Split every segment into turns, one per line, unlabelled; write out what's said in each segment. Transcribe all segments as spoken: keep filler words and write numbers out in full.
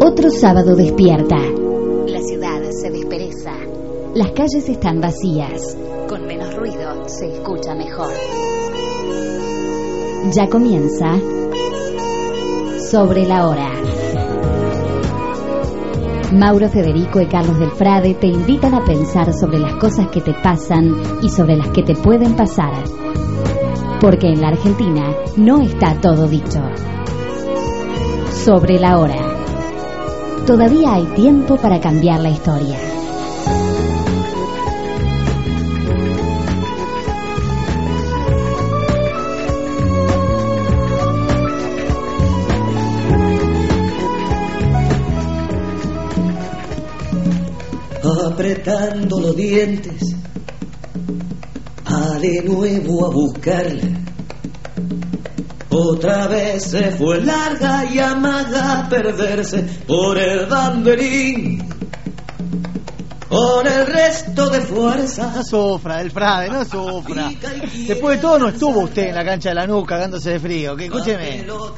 Otro sábado despierta. La ciudad se despereza. Las calles están vacías. Con menos ruido se escucha mejor. Ya comienza Sobre la Hora. Mauro Federico y Carlos del Frade te invitan a pensar sobre las cosas que te pasan y sobre las que te pueden pasar. Porque en la Argentina no está todo dicho. Sobre la Hora. Todavía hay tiempo para cambiar la historia.
Apretando los dientes, a de nuevo a buscarla. Otra vez se fue larga llamada a perderse por el banderín. Con el resto de fuerza.
No sufra, del Frade, no sufra. Después de todo no estuvo usted en la cancha de Lanús cagándose de frío, que escúcheme.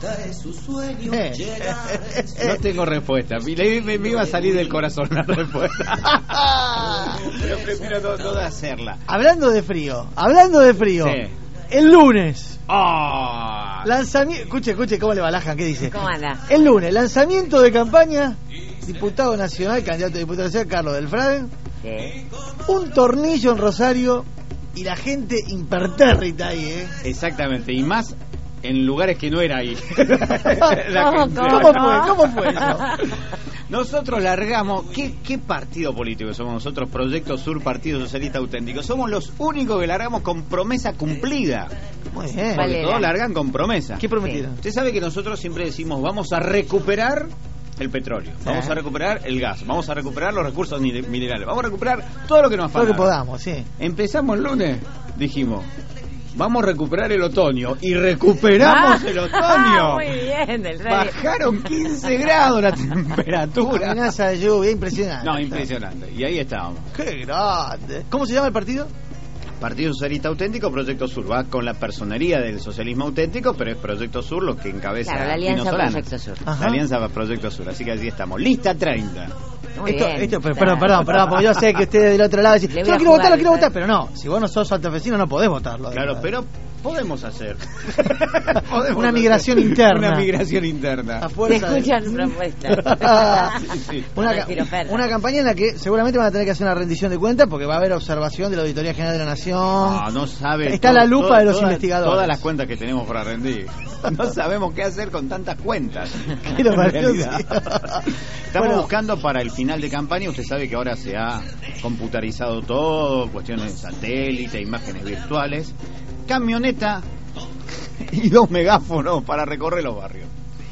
Eh. No tengo respuesta. Me, me, me iba a salir del corazón la respuesta. Pero prefiero no, no hacerla.
Hablando de frío, hablando de frío.
Sí.
El lunes.
Oh.
Lanzamiento. Escuche, escuche cómo le balajan, ¿qué dice?
¿Cómo anda?
El lunes, lanzamiento de campaña. Diputado nacional, candidato a diputado nacional, Carlos del Frade.
Sí.
Un tornillo en Rosario y la gente impertérrita ahí, ¿eh?
Exactamente, y más en lugares que no era ahí.
La
¿Cómo, ¿Cómo fue? ¿Cómo fue eso?
Nosotros largamos, ¿qué, ¿qué partido político somos nosotros? Proyecto Sur, Partido Socialista Auténtico. Somos los únicos que largamos con promesa cumplida.
Muy bien.
Porque todos largan con promesa.
¿Qué prometieron?
Usted sabe que nosotros siempre decimos, vamos a recuperar el petróleo, vamos a recuperar el gas, vamos a recuperar los recursos minerales, vamos a recuperar todo lo que nos falta.
Todo lo que podamos, sí.
Empezamos el lunes, dijimos, vamos a recuperar el otoño, y recuperamos ah, el otoño.
Muy bien, del rey.
Bajaron quince grados la temperatura.
Amenaza de lluvia, impresionante.
No, impresionante, y ahí estábamos.
Qué grande. ¿Cómo se llama el partido?
Partido Socialista Auténtico, Proyecto Sur. Va con la personería del socialismo auténtico, pero es Proyecto Sur lo que encabeza.
Claro, la Alianza
Pino
Proyecto Sur.
Ajá. La Alianza Proyecto Sur. Así que allí estamos. Lista treinta.
Muy
esto,
bien,
esto, pero, perdón, perdón, perdón, porque yo sé que ustedes del otro lado dicen, yo quiero votar, lo quiero votar, pero no, si vos no sos santafesino no podés votarlo.
Claro,
verdad.
pero podemos hacer. podemos
una
hacer.
migración interna.
Una migración interna.
Te escuchan
de...
propuestas.
sí, sí.
Una, una campaña en la que seguramente van a tener que hacer una rendición de cuentas porque va a haber observación de la Auditoría General de la Nación.
No, no sabe.
Está
todo,
la lupa
todo,
de los
todas,
investigadores.
Todas las cuentas que tenemos para rendir. No sabemos qué hacer con tantas cuentas.
Quiero
Estamos
bueno.
buscando para el final de campaña. Usted sabe que ahora se ha computarizado todo, cuestiones de satélite, imágenes virtuales, camioneta y dos megáfonos para recorrer los barrios.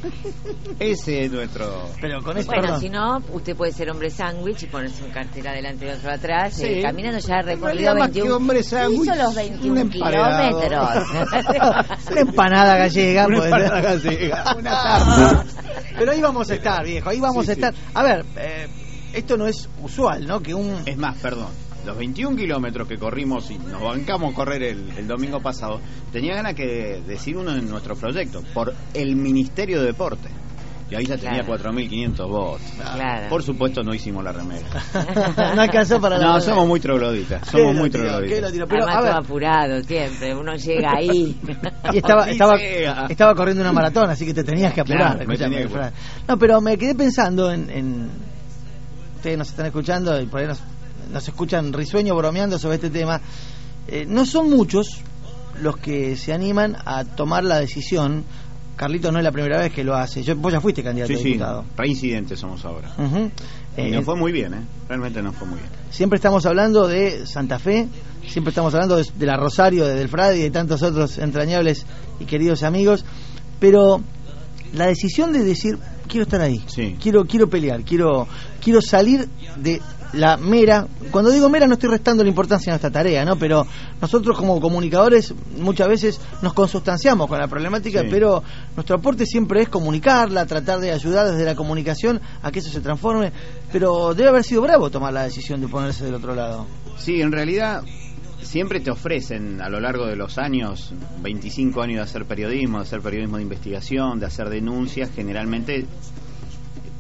Ese es nuestro.
Pero con esto,
bueno,
perdón.
si no, usted puede ser hombre sándwich y ponerse un cartel adelante y otro atrás,
Sí.
eh, caminando ya
En
recorrido
realidad, más que
veintiuno.
hombre sándwich,
Hizo los
un
veintiún
emparedado.
kilómetros.
Una empanada gallega.
Una
pues.
empanada gallega. Una tarta.
Pero ahí vamos a estar, viejo, ahí vamos
Sí,
a
sí.
estar. A ver, eh, esto no es usual, ¿no? Que un...
Es más, perdón, los veintiún kilómetros que corrimos y nos bancamos correr el, el domingo pasado, tenía ganas que decir uno en nuestro proyecto, por el Ministerio de Deporte. Y ahí ya tenía
Claro.
cuatro mil quinientos votos.
Claro.
Por supuesto no hicimos la remera.
no alcanzó para la...
No, somos muy trogloditas, somos
¿Qué
muy
lo tiró? ¿Qué
trogloditas.
lo tiró? Pero,
Además,
a ver,
todo apurado siempre, uno llega ahí.
y estaba, estaba,
Odisea.
estaba corriendo una maratón, así que te tenías que apurar.
Claro, me
escuchame,
tenía que
Fran. No, pero me quedé pensando en, en... Ustedes nos están escuchando y por ahí nos, nos escuchan risueño bromeando sobre este tema. Eh, no son muchos los que se animan a tomar la decisión. Carlitos no es la primera vez que lo hace. Yo, vos ya fuiste candidato
Sí,
a
sí,
diputado.
reincidentes somos ahora.
Uh-huh.
Y
Eh,
nos fue muy bien, ¿eh? Realmente nos fue muy bien.
Siempre estamos hablando de Santa Fe, siempre estamos hablando de, de la Rosario, de Del Frade y de tantos otros entrañables y queridos amigos, pero la decisión de decir, quiero estar ahí,
Sí.
quiero quiero pelear, quiero quiero salir de la mera, cuando digo mera no estoy restando la importancia a nuestra tarea, ¿no? Pero nosotros como comunicadores muchas veces nos consustanciamos con la problemática,
Sí.
pero nuestro aporte siempre es comunicarla, tratar de ayudar desde la comunicación a que eso se transforme, pero debe haber sido bravo tomar la decisión de ponerse del otro lado.
Sí, en realidad siempre te ofrecen a lo largo de los años, veinticinco años de hacer periodismo, de hacer periodismo de investigación, de hacer denuncias, generalmente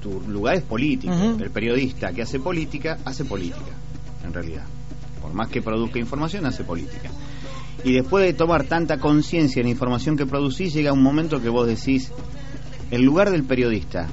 tu lugar es político.
Uh-huh.
El periodista que hace política, hace política, en realidad. Por más que produzca información, hace política. Y después de tomar tanta conciencia en la información que producís, llega un momento que vos decís, el lugar del periodista,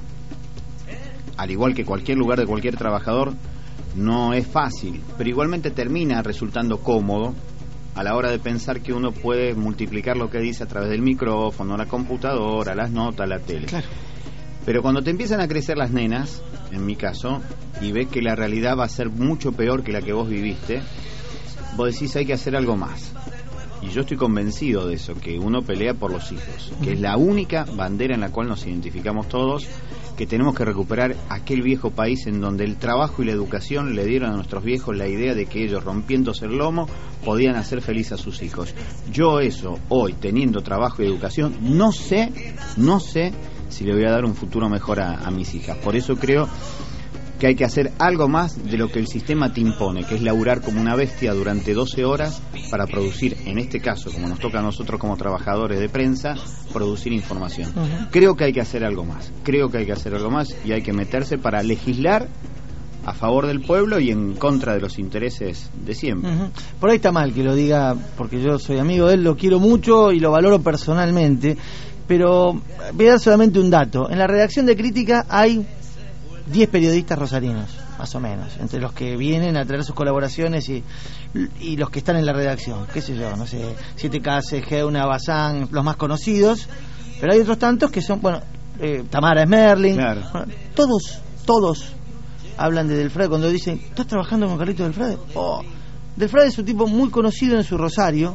al igual que cualquier lugar de cualquier trabajador, no es fácil, pero igualmente termina resultando cómodo a la hora de pensar que uno puede multiplicar lo que dice a través del micrófono, la computadora, las notas, la tele.
Claro.
Pero cuando te empiezan a crecer las nenas, en mi caso, y ves que la realidad va a ser mucho peor que la que vos viviste, vos decís hay que hacer algo más. Y yo estoy convencido de eso, que uno pelea por los hijos, que es la única bandera en la cual nos identificamos todos, que tenemos que recuperar aquel viejo país en donde el trabajo y la educación le dieron a nuestros viejos la idea de que ellos, rompiéndose el lomo, podían hacer feliz a sus hijos. Yo eso, hoy, teniendo trabajo y educación, no sé, no sé si le voy a dar un futuro mejor a, a mis hijas. Por eso creo que hay que hacer algo más de lo que el sistema te impone, que es laburar como una bestia durante doce horas para producir, en este caso, como nos toca a nosotros como trabajadores de prensa, producir información. Uh-huh. Creo que hay que hacer algo más, creo que hay que hacer algo más y hay que meterse para legislar a favor del pueblo y en contra de los intereses de siempre. Uh-huh.
Por ahí está mal que lo diga, porque yo soy amigo de él, lo quiero mucho y lo valoro personalmente, pero voy a dar solamente un dato. En la redacción de Crítica hay diez periodistas rosarinos, más o menos, entre los que vienen a traer sus colaboraciones y, y los que están en la redacción, qué sé yo, no sé, Siete Cases, Geuna, Bazán, los más conocidos, pero hay otros tantos que son, bueno, eh, Tamara Smerling,
claro.
Bueno, todos, todos hablan de Delfrade. Cuando dicen, ¿estás trabajando con Carlitos Delfrade? Oh, Delfrade es un tipo muy conocido en su Rosario,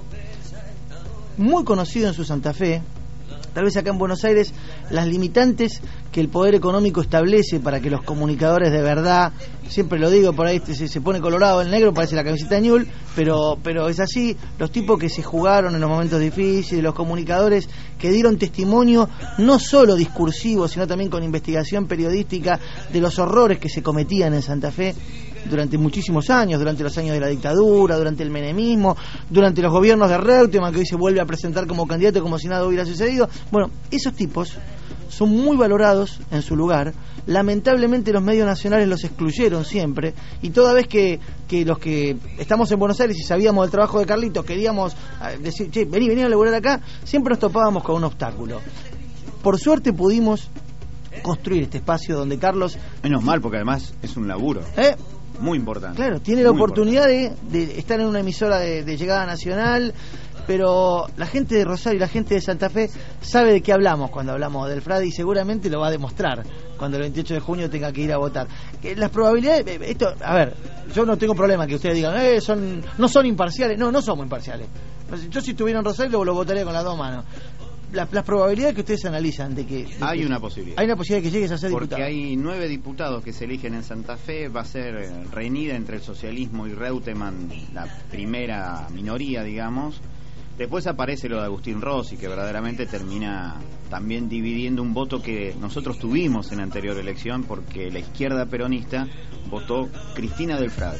muy conocido en su Santa Fe. Tal vez acá en Buenos Aires las limitantes que el poder económico establece para que los comunicadores de verdad, siempre lo digo, por ahí se, se pone colorado el negro, parece la camiseta de Newell, pero, pero es así, los tipos que se jugaron en los momentos difíciles, los comunicadores que dieron testimonio no solo discursivo, sino también con investigación periodística de los horrores que se cometían en Santa Fe durante muchísimos años, durante los años de la dictadura, durante el menemismo, durante los gobiernos de Reutemann, que hoy se vuelve a presentar como candidato como si nada hubiera sucedido. Bueno, esos tipos son muy valorados en su lugar. Lamentablemente los medios nacionales los excluyeron siempre, y toda vez que, que los que estamos en Buenos Aires y sabíamos del trabajo de Carlitos, queríamos decir, che, vení, vení a laburar acá, siempre nos topábamos con un obstáculo. Por suerte pudimos construir este espacio donde Carlos...
Menos mal, porque además es un laburo.
¿Eh?
Muy importante.
Claro, tiene la
Muy
oportunidad de, de estar en una emisora de, de llegada nacional, pero la gente de Rosario y la gente de Santa Fe sabe de qué hablamos cuando hablamos de Delfrade y seguramente lo va a demostrar cuando el veintiocho de junio tenga que ir a votar. Que las probabilidades, esto, a ver, yo no tengo problema que ustedes digan, eh, son, no son imparciales. No, no somos imparciales. Yo si estuviera en Rosario lo, lo votaría con las dos manos. Las, las probabilidades que ustedes analizan de que... De
hay
que,
una posibilidad.
Hay una posibilidad de que llegues a ser
porque
diputado.
Porque hay nueve diputados que se eligen en Santa Fe. Va a ser reñida entre el socialismo y Reutemann, la primera minoría, digamos. Después aparece lo de Agustín Rossi, que verdaderamente termina también dividiendo un voto que nosotros tuvimos en la anterior elección, porque la izquierda peronista votó Cristina Delfrade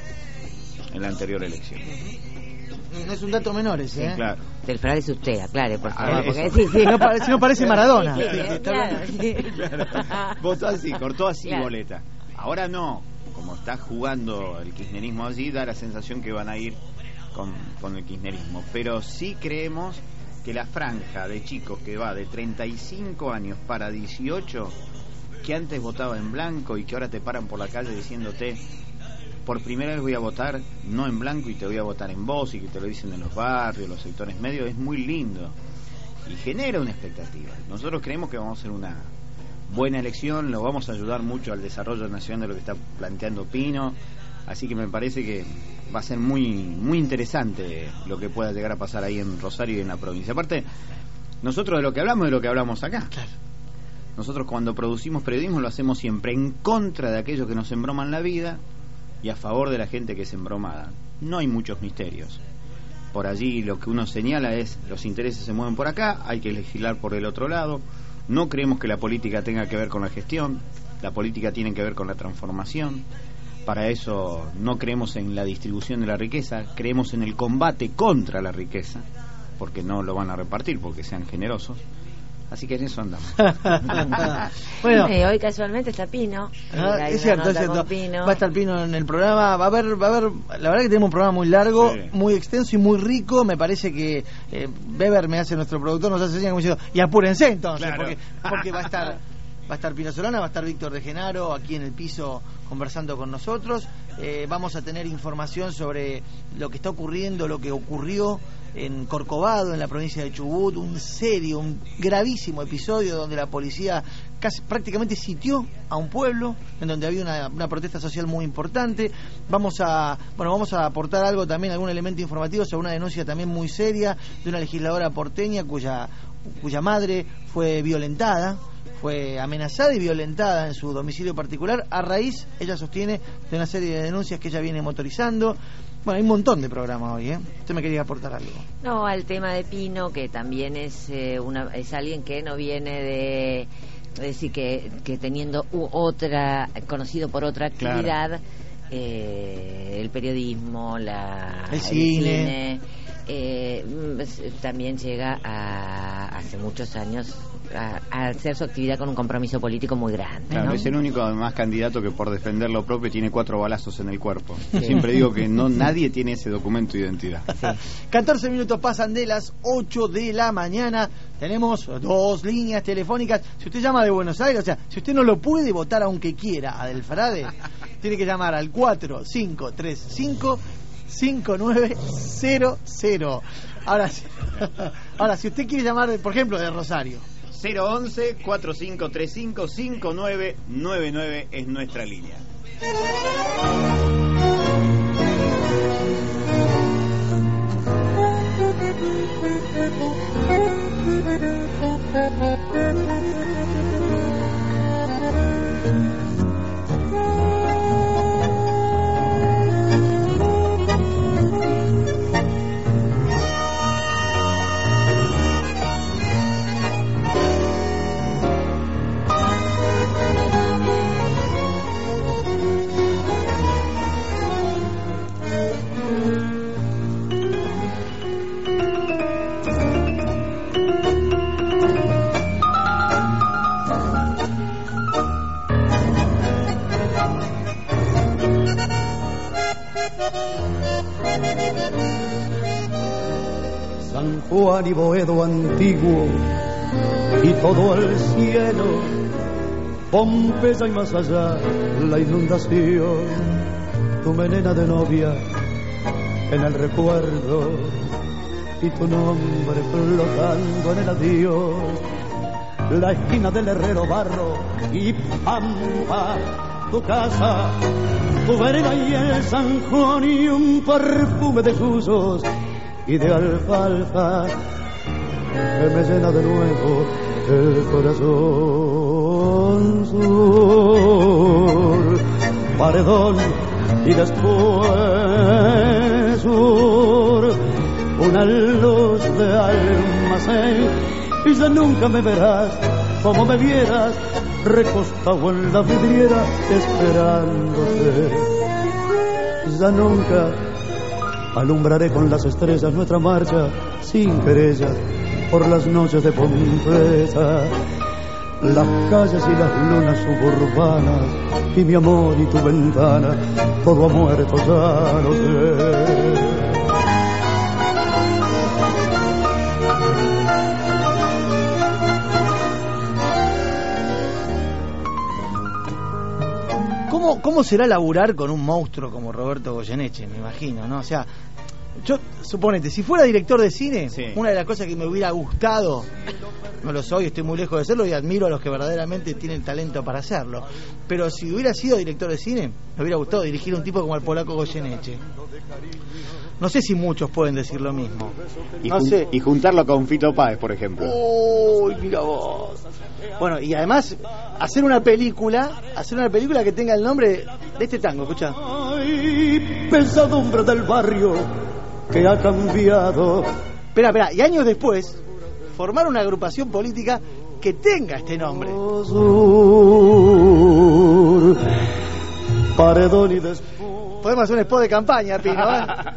en la anterior elección.
No es un dato menor ese, ¿eh?
Sí, claro.
Delfrade es usted, aclare, por favor.
Ah,
porque,
sí,
sí, sí.
No, parece, no parece Maradona.
Sí, sí,
Sí, sí,
claro, sí.
Claro. Votó así, cortó así
Claro.
boleta. Ahora no, como está jugando el kirchnerismo allí, da la sensación que van a ir con, con el kirchnerismo. Pero sí creemos que la franja de chicos que va de treinta y cinco años para dieciocho, que antes votaba en blanco y que ahora te paran por la calle diciéndote, por primera vez voy a votar no en blanco y te voy a votar en vos, y que te lo dicen en los barrios, los sectores medios, es muy lindo y genera una expectativa. Nosotros creemos que vamos a hacer una buena elección, lo vamos a ayudar mucho al desarrollo nacional de lo que está planteando Pino, así que me parece que va a ser muy muy interesante lo que pueda llegar a pasar ahí en Rosario y en la provincia. Aparte, nosotros de lo que hablamos, de lo que hablamos acá.
Claro.
Nosotros cuando producimos periodismo lo hacemos siempre en contra de aquellos que nos embroman la vida y a favor de la gente que es embromada. No hay muchos misterios. Por allí lo que uno señala es, los intereses se mueven por acá, hay que legislar por el otro lado. No creemos que la política tenga que ver con la gestión, la política tiene que ver con la transformación. Para eso no creemos en la distribución de la riqueza, creemos en el combate contra la riqueza, porque no lo van a repartir, porque sean generosos. Así que en eso andamos.
Bueno, eh, hoy casualmente está Pino.
Ah, es cierto, es cierto. Va a estar Pino en el programa. Va a haber, va a haber. La verdad que tenemos un programa muy largo, sí, muy extenso y muy rico. Me parece que eh, Weber me hace, nuestro productor, nos hace señas como diciendo, y apúrense entonces, claro, porque, porque va a estar, va a estar Pino Solana, va a estar Víctor de Genaro aquí en el piso conversando con nosotros. Eh, vamos a tener información sobre lo que está ocurriendo, lo que ocurrió en Corcovado, en la provincia de Chubut, un serio, un gravísimo episodio donde la policía casi prácticamente sitió a un pueblo, en donde había una, una protesta social muy importante. Vamos a, bueno, vamos a aportar algo también, algún elemento informativo sobre una denuncia también muy seria de una legisladora porteña cuya, cuya madre fue violentada, fue amenazada y violentada en su domicilio particular a raíz, ella sostiene, de una serie de denuncias que ella viene motorizando. Bueno, hay un montón de programas hoy, ¿eh? Usted me quería aportar algo.
No, al tema de Pino, que también es eh, una es alguien que no viene de, es decir, que, que teniendo u otra, conocido por otra actividad, claro, eh, el periodismo, la,
el,
el
cine,
cine eh, también llega a, hace muchos años, a, a hacer su actividad con un compromiso político muy grande.
Claro,
¿no?
Es el único además candidato que por defender lo propio tiene cuatro balazos en el cuerpo. Sí. Siempre digo que no nadie tiene ese documento de identidad.
Sí. catorce minutos pasan de las ocho de la mañana. Tenemos dos líneas telefónicas. Si usted llama de Buenos Aires, o sea, si usted no lo puede votar aunque quiera a Del Frade, tiene que llamar al cuatro cinco tres cinco cinco nueve cero cero. Ahora, ahora, si usted quiere llamar, por ejemplo, de Rosario,
cero once cuatro cinco tres cinco cinco nueve nueve nueve es nuestra línea.
San Juan y Boedo antiguo y todo el cielo, Pompeya y más allá la inundación, tu melena de novia en el recuerdo y tu nombre flotando en el adiós, la esquina del Herrero Barro y Pampa, tu casa, tu vereda y el San Juan y un perfume de susos y de alfalfa que me llena de nuevo el corazón. Sur, paredón y después sur, una luz de almacén y ya nunca me verás como me vieras recostado en la vidriera esperándote. Ya nunca alumbraré con las estrellas nuestra marcha sin querellas por las noches de Pompeya, las calles y las lunas suburbanas y mi amor y tu ventana, todo ha muerto, ya lo sé.
¿Cómo, ¿Cómo será laburar con un monstruo como Roberto Goyeneche? Me imagino, ¿no? O sea, yo, suponete, si fuera director de cine, sí, una de las cosas que me hubiera gustado, no lo soy, estoy muy lejos de serlo y admiro a los que verdaderamente tienen talento para hacerlo, pero si hubiera sido director de cine, me hubiera gustado dirigir a un tipo como el polaco Goyeneche. No sé si muchos pueden decir lo mismo.
Y,
no
jun-
sé.
y juntarlo con Fito Páez, por ejemplo.
Uy, mira vos. Bueno, y además hacer una película, hacer una película que tenga el nombre de este tango, escucha.
Ay, pesadumbre del barrio que ha cambiado.
Espera, espera, y años después formar una agrupación política que tenga este nombre.
Sur, paredón y después.
Podemos hacer un spot de campaña, Pino, ¿eh?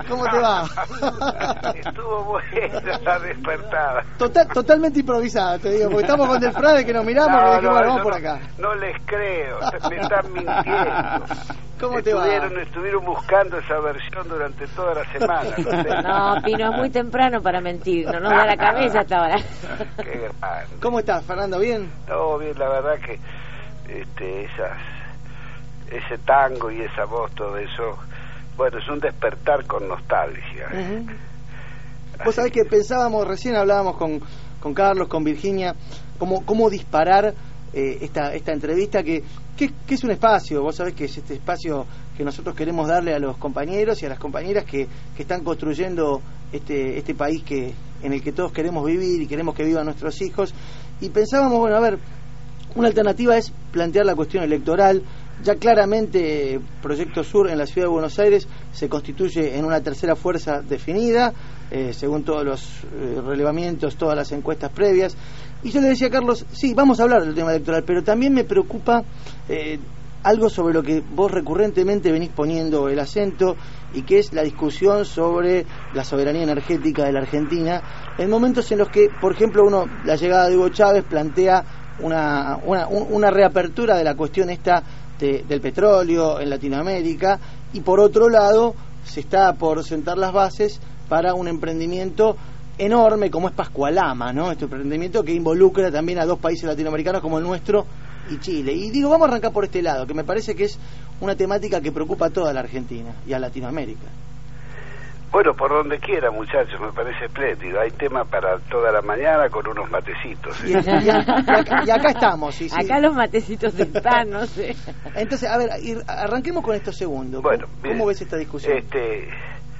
¿Cómo te va?
Estuvo buena la despertada.
Total, totalmente improvisada, te digo, porque estamos con Del Frade que nos miramos
no,
y dijimos,
no,
bueno, vamos
no,
por acá.
No les creo, me están mintiendo.
¿Cómo te
estuvieron,
va?
Estuvieron buscando esa versión durante toda la semana.
No, no, Pino, es muy temprano para mentir, no nos da la cabeza hasta ahora.
Qué grande.
¿Cómo estás, Fernando? ¿Bien?
No, bien, la verdad que este, esas, ese tango y esa voz, todo eso, bueno, es un despertar con nostalgia.
Uh-huh. Vos sabés que pensábamos, recién hablábamos con, con Carlos, con Virginia, cómo, cómo disparar eh, esta, esta entrevista que, que, que es un espacio, vos sabés que es este espacio que nosotros queremos darle a los compañeros y a las compañeras que, que están construyendo este, este país que en el que todos queremos vivir y queremos que vivan nuestros hijos, y pensábamos, bueno, a ver, una alternativa es plantear la cuestión electoral. Ya claramente Proyecto Sur en la ciudad de Buenos Aires se constituye en una tercera fuerza definida, eh, según todos los eh, relevamientos, todas las encuestas previas. Y yo le decía a Carlos, sí, vamos a hablar del tema electoral, pero también me preocupa eh, algo sobre lo que vos recurrentemente venís poniendo el acento, y que es la discusión sobre la soberanía energética de la Argentina, en momentos en los que, por ejemplo, uno, la llegada de Hugo Chávez plantea una, una, una reapertura de la cuestión esta de, del petróleo en Latinoamérica, y por otro lado se está por sentar las bases para un emprendimiento enorme como es Pascualama, ¿no? Este emprendimiento que involucra también a dos países latinoamericanos como el nuestro y Chile. Y digo, vamos a arrancar por este lado, que me parece que es una temática que preocupa a toda la Argentina y a Latinoamérica.
Bueno, por donde quiera, muchachos, me parece espléndido. Hay tema para toda la mañana con unos matecitos.
Y, y, y, acá, y acá estamos. Sí, sí.
Acá los matecitos están, no sé.
Entonces, a ver, arranquemos con esto segundo.
Bueno,
¿Cómo,
bien,
¿Cómo ves esta discusión?
Este,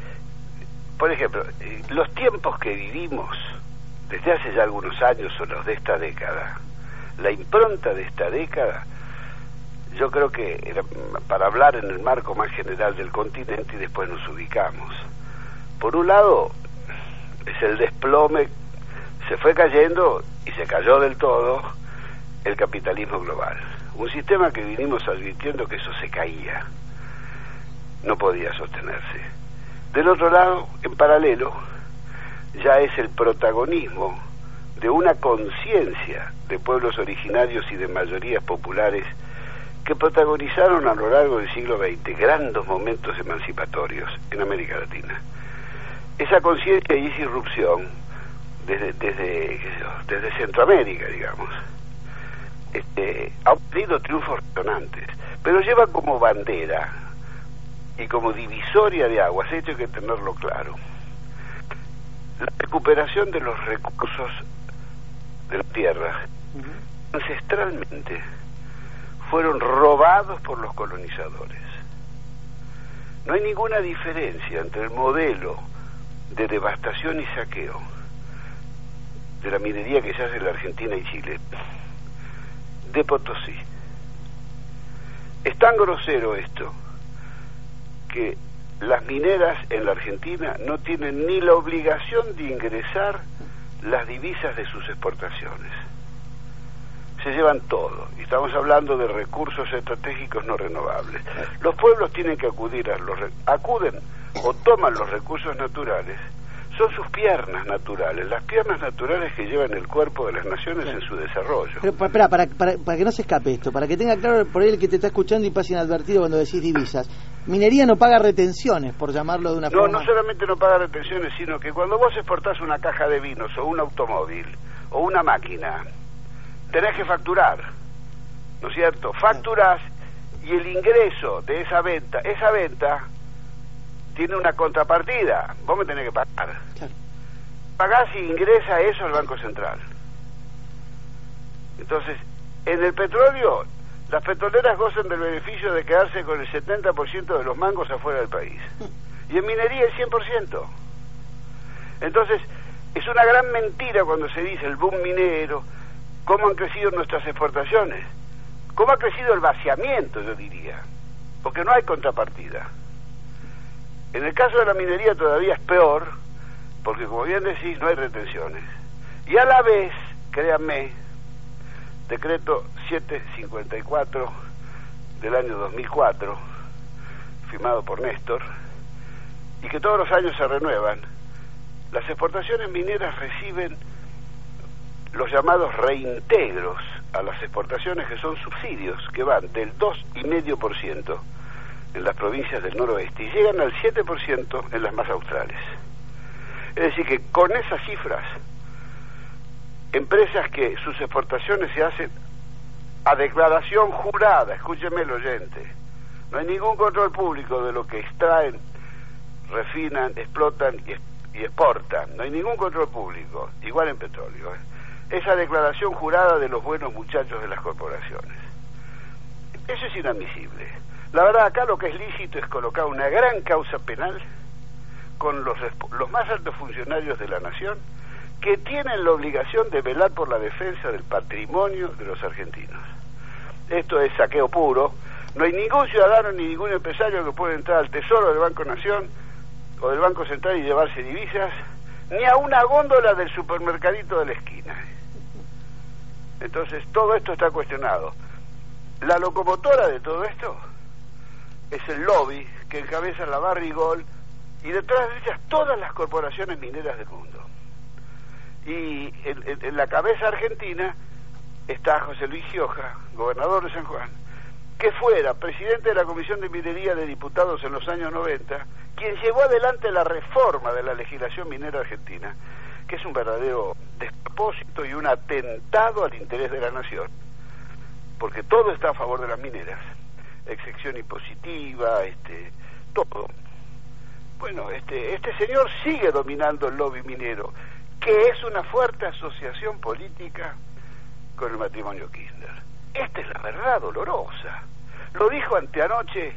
por ejemplo, los tiempos que vivimos desde hace ya algunos años son los de esta década. La impronta de esta década, yo creo que era para hablar en el marco más general del continente y después nos ubicamos. Por un lado, es el desplome, se fue cayendo y se cayó del todo el capitalismo global. Un sistema que vinimos advirtiendo que eso se caía, no podía sostenerse. Del otro lado, en paralelo, ya es el protagonismo de una conciencia de pueblos originarios y de mayorías populares que protagonizaron a lo largo del siglo veinte grandes momentos emancipatorios en América Latina. Esa conciencia y esa irrupción desde desde qué sé yo, desde Centroamérica, digamos, este, ha obtenido triunfos resonantes, pero lleva como bandera y como divisoria de aguas, esto hay que tenerlo claro, la recuperación de los recursos de la tierra. Uh-huh. Ancestralmente fueron robados por los colonizadores. No hay ninguna diferencia entre el modelo de devastación y saqueo de la minería que se hace en la Argentina y Chile, de Potosí. Es tan grosero esto que las mineras en la Argentina no tienen ni la obligación de ingresar las divisas de sus exportaciones. Se llevan todo, y estamos hablando de recursos estratégicos no renovables. Los pueblos tienen que acudir a los acuden o toman los recursos naturales. Son sus piernas naturales, las piernas naturales que llevan el cuerpo de las naciones en su desarrollo.
Pero espera, para, para, para que no se escape esto, para que tenga claro por ahí el que te está escuchando y pase inadvertido cuando decís divisas. Minería no paga retenciones, por llamarlo de una
no,
forma...
No, no solamente no paga retenciones, sino que cuando vos exportás una caja de vinos o un automóvil o una máquina, tenés que facturar, ¿no es cierto? Facturás y el ingreso de esa venta, esa venta tiene una contrapartida, vos me tenés que pagar. Claro. Pagás y ingresa eso al Banco Central. Entonces, en el petróleo, las petroleras gozan del beneficio de quedarse con el setenta por ciento de los mangos afuera del país. Y en minería el cien por ciento. Entonces, es una gran mentira cuando se dice el boom minero, cómo han crecido nuestras exportaciones, cómo ha crecido el vaciamiento, yo diría, porque no hay contrapartida. En el caso de la minería todavía es peor, porque como bien decís, no hay retenciones. Y a la vez, créanme, decreto setecientos cincuenta y cuatro del año dos mil cuatro, firmado por Néstor, y que todos los años se renuevan, las exportaciones mineras reciben los llamados reintegros a las exportaciones, que son subsidios que van del dos coma cinco por ciento en las provincias del noroeste y llegan al siete por ciento en las más australes. Es decir, que con esas cifras, empresas que sus exportaciones se hacen a declaración jurada, escúcheme el oyente, no hay ningún control público de lo que extraen, refinan, explotan y, y exportan, no hay ningún control público, igual en petróleo, ¿eh? Esa declaración jurada de los buenos muchachos de las corporaciones. Eso es inadmisible. La verdad, acá lo que es lícito es colocar una gran causa penal con los, los más altos funcionarios de la nación, que tienen la obligación de velar por la defensa del patrimonio de los argentinos. Esto es saqueo puro. No hay ningún ciudadano ni ningún empresario que pueda entrar al Tesoro del Banco Nación o del Banco Central y llevarse divisas, ni a una góndola del supermercadito de la esquina. Entonces, todo esto está cuestionado. La locomotora de todo esto es el lobby que encabeza la Barrigol y detrás de ellas todas las corporaciones mineras del mundo. Y en, en, en la cabeza argentina está José Luis Gioja, gobernador de San Juan, que fuera presidente de la Comisión de Minería de Diputados en los años noventa, quien llevó adelante la reforma de la legislación minera argentina, que es un verdadero despropósito y un atentado al interés de la nación, porque todo está a favor de las mineras, excepción impositiva, este, todo. Bueno, este, este señor sigue dominando el lobby minero, que es una fuerte asociación política con el matrimonio Kirchner. Esta es la verdad dolorosa. Lo dijo anteanoche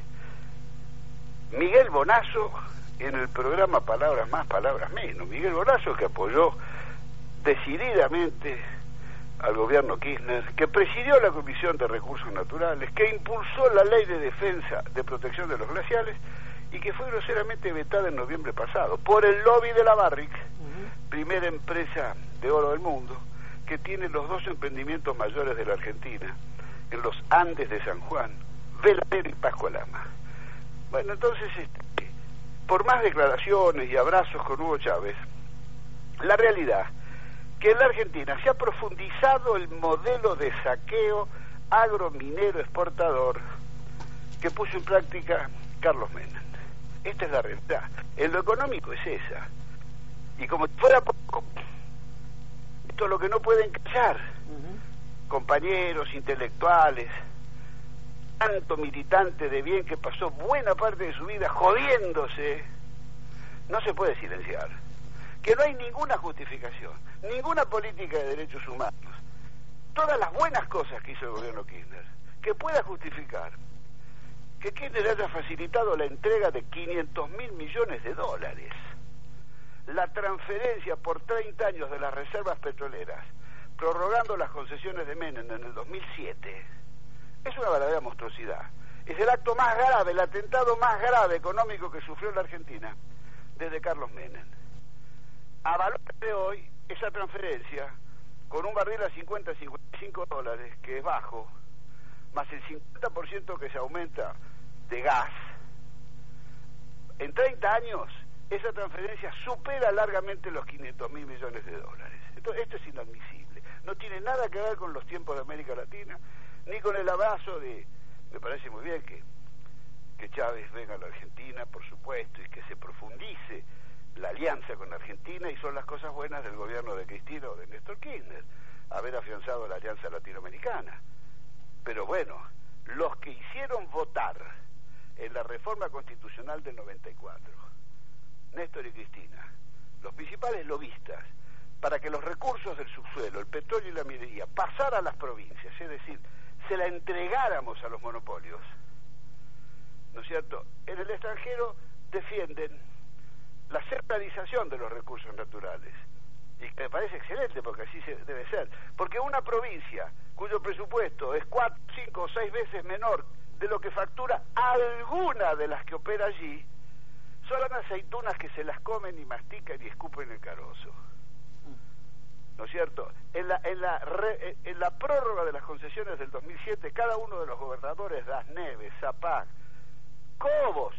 Miguel Bonazo en el programa Palabras Más, Palabras Menos. Miguel Bonazo, que apoyó decididamente al gobierno Kirchner, que presidió la Comisión de Recursos Naturales, que impulsó la Ley de Defensa de Protección de los Glaciares y que fue groseramente vetada en noviembre pasado por el lobby de la Barrick, uh-huh. primera empresa de oro del mundo, que tiene los dos emprendimientos mayores de la Argentina, en los Andes de San Juan, Veladero y Pascua Lama. Bueno, entonces, este, por más declaraciones y abrazos con Hugo Chávez, la realidad que en la Argentina se ha profundizado el modelo de saqueo agrominero exportador que puso en práctica Carlos Menem. Esta es la realidad. En lo económico es esa. Y como fuera poco, esto es lo que no pueden callar. Uh-huh. Compañeros, intelectuales, tanto militante de bien que pasó buena parte de su vida jodiéndose, no se puede silenciar. Que no hay ninguna justificación, ninguna política de derechos humanos, todas las buenas cosas que hizo el gobierno Kirchner, que pueda justificar que Kirchner haya facilitado la entrega de quinientos mil millones de dólares, la transferencia por treinta años de las reservas petroleras, prorrogando las concesiones de Menem en el dos mil siete, es una verdadera monstruosidad. Es el acto más grave, el atentado más grave económico que sufrió la Argentina desde Carlos Menem. A valor de hoy, esa transferencia, con un barril a cincuenta a cincuenta y cinco dólares, que es bajo, más el cincuenta por ciento que se aumenta de gas, en treinta años, esa transferencia supera largamente los quinientos mil millones de dólares. Entonces, esto es inadmisible. No tiene nada que ver con los tiempos de América Latina, ni con el abrazo de... Me parece muy bien que, que Chávez venga a la Argentina, por supuesto, y que se profundice la alianza con Argentina, y son las cosas buenas del gobierno de Cristina o de Néstor Kirchner, haber afianzado la alianza latinoamericana. Pero bueno, los que hicieron votar en la reforma constitucional del noventa y cuatro, Néstor y Cristina, los principales lobistas, para que los recursos del subsuelo, el petróleo y la minería, pasaran a las provincias, es decir, se la entregáramos a los monopolios, ¿no es cierto? En el extranjero defienden la centralización de los recursos naturales, y que me parece excelente, porque así se debe ser, porque una provincia cuyo presupuesto es cuatro, cinco o seis veces menor de lo que factura alguna de las que opera allí, son las aceitunas que se las comen y mastican y escupen el carozo, ¿no es cierto? En la, en la, re, en la prórroga de las concesiones del dos mil siete, cada uno de los gobernadores, Das Neves, Zapac, Cobos,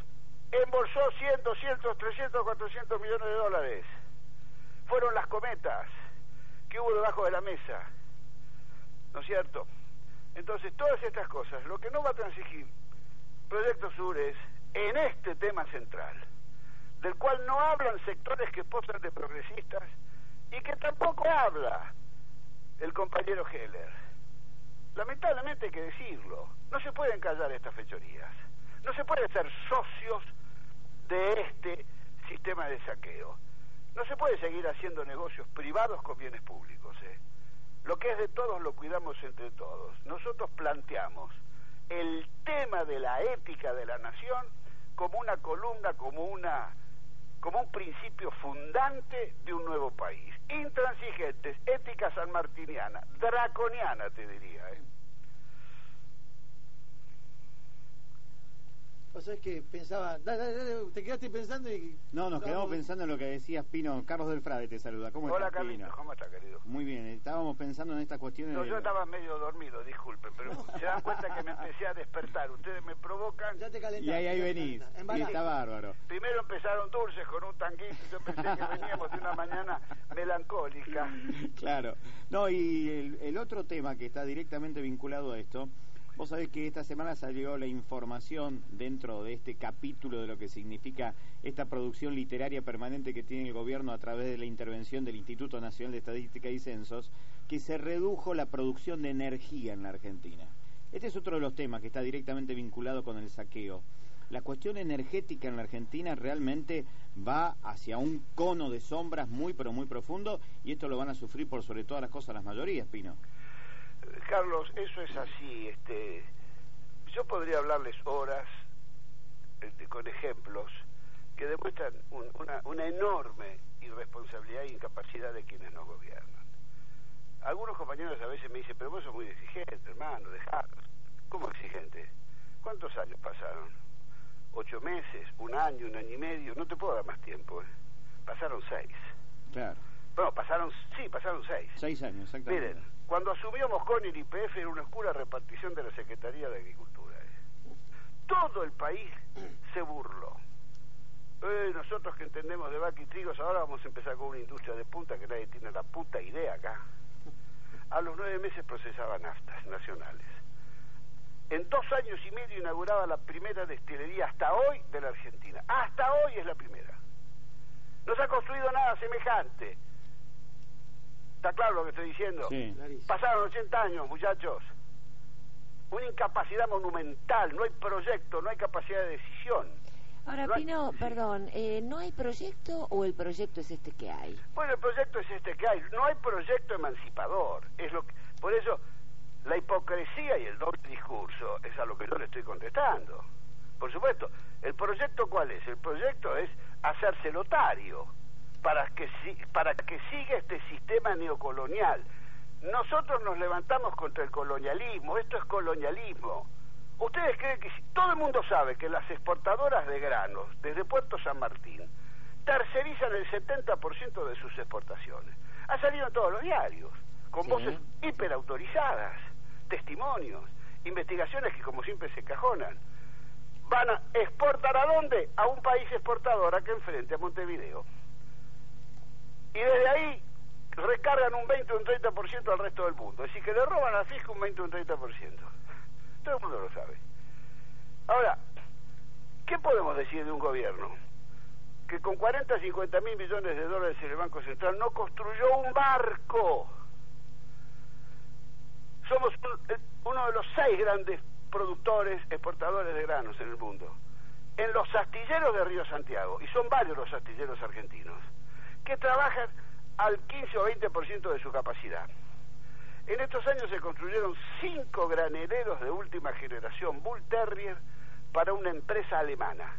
embolsó cien, doscientos, trescientos, cuatrocientos millones de dólares. Fueron las cometas que hubo debajo de la mesa, ¿no es cierto? Entonces, todas estas cosas, lo que no va a transigir Proyecto Sur es en este tema central, del cual no hablan sectores que posan de progresistas y que tampoco habla el compañero Heller. Lamentablemente hay que decirlo, no se pueden callar estas fechorías, no se puede ser socios de este sistema de saqueo, no se puede seguir haciendo negocios privados con bienes públicos, ¿eh? Lo que es de todos lo cuidamos entre todos. Nosotros planteamos el tema de la ética de la nación como una columna, como una como un principio fundante de un nuevo país. Intransigentes, ética sanmartiniana, draconiana te diría, ¿eh?
O sea, es que pensaba, dale, dale, dale, te quedaste pensando y...
No, nos quedamos pensando en lo que decías, Pino. Carlos del Frade te saluda. ¿Cómo
Hola,
estás,
Carlitos,
Pino?
¿cómo estás, querido?
Muy bien, estábamos pensando en esta cuestión.
No,
de...
yo estaba medio dormido, disculpen, pero se dan cuenta que me empecé a despertar. Ustedes me provocan.
Ya te calentaste.
Y ahí, ahí venís. Y está bárbaro.
Primero empezaron dulces con un tanguito. Yo pensé que veníamos de una mañana melancólica.
Claro. No, y el, el otro tema que está directamente vinculado a esto... Vos sabés que esta semana salió la información dentro de este capítulo de lo que significa esta producción literaria permanente que tiene el gobierno a través de la intervención del Instituto Nacional de Estadística y Censos, que se redujo la producción de energía en la Argentina. Este es otro de los temas que está directamente vinculado con el saqueo. La cuestión energética en la Argentina realmente va hacia un cono de sombras muy pero muy profundo, y esto lo van a sufrir por sobre todas las cosas las mayorías, Pino.
Carlos, eso es así. Este, yo podría hablarles horas este, con ejemplos que demuestran un, una, una enorme irresponsabilidad e incapacidad de quienes nos gobiernan. Algunos compañeros a veces me dicen, pero vos sos muy exigente, hermano, dejadlos. ¿Cómo exigente? ¿Cuántos años pasaron? ¿Ocho meses? ¿Un año? ¿Un año y medio? No te puedo dar más tiempo, ¿eh? Pasaron seis.
Claro.
Bueno, pasaron, sí, pasaron seis.
Seis años, exactamente.
Miren, cuando asumió Mosconi el I P F era una oscura repartición de la Secretaría de Agricultura. ¿eh? Todo el país se burló. Eh, nosotros que entendemos de vaca y trigos, ahora vamos a empezar con una industria de punta que nadie tiene la puta idea acá. A los nueve meses procesaba naftas nacionales. En dos años y medio inauguraba la primera destilería hasta hoy de la Argentina. Hasta hoy es la primera. No se ha construido nada semejante. ¿Está claro lo que estoy diciendo?
Sí.
Pasaron ochenta años, muchachos. Una incapacidad monumental, no hay proyecto, no hay capacidad de decisión.
Ahora,
no hay...
Pino, perdón, eh, ¿no hay proyecto o el proyecto es este que hay?
Bueno, el proyecto es este que hay. No hay proyecto emancipador. Es lo que... Por eso, la hipocresía y el doble discurso es a lo que yo le estoy contestando. Por supuesto, ¿el proyecto cuál es? El proyecto es hacerse notario para que, para que siga este sistema neocolonial. Nosotros nos levantamos contra el colonialismo, esto es colonialismo. ¿Ustedes creen que si, todo el mundo sabe que las exportadoras de granos desde Puerto San Martín tercerizan el setenta por ciento de sus exportaciones? Ha salido en todos los diarios, con
sí.
voces hiperautorizadas, testimonios, investigaciones que como siempre se encajonan. ¿Van a exportar a dónde? A un país exportador, acá enfrente, a Montevideo. Y desde ahí recargan un veinte o un treinta por ciento al resto del mundo. Es decir, que le roban al fisco un veinte o un treinta por ciento. Todo el mundo lo sabe. Ahora, ¿qué podemos decir de un gobierno que con cuarenta, cincuenta mil millones de dólares en el Banco Central no construyó un barco? Somos uno de los seis grandes productores, exportadores de granos en el mundo. En los astilleros de Río Santiago, y son varios los astilleros argentinos, que trabajan al quince o veinte por ciento de su capacidad. En estos años se construyeron cinco graneleros de última generación Bull Terrier para una empresa alemana.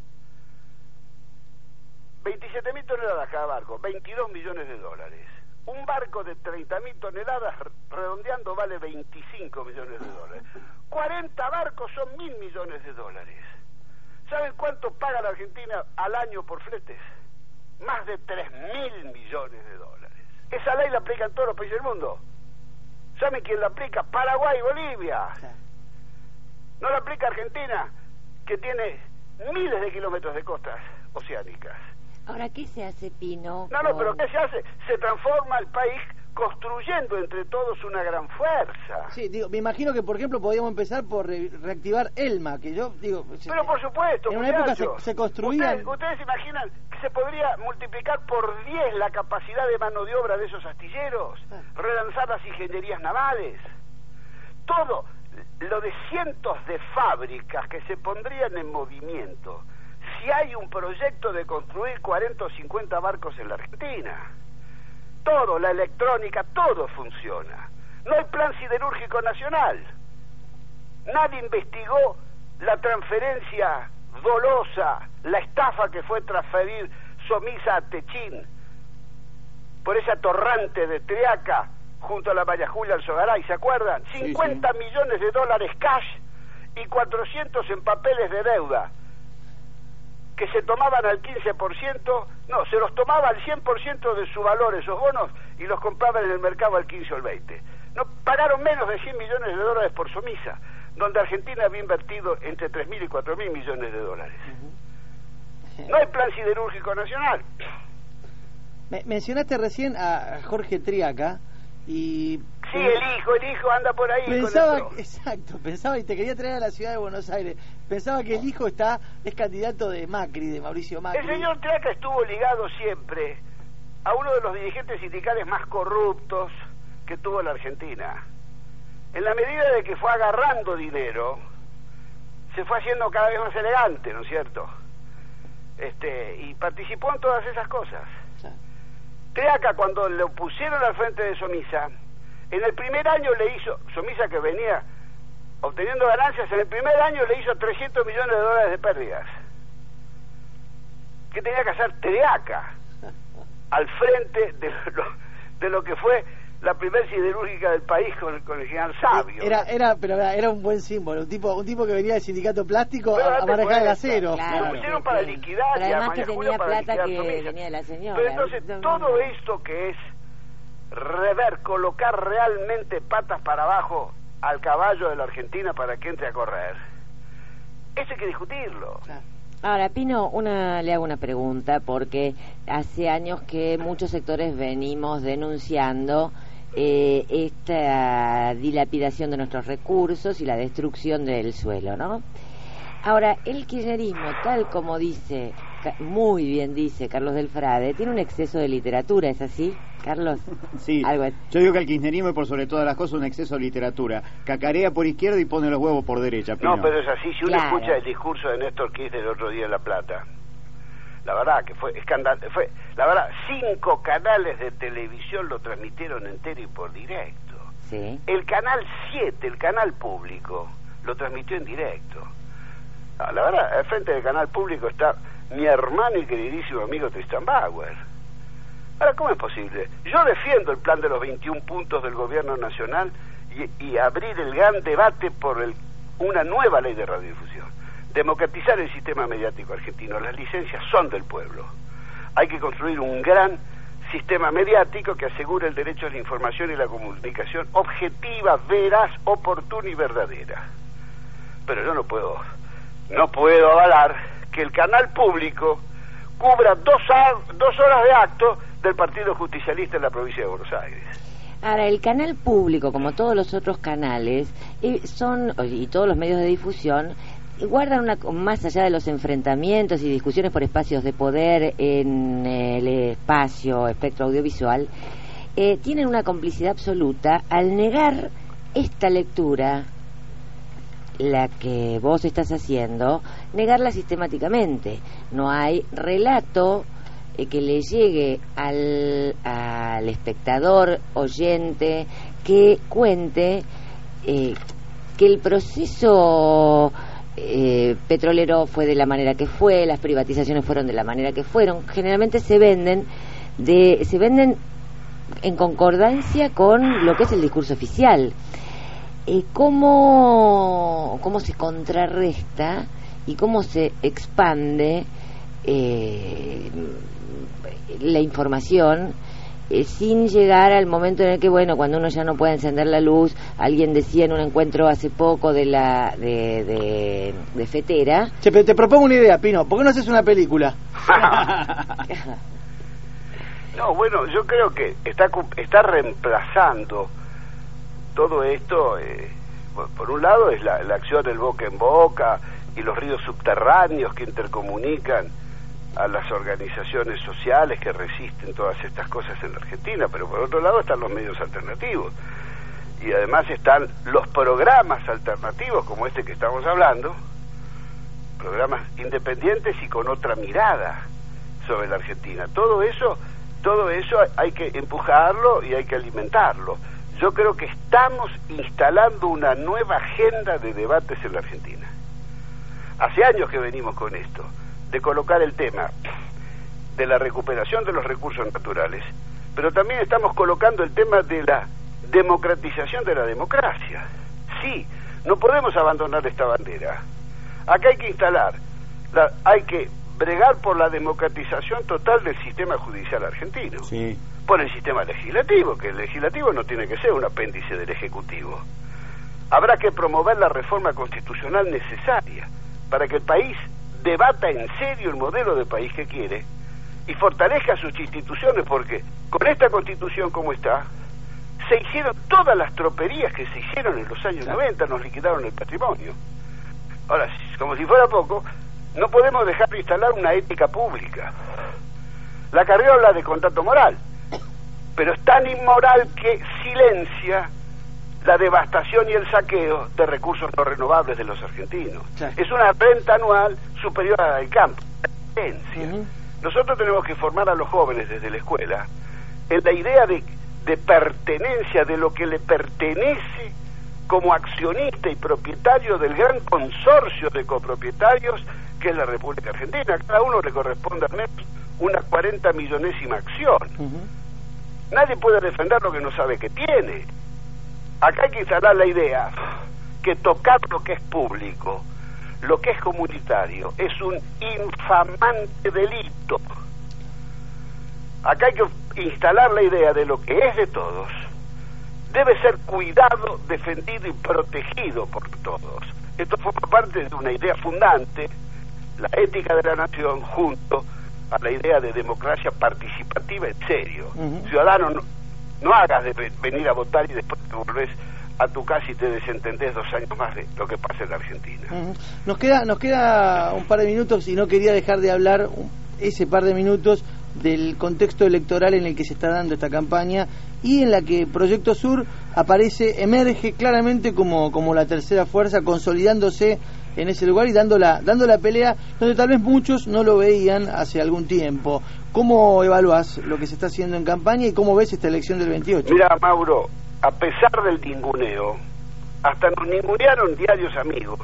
veintisiete mil toneladas cada barco, veintidós millones de dólares. Un barco de treinta mil toneladas, redondeando, vale veinticinco millones de dólares. cuarenta barcos son mil millones de dólares. ¿Saben cuánto paga la Argentina al año por fletes? Más de tres mil millones de dólares. Esa ley la aplican todos los países del mundo. ¿Saben quién la aplica? Paraguay y Bolivia. No la aplica Argentina, que tiene miles de kilómetros de costas oceánicas.
Ahora, ¿qué se hace, Pino?
No, no,
con...
pero ¿qué se hace? Se transforma el país construyendo entre todos una gran fuerza.
Sí, digo, me imagino que, por ejemplo, podríamos empezar por re reactivar Elma, que yo digo...
Pero por supuesto,
en una época se, se construían...
¿Ustedes, ¿Ustedes imaginan que se podría multiplicar por diez la capacidad de mano de obra de esos astilleros? Ah. Relanzar las ingenierías navales. Todo lo de cientos de fábricas que se pondrían en movimiento si hay un proyecto de construir cuarenta o cincuenta barcos en la Argentina. Todo, la electrónica, todo funciona. No hay plan siderúrgico nacional. Nadie investigó la transferencia dolosa, la estafa que fue transferir Somisa a Techín por ese atorrante de Triaca junto a la María Julia Alzogaray, ¿se acuerdan?
Sí,
cincuenta
sí.
millones de dólares cash y cuatrocientos en papeles de deuda que se tomaban al quince por ciento, no, se los tomaba al cien por ciento de su valor esos bonos y los compraban en el mercado al quince o al veinte. No, pagaron menos de cien millones de dólares por Somisa, donde Argentina había invertido entre tres mil y cuatro mil millones de dólares. Uh-huh. No hay plan siderúrgico nacional.
Me, mencionaste recién a Jorge Triaca y...
Sí, el hijo, el hijo anda por ahí.
Pensaba, con exacto, pensaba, y te quería traer a la ciudad de Buenos Aires, pensaba que el hijo está es candidato de Macri, de Mauricio Macri.
El señor Triaca estuvo ligado siempre a uno de los dirigentes sindicales más corruptos que tuvo la Argentina. En la medida de que fue agarrando dinero, se fue haciendo cada vez más elegante, ¿no es cierto? Este, y participó en todas esas cosas. Sí. Triaca, cuando lo pusieron al frente de Somisa, en el primer año le hizo, Somisa que venía obteniendo ganancias, en el primer año le hizo trescientos millones de dólares de pérdidas. ¿Qué tenía que hacer Triaca al frente de lo, de lo que fue la primer siderúrgica del país con, con el general Sabio?
Era, era, pero era un buen símbolo, un tipo, un tipo que venía del sindicato plástico a, a manejar el acero.
Claro,
lo pusieron para
sí.
liquidar,
pero
y a
además
María
que
Julia
tenía
para
plata
liquidar
que
Somisa.
venía de la señora.
Pero entonces todo esto que es rever, colocar realmente patas para abajo al caballo de la Argentina para que entre a correr, eso hay que discutirlo.
Claro.
Ahora, Pino, una, le hago una pregunta, porque hace años que muchos sectores venimos denunciando eh, esta dilapidación de nuestros recursos y la destrucción del suelo, ¿no? Ahora, el kirchnerismo, tal como dice, muy bien dice Carlos del Frade, tiene un exceso de literatura, ¿es así, Carlos?
Sí,
Algo...
yo digo que el kirchnerismo es por sobre todas las cosas un exceso de literatura. Cacarea por izquierda y pone los huevos por derecha. Pino.
No, pero es así, si uno
claro.
escucha el discurso de Néstor Kirchner el otro día en La Plata, la verdad que fue escandal, fue, la verdad, cinco canales de televisión lo transmitieron entero y por directo.
Sí.
El canal siete, el canal público, lo transmitió en directo. No, la verdad, al frente del canal público está mi hermano y queridísimo amigo Tristan Bauer. Ahora, ¿cómo es posible? Yo defiendo el plan de los veintiún puntos del gobierno nacional y, y abrir el gran debate por el, una nueva ley de radiodifusión. Democratizar el sistema mediático argentino. Las licencias son del pueblo. Hay que construir un gran sistema mediático que asegure el derecho a la información y la comunicación objetiva, veraz, oportuna y verdadera. Pero yo no puedo... No puedo avalar que el canal público cubra dos, dos horas de acto del Partido Justicialista en la provincia de Buenos Aires.
Ahora, el canal público, como todos los otros canales, eh, son y todos los medios de difusión, guardan una, más allá de los enfrentamientos y discusiones por espacios de poder en el espacio espectro audiovisual, eh, tienen una complicidad absoluta al negar esta lectura, la que vos estás haciendo, negarla sistemáticamente. No hay relato eh, que le llegue al, al espectador, oyente, que cuente eh, que el proceso eh, petrolero fue de la manera que fue, las privatizaciones fueron de la manera que fueron. Generalmente se venden de se venden en concordancia con lo que es el discurso oficial. Eh, ¿cómo, ¿Cómo se contrarresta y cómo se expande eh, la información eh, sin llegar al momento en el que, bueno, cuando uno ya no puede encender la luz, alguien decía en un encuentro hace poco de la de, de, de Fetera.
Che, te propongo una idea, Pino, ¿por qué no haces una película?
No, bueno, yo creo que está está reemplazando todo esto, eh, por un lado es la, la acción del boca en boca y los ríos subterráneos que intercomunican a las organizaciones sociales que resisten todas estas cosas en la Argentina, pero por otro lado están los medios alternativos y además están los programas alternativos como este que estamos hablando, programas independientes y con otra mirada sobre la Argentina. Todo eso, todo eso hay que empujarlo y hay que alimentarlo. Yo creo que estamos instalando una nueva agenda de debates en la Argentina. Hace años que venimos con esto, de colocar el tema de la recuperación de los recursos naturales, pero también estamos colocando el tema de la democratización de la democracia. Sí, no podemos abandonar esta bandera. Acá hay que instalar, la, hay que bregar por la democratización total del sistema judicial argentino.
Sí.
Por el sistema legislativo, que el legislativo no tiene que ser un apéndice del Ejecutivo. Habrá que promover la reforma constitucional necesaria para que el país debata en serio el modelo de país que quiere y fortalezca sus instituciones, porque con esta constitución como está, se hicieron todas las troperías que se hicieron en los años claro. noventa, nos liquidaron el patrimonio. Ahora, como si fuera poco, no podemos dejar de instalar una ética pública. La Carrió habla de contrato moral, pero es tan inmoral que silencia la devastación y el saqueo de recursos no renovables de los argentinos. Sí. Es una renta anual superior a la del campo. Uh-huh. Nosotros tenemos que formar a los jóvenes desde la escuela en la idea de, de pertenencia, de lo que le pertenece como accionista y propietario del gran consorcio de copropietarios que es la República Argentina. A cada uno le corresponde al menos una cuarenta millonésima acción. Uh-huh. Nadie puede defender lo que no sabe que tiene. Acá hay que instalar la idea que tocar lo que es público, lo que es comunitario, es un infamante delito. Acá hay que instalar la idea de lo que es de todos, debe ser cuidado, defendido y protegido por todos. Esto forma parte de una idea fundante, la ética de la nación, junto a la idea de democracia participativa en serio. Uh-huh. Ciudadano, no, no hagas de venir a votar y después te volvés a tu casa y te desentendés dos años más de lo que pasa en la Argentina. Uh-huh. Nos queda,
nos queda un par de minutos y no quería dejar de hablar un, ese par de minutos del contexto electoral en el que se está dando esta campaña y en la que Proyecto Sur aparece, emerge claramente como, como la tercera fuerza, consolidándose en ese lugar y dando la, dando la pelea donde tal vez muchos no lo veían hace algún tiempo. ¿Cómo evaluás lo que se está haciendo en campaña y cómo ves esta elección del veintiocho?
Mira, Mauro, a pesar del ninguneo, hasta nos ningunearon diarios amigos,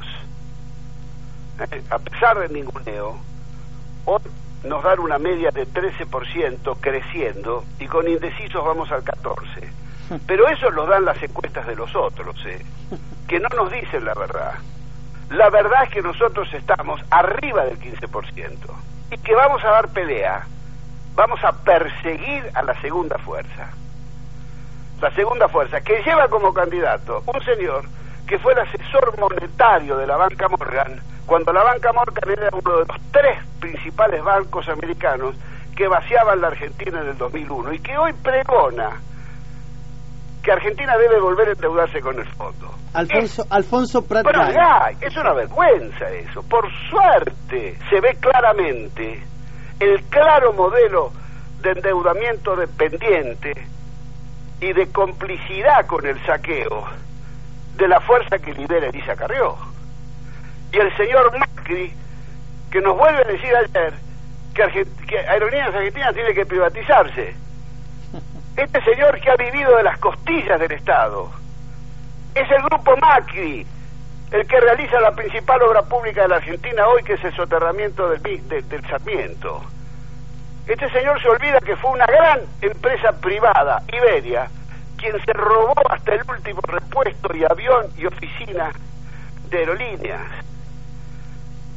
¿eh? A pesar del ninguneo, hoy nos dan una media de trece por ciento creciendo y con indecisos vamos al catorce por ciento. Pero eso lo dan las encuestas de los otros, ¿eh? Que no nos dicen la verdad. La verdad es que nosotros estamos arriba del quince por ciento y que vamos a dar pelea, vamos a perseguir a la segunda fuerza. La segunda fuerza, que lleva como candidato un señor que fue el asesor monetario de la banca Morgan, cuando la banca Morgan era uno de los tres principales bancos americanos que vaciaban la Argentina en el dos mil uno y que hoy pregona que Argentina debe volver a endeudarse con el fondo.
Alfonso, es, Alfonso Prat.
Bueno, ya, es una vergüenza eso. Por suerte se ve claramente el claro modelo de endeudamiento dependiente y de complicidad con el saqueo de la fuerza que lidera Elisa Carrió. Y el señor Macri, que nos vuelve a decir ayer que, Argent- que Aerolíneas Argentinas tiene que privatizarse. Este señor que ha vivido de las costillas del Estado es el grupo Macri el que realiza la principal obra pública de la Argentina hoy, que es el soterramiento del, de, del Sarmiento. Este señor se olvida que fue una gran empresa privada, Iberia, quien se robó hasta el último repuesto y avión y oficina de aerolíneas.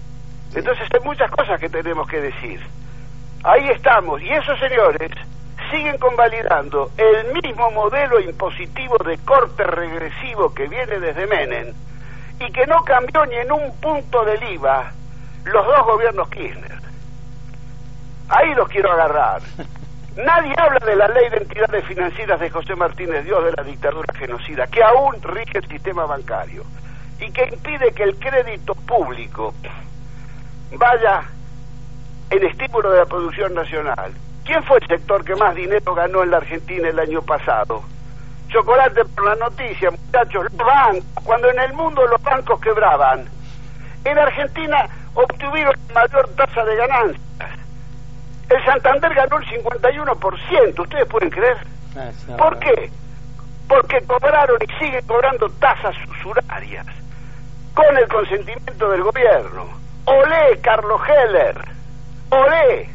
Entonces hay muchas cosas que tenemos que decir. Ahí estamos, y esos señores siguen convalidando el mismo modelo impositivo de corte regresivo que viene desde Menem y que no cambió ni en un punto del I V A los dos gobiernos Kirchner. Ahí los quiero agarrar. Nadie habla de la ley de entidades financieras de José Martínez Dios de la dictadura genocida, que aún rige el sistema bancario y que impide que el crédito público vaya en estímulo de la producción nacional. ¿Quién fue el sector que más dinero ganó en la Argentina el año pasado? Chocolate por la noticia, muchachos, los bancos, cuando en el mundo los bancos quebraban. En Argentina obtuvieron mayor tasa de ganancias. El Santander ganó el cincuenta y uno por ciento, ¿ustedes pueden creer? ¿Por qué? Porque cobraron y siguen cobrando tasas usurarias, con el consentimiento del gobierno. ¡Olé, Carlos Heller! ¡Olé!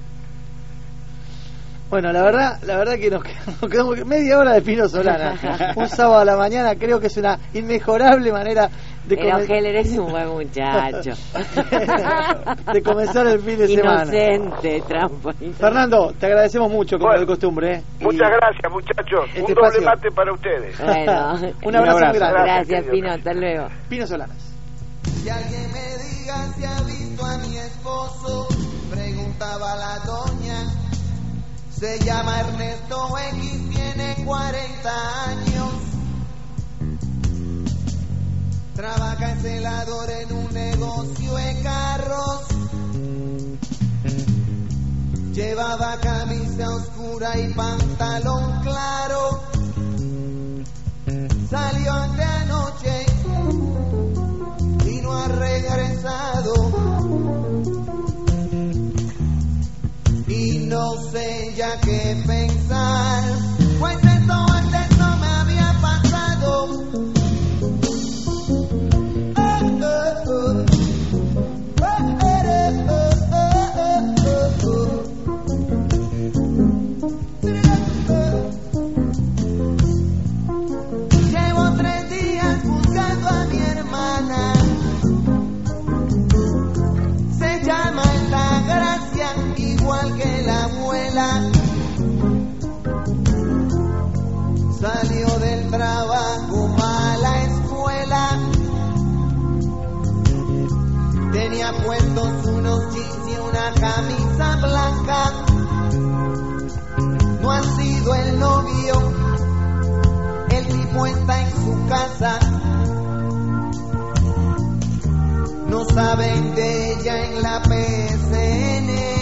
Bueno, la verdad, la verdad que nos quedamos, nos quedamos media hora de Pino Solana. Un sábado a la mañana, creo que es una inmejorable manera de
Pero
comen...
Heller es un buen muchacho.
de comenzar el fin de semana.
Inocente, trampa.
Fernando, te agradecemos mucho, como
bueno,
de costumbre. ¿eh?
Muchas y... gracias, muchachos.
Este
un
espacio...
doble mate para ustedes.
Bueno,
un abrazo muy grande.
Gracias, gracias Pino, hasta luego.
Pino Solanas.
Si alguien me diga si ha visto a mi esposo, preguntaba la doña. Se llama Ernesto X, tiene cuarenta años. Trabaja en celador en un negocio de carros. Llevaba camisa oscura y pantalón claro. Salió ante anoche y no ha regresado. Y no sé ya qué pensar, pues esto antes no me había pasado. Oh, oh, oh. Oh, oh, oh, oh, oh, oh. Llevo tres días buscando a mi hermana. Se llama Altagracia, igual que la abuela. Salió del trabajo a la escuela. Tenía puestos unos jeans y una camisa blanca. No ha sido el novio, el tipo está en su casa. No saben de ella en la P S N.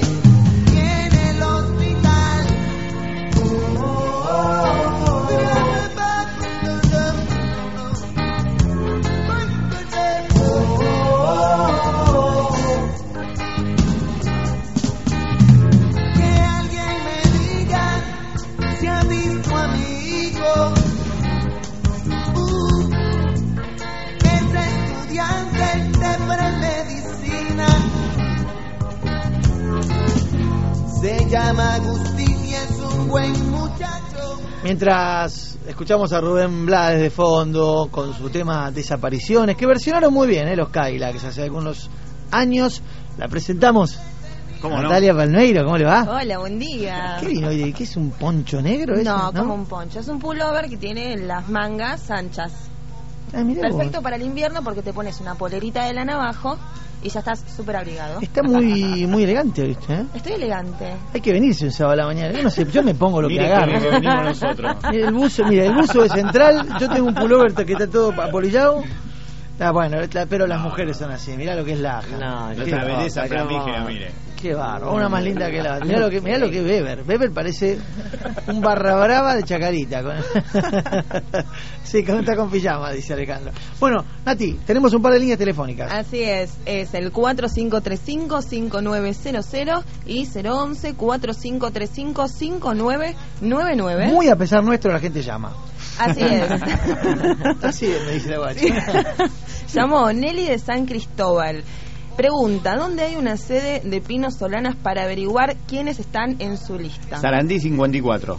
Se llama Agustín y es un buen muchacho.
Mientras escuchamos a Rubén Blades de fondo con su tema Desapariciones, que versionaron muy bien, ¿eh? Los Cadillacs hace algunos años. La presentamos.
¿Cómo
Natalia
no?
Palmeiro, ¿cómo le va?
Hola, buen día.
¿Qué vino hoy? ¿Qué es un poncho negro? Eso,
no,
¿no?
como un poncho. Es un pullover que tiene las mangas anchas.
Ah, mirá
Perfecto
vos.
para el invierno porque te pones una polerita de lana abajo y ya estás súper abrigado.
Está muy muy elegante, ¿viste? ¿eh?
Estoy elegante.
Hay que venirse un sábado a la mañana. Yo no sé, yo me pongo lo
Mire
que agarro.
que venimos nosotros.
Mira el buzo, mira, el buzo es central. Yo tengo un pullover que está todo apolillado. Ah, bueno, pero las mujeres son así. Mirá lo que es Laja.
No,
Qué
Nuestra
bárbaro.
belleza flamígera, mire.
Qué barro, una más linda que la otra. Mirá lo que, mirá lo que es Weber. Weber parece un barra brava de Chacarita. Con... sí, con está con pijama, dice Alejandro. Bueno, Nati, tenemos un par de líneas telefónicas.
Así es, es el cuatro cinco tres cinco, cinco nueve cero cero y cero once, cuatro cinco tres cinco, cinco nueve nueve nueve.
Muy a pesar nuestro, la gente llama.
Así es.
Así es, me dice la guacha.
Sí. Llamó Nelly de San Cristóbal. Pregunta, ¿dónde hay una sede de Pino Solanas para averiguar quiénes están en su lista?
Sarandí cincuenta y cuatro.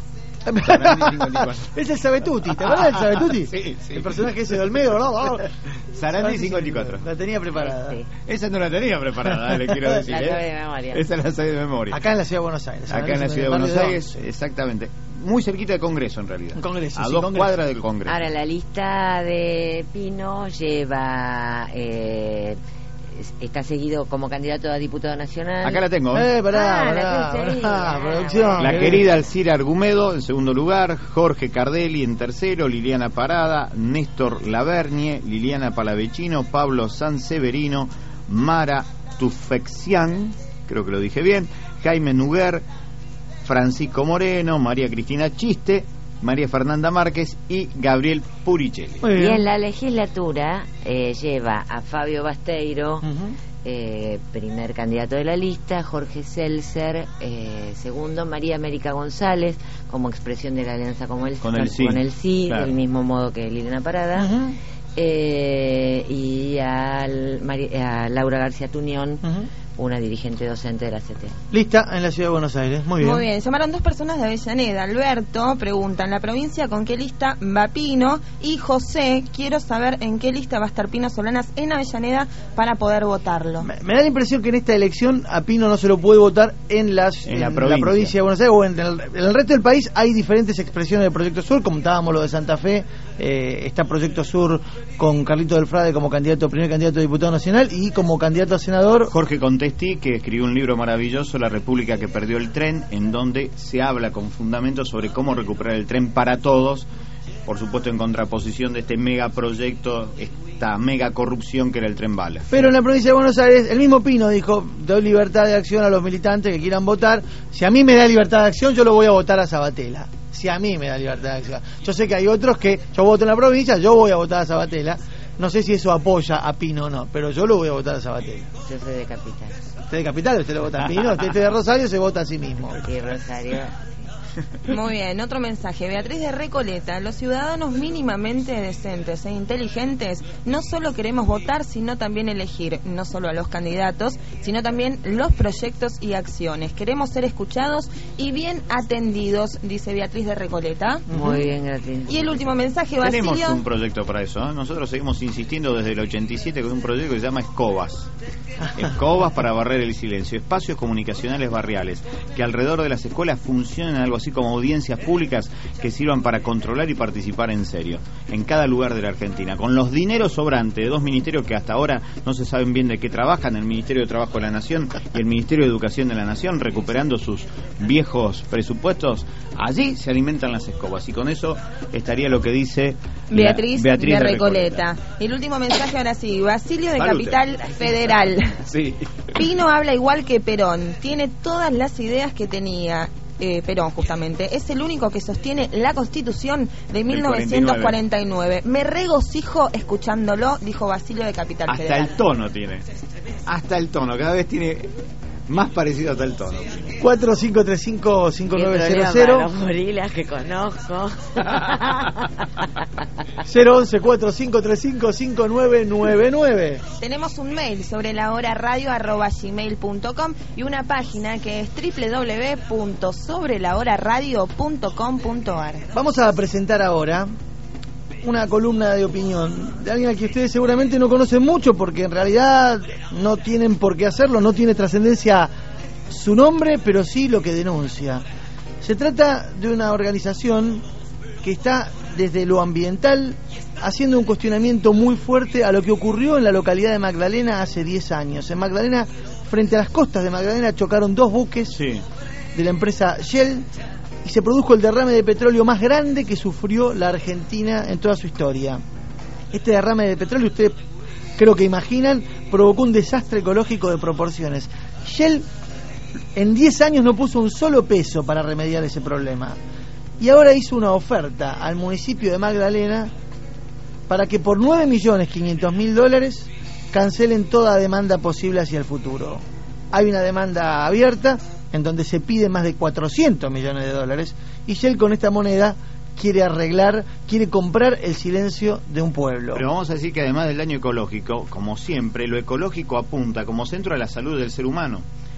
Sarandí cincuenta y cuatro.
Es el Sabetuti, ¿te acuerdas del Sabetuti?
Sí, sí.
El personaje ese de Olmedo, ¿no?
Sarandí cincuenta y cuatro.
La tenía preparada.
Sí.
Esa no la tenía preparada, le quiero decir.
La
¿eh?
sabe de memoria.
Esa la sabe de memoria.
Acá en la ciudad de Buenos Aires.
Acá en la ciudad de Buenos Aires, exactamente. Muy cerquita del Congreso, en realidad.
Un Congreso,
A
sí,
dos
Congreso.
cuadras del Congreso.
Ahora, la lista de Pino lleva... Eh, está seguido como candidato a diputado nacional.
Acá la tengo.
Eh, pará,
Ah, la
pará,
tenés ahí.
pará,
Ah,
producción.
La
que-
querida Alcira Argumedo en segundo lugar, Jorge Cardelli en tercero, Liliana Parada, Néstor Lavernie, Liliana Palavecino, Pablo Sanseverino, Mara Tufexian, creo que lo dije bien, Jaime Nuguer, Francisco Moreno, María Cristina Chiste, María Fernanda Márquez y Gabriel Puricelli.
Muy
Y
bien.
en la legislatura eh, lleva a Fabio Basteiro,
Ujú.
eh, primer candidato de la lista, Jorge Seltzer, eh, segundo, María América González, como expresión de la alianza con el,
Con el sí,
con el sí,
claro.
del mismo modo que Liliana Parada,
Ujú.
eh, y al, Mari- a Laura García Tuñón,
Ujú.
una dirigente docente de la C T.
Lista en la ciudad de Buenos Aires. Muy bien.
Muy bien, llamaron dos personas de Avellaneda. Alberto pregunta, en la provincia ¿con qué lista va Pino? Y José, quiero saber en qué lista va a estar Pino Solanas en Avellaneda para poder votarlo.
Me, me da la impresión que en esta elección a Pino no se lo puede votar en, las,
En la provincia.
provincia de Buenos Aires o en el, en el resto del país. Hay diferentes expresiones del Proyecto Sur, comentábamos lo de Santa Fe, eh, está Proyecto Sur con Carlito del Frade como candidato, primer candidato a diputado nacional y como candidato a senador.
Jorge Contesti, que escribió un libro maravilloso, La República que perdió el tren, en donde se habla con fundamentos sobre cómo recuperar el tren para todos, por supuesto en contraposición de este megaproyecto, esta mega corrupción que era el tren bala.
Pero en la provincia de Buenos Aires, el mismo Pino dijo, doy libertad de acción a los militantes que quieran votar. Si a mí me da libertad de acción, yo lo voy a votar a Sabatella. Si a mí me da libertad de acción. Yo sé que hay otros que, yo voto en la provincia, yo voy a votar a Sabatella. No sé si eso apoya a Pino o no, pero yo lo voy a votar a Sabatella.
Yo soy de Capital.
Usted de Capital, usted lo vota a Pino, usted de Rosario se vota a sí mismo.
Y Rosario...
Muy bien, otro mensaje. Beatriz de Recoleta. Los ciudadanos mínimamente decentes e inteligentes no solo queremos votar, sino también elegir, no solo a los candidatos, sino también los proyectos y acciones. Queremos ser escuchados y bien atendidos, dice Beatriz de Recoleta.
Muy bien, gracias.
Y el último mensaje,
Tenemos
Basilio.
un proyecto para eso, ¿eh? Nosotros seguimos insistiendo desde el ochenta y siete con un proyecto que se llama Escobas. Escobas para barrer el silencio, espacios comunicacionales barriales que alrededor de las escuelas funcionen algo así como audiencias públicas que sirvan para controlar y participar en serio en cada lugar de la Argentina, con los dineros sobrantes de dos ministerios que hasta ahora no se saben bien de qué trabajan, el Ministerio de Trabajo de la Nación y el Ministerio de Educación de la Nación, recuperando sus viejos presupuestos. Allí se alimentan las escobas y con eso estaría lo que dice la-
Beatriz,
Beatriz
de Recoleta. El último mensaje ahora sí, Basilio de
Salute.
Capital Federal.
Sí.
Pino habla igual que Perón, tiene todas las ideas que tenía eh, Perón justamente, es el único que sostiene la Constitución de mil novecientos cuarenta y nueve. Me regocijo escuchándolo, dijo Basilio de Capital
Hasta
Federal.
el tono tiene. Hasta el tono, cada vez tiene más parecido hasta el tono.
cuatro cinco tres cinco cinco nueve cero
Qué
cero
problema para los gorilas que conozco.
cero once cuatro cinco tres cinco cinco nueve nueve nueve.
Tenemos un mail sobre la hora radio arroba gmail punto com y una página que es doble u doble u doble u punto sobre la hora radio punto com punto a r.
Vamos a presentar ahora una columna de opinión de alguien a quien ustedes seguramente no conocen mucho porque en realidad no tienen por qué hacerlo, no tiene trascendencia su nombre, pero sí lo que denuncia. Se trata de una organización que está desde lo ambiental haciendo un cuestionamiento muy fuerte a lo que ocurrió en la localidad de Magdalena hace diez años. En Magdalena, frente a las costas de Magdalena, chocaron dos buques
Sí.
de la empresa Shell y se produjo el derrame de petróleo más grande que sufrió la Argentina en toda su historia. Este derrame de petróleo, ustedes creo que imaginan, provocó un desastre ecológico de proporciones. Shell en diez años no puso un solo peso para remediar ese problema. Y ahora hizo una oferta al municipio de Magdalena para que por nueve millones quinientos mil dólares cancelen toda demanda posible hacia el futuro. Hay una demanda abierta en donde se pide más de cuatrocientos millones de dólares y Shell con esta moneda quiere arreglar, quiere comprar el silencio de un pueblo.
Pero vamos a decir que además del daño ecológico, como siempre, lo ecológico apunta como centro a la salud del ser humano.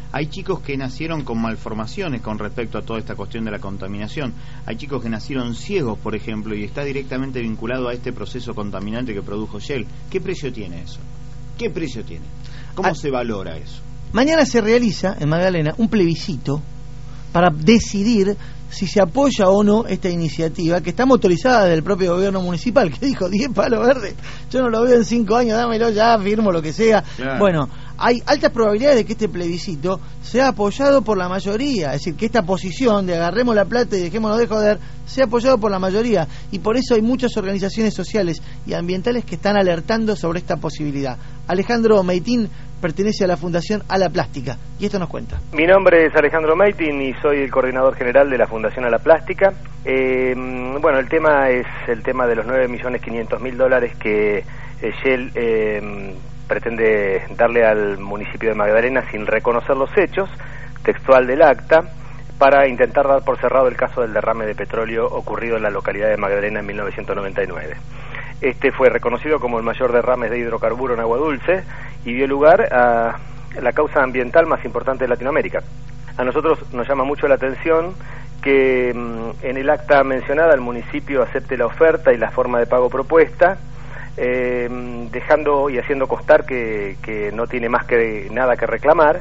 Hay chicos que nacieron con malformaciones con respecto a toda esta cuestión de la contaminación. Hay chicos que nacieron ciegos, por ejemplo, y está directamente vinculado a este proceso contaminante que produjo Shell. ¿Qué precio tiene eso? ¿Qué precio tiene? ¿Cómo ah, se valora eso?
Mañana se realiza en Magdalena un plebiscito para decidir si se apoya o no esta iniciativa, que está motorizada del propio gobierno municipal, que dijo diez palos verdes, yo no lo veo en cinco años, dámelo ya, firmo lo que sea. Claro. Bueno, hay altas probabilidades de que este plebiscito sea apoyado por la mayoría, es decir, que esta posición de agarremos la plata y dejémonos de joder, sea apoyado por la mayoría, y por eso hay muchas organizaciones sociales y ambientales que están alertando sobre esta posibilidad. Alejandro Meitín pertenece a la Fundación A la Plástica, y esto nos cuenta.
Mi nombre es Alejandro Meitín y soy el coordinador general de la Fundación A la Plástica. Eh, bueno, el tema es el tema de los nueve millones quinientos mil dólares que eh, Shell eh, pretende darle al municipio de Magdalena sin reconocer los hechos, textual del acta, para intentar dar por cerrado el caso del derrame de petróleo ocurrido en la localidad de Magdalena en mil novecientos noventa y nueve. Este fue reconocido como el mayor derrame de hidrocarburo en agua dulce y dio lugar a la causa ambiental más importante de Latinoamérica. A nosotros nos llama mucho la atención que en el acta mencionada el municipio acepte la oferta y la forma de pago propuesta, eh, dejando y haciendo constar que, que no tiene más que nada que reclamar,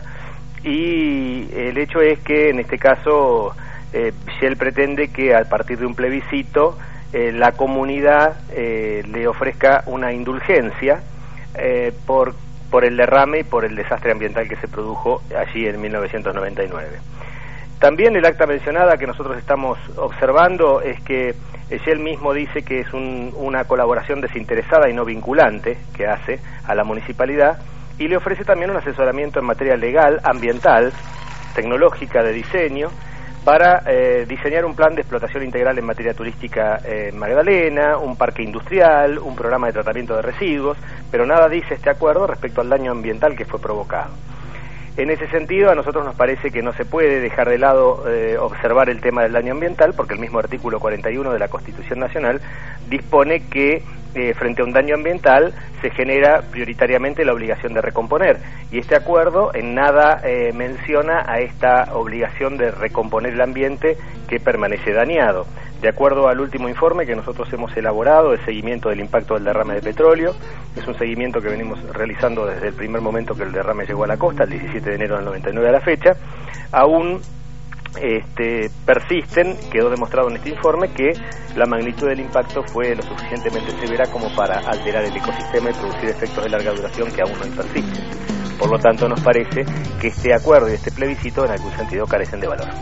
y el hecho es que en este caso eh, Shell pretende que a partir de un plebiscito eh, la comunidad eh, le ofrezca una indulgencia eh, por por el derrame y por el desastre ambiental que se produjo allí en mil novecientos noventa y nueve. También el acta mencionada que nosotros estamos observando es que Shell mismo dice que es un, una colaboración desinteresada y no vinculante que hace a la municipalidad, y le ofrece también un asesoramiento en materia legal, ambiental, tecnológica, de diseño, para eh, diseñar un plan de explotación integral en materia turística en Magdalena, un parque industrial, un programa de tratamiento de residuos, pero nada dice este acuerdo respecto al daño ambiental que fue provocado. En ese sentido, a nosotros nos parece que no se puede dejar de lado eh, observar el tema del daño ambiental, porque el mismo artículo cuarenta y uno de la Constitución Nacional dispone que eh, frente a un daño ambiental se genera prioritariamente la obligación de recomponer, y este acuerdo en nada eh, menciona a esta obligación de recomponer el ambiente que permanece dañado. De acuerdo al último informe que nosotros hemos elaborado, el seguimiento del impacto del derrame de petróleo, es un seguimiento que venimos realizando desde el primer momento que el derrame llegó a la costa, el diecisiete de enero del noventa y nueve a la fecha, aún este, persisten, quedó demostrado en este informe, que la magnitud del impacto fue lo suficientemente severa como para alterar el ecosistema y producir efectos de larga duración que aún no persisten. Por lo tanto, nos parece que este acuerdo y este plebiscito en algún sentido carecen de valor.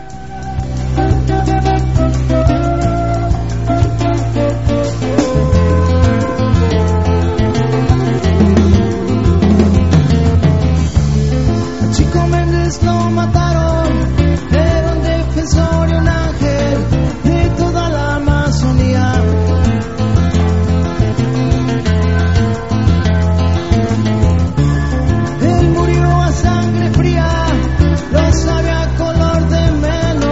Chico Méndez lo mataron, era un defensor y un ángel de toda la Amazonía. Él murió a sangre fría, lo sabe a color de melón.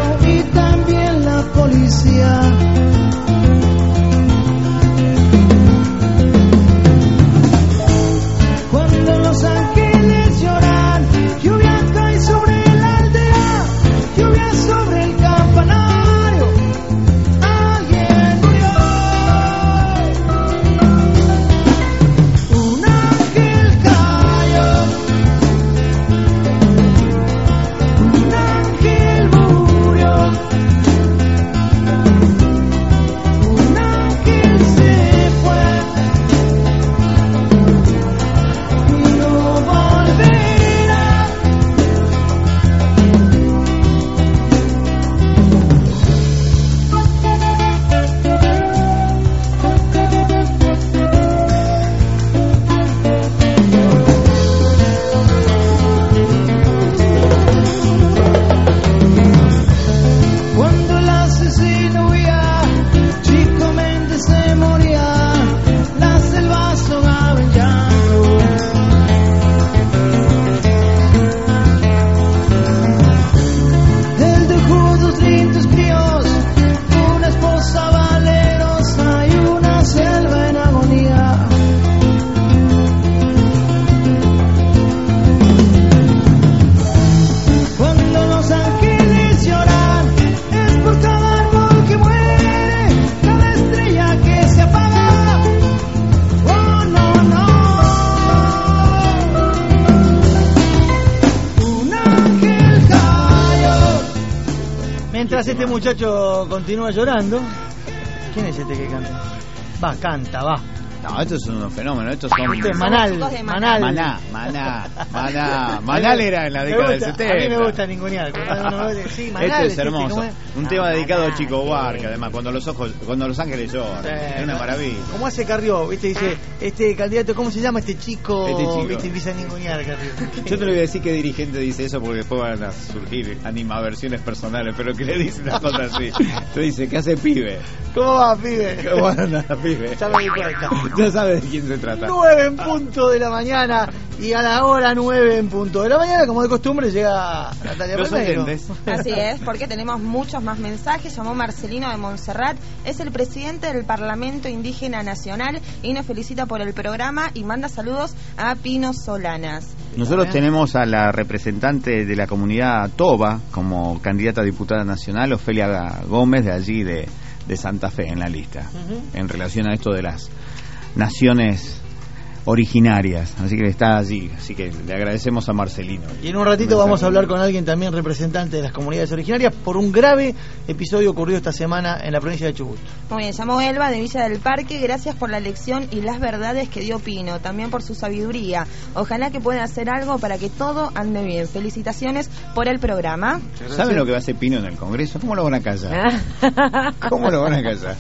Mientras este muchacho continúa llorando, ¿quién es este que canta? Va, canta, va.
No, estos son unos fenómenos, estos son...
Este es Manal, Manal.
Maná, Maná, Maná. Manal era en la década del setenta.
A mí me gusta ningunear. Sí, Manal,
este es hermoso.
Este,
un tema Manal, dedicado a Chico Buarque, además, cuando los ojos, cuando los ángeles lloran. Sí, es una maravilla.
¿Cómo hace Carrió? ¿Viste? Dice, este candidato, ¿cómo se llama este chico?
Este chico.
¿Viste? Empieza a ningunear, Carrió.
Yo no le voy a decir qué dirigente dice eso porque después van a surgir animaversiones personales, pero que le dicen una cosa así. Te dice, ¿qué hace pibe?
¿Cómo va, pibe?
¿Cómo anda, pibe?
Ya me di cuenta.
Ya sabes de quién se trata.
nueve en punto de la mañana y a la hora nueve en punto de la mañana, como de costumbre, llega Natalia Palmeiro.
Así es, porque tenemos muchos más mensajes. Llamó Marcelino de Montserrat, es el presidente del Parlamento Indígena Nacional y nos felicita por el programa y manda saludos a Pino Solanas.
Nosotros tenemos a la representante de la comunidad Toba como candidata a diputada nacional, Ofelia Gómez, de allí de, de Santa Fe, en la lista, uh-huh. en relación a esto de las naciones originarias, así que está allí, así que le agradecemos a Marcelino.
Y en un ratito vamos a hablar con alguien también representante de las comunidades originarias por un grave episodio ocurrido esta semana en la provincia de Chubut.
Muy bien, llamó Elba de Villa del Parque, gracias por la lección y las verdades que dio Pino, también por su sabiduría. Ojalá que pueda hacer algo para que todo ande bien. Felicitaciones por el programa.
¿Saben lo que va a hacer Pino en el Congreso? ¿Cómo lo van a callar? ¿Cómo lo van a callar?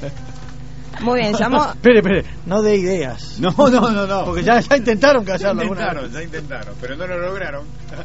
Muy bien, llamó...
espere, espere, no dé ideas.
No, no, no, no.
Porque ya, ya intentaron callarlo.
Ya intentaron, ya intentaron, pero no lo lograron.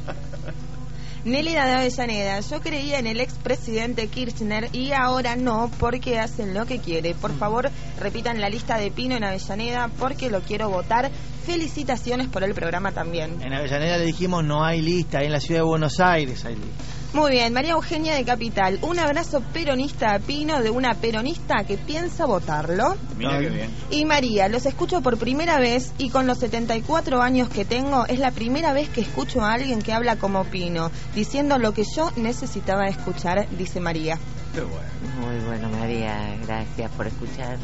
Nélida de Avellaneda, yo creía en el expresidente Kirchner y ahora no, porque hacen lo que quiere. Por favor, repitan la lista de Pino en Avellaneda porque lo quiero votar. Felicitaciones por el programa también.
En Avellaneda le dijimos no hay lista, ahí en la ciudad de Buenos Aires hay lista.
Muy bien, María Eugenia de Capital, un abrazo peronista a Pino de una peronista que piensa votarlo.
Mira qué bien.
Y María, los escucho por primera vez y con los setenta y cuatro años que tengo es la primera vez que escucho a alguien que habla como Pino, diciendo lo que yo necesitaba escuchar, dice María.
Qué bueno.
Muy bueno, María, gracias por escuchar.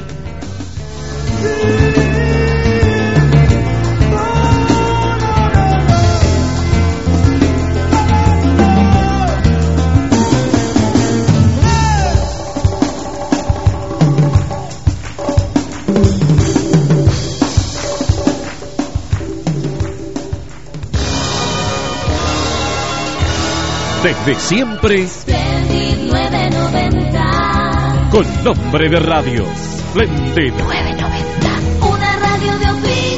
Desde siempre,
Splendid nueve noventa.
Con nombre de radio, Splendid
nueve noventa. Una radio de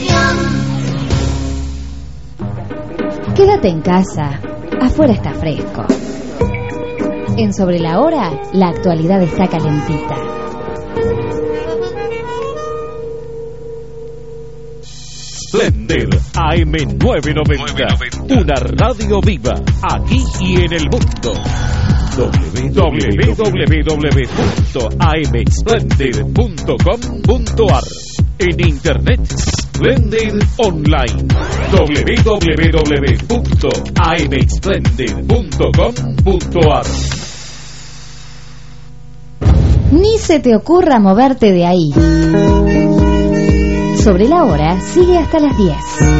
opinión.
Quédate en casa, afuera está fresco. En Sobre la Hora, la actualidad está calentita.
Splendid A M nueve noventa, una radio viva, aquí y en el mundo. w w w punto a m splendid punto com punto a r. En internet, Splendid Online. w w w punto a m splendid punto com punto a r.
Ni se te ocurra moverte de ahí. Sobre la Hora sigue hasta las diez.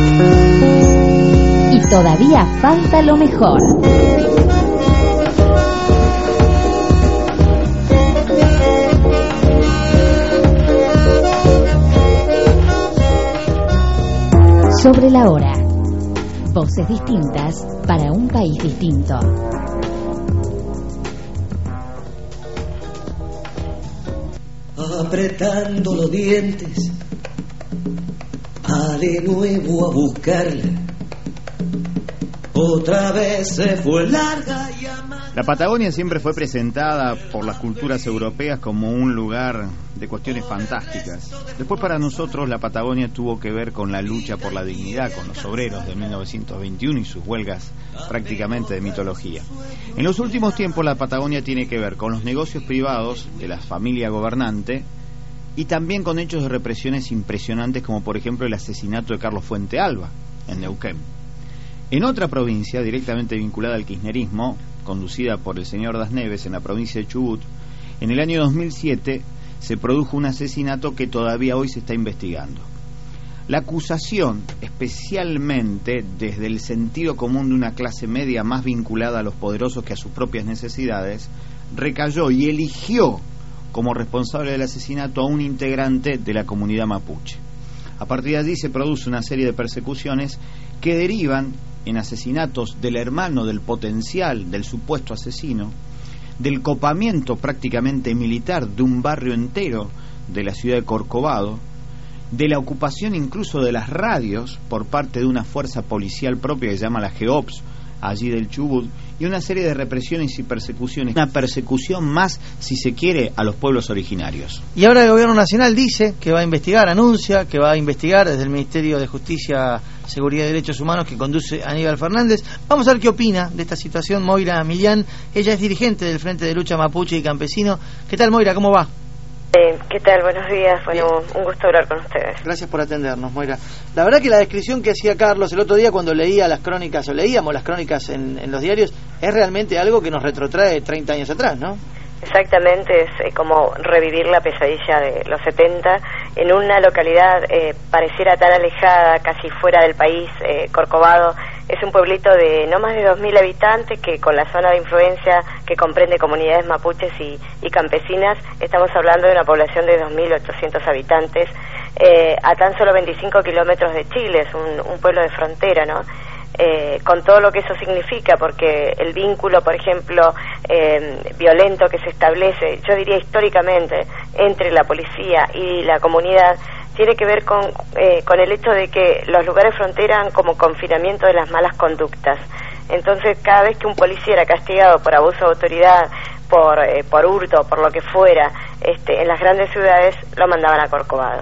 Y todavía falta lo mejor. Sobre la Hora. Voces distintas para un país distinto.
Apretando los dientes, a de nuevo a buscarla. Otra vez se fue larga y amarga.
La Patagonia siempre fue presentada por las culturas europeas como un lugar de cuestiones fantásticas. Después, para nosotros, la Patagonia tuvo que ver con la lucha por la dignidad, con los obreros de mil novecientos veintiuno y sus huelgas prácticamente de mitología. En los últimos tiempos, la Patagonia tiene que ver con los negocios privados de la familia gobernante y también con hechos de represiones impresionantes, como por ejemplo el asesinato de Carlos Fuente Alba en Neuquén. En otra provincia directamente vinculada al kirchnerismo, conducida por el señor Das Neves en la provincia de Chubut, en el año dos mil siete se produjo un asesinato que todavía hoy se está investigando. La acusación, especialmente desde el sentido común de una clase media más vinculada a los poderosos que a sus propias necesidades, recayó y eligió como responsable del asesinato a un integrante de la comunidad mapuche. A partir de allí se produce una serie de persecuciones que derivan en asesinatos del hermano del potencial, del supuesto asesino, del copamiento prácticamente militar de un barrio entero de la ciudad de Corcovado, de la ocupación incluso de las radios por parte de una fuerza policial propia que se llama la GEOPS, allí del Chubut, y una serie de represiones y persecuciones, una persecución más, si se quiere, a los pueblos originarios.
Y ahora el gobierno nacional dice que va a investigar, anuncia que va a investigar desde el Ministerio de Justicia, Seguridad y Derechos Humanos que conduce Aníbal Fernández. Vamos a ver qué opina de esta situación Moira Millán. Ella es dirigente del Frente de Lucha Mapuche y Campesino. ¿Qué tal, Moira? ¿Cómo va?
Eh, ¿Qué tal? Buenos días. Bueno, un gusto hablar con ustedes.
Gracias por atendernos, Moira. La verdad que la descripción que hacía Carlos el otro día cuando leía las crónicas, o leíamos las crónicas en, en los diarios, es realmente algo que nos retrotrae treinta años atrás, ¿no?
Exactamente, es eh, como revivir la pesadilla de los setenta en una localidad eh, pareciera tan alejada, casi fuera del país. eh, Corcovado es un pueblito de no más de dos mil habitantes que con la zona de influencia que comprende comunidades mapuches y, y campesinas, estamos hablando de una población de dos mil ochocientos habitantes, eh, a tan solo veinticinco kilómetros de Chile. Es un, un pueblo de frontera, ¿no? Eh, con todo lo que eso significa, porque el vínculo, por ejemplo, eh, violento que se establece, yo diría históricamente, entre la policía y la comunidad, tiene que ver con, eh, con el hecho de que los lugares frontera eran como confinamiento de las malas conductas. Entonces, cada vez que un policía era castigado por abuso de autoridad, por, eh, por hurto, por lo que fuera, este, en las grandes ciudades, lo mandaban a Corcovado.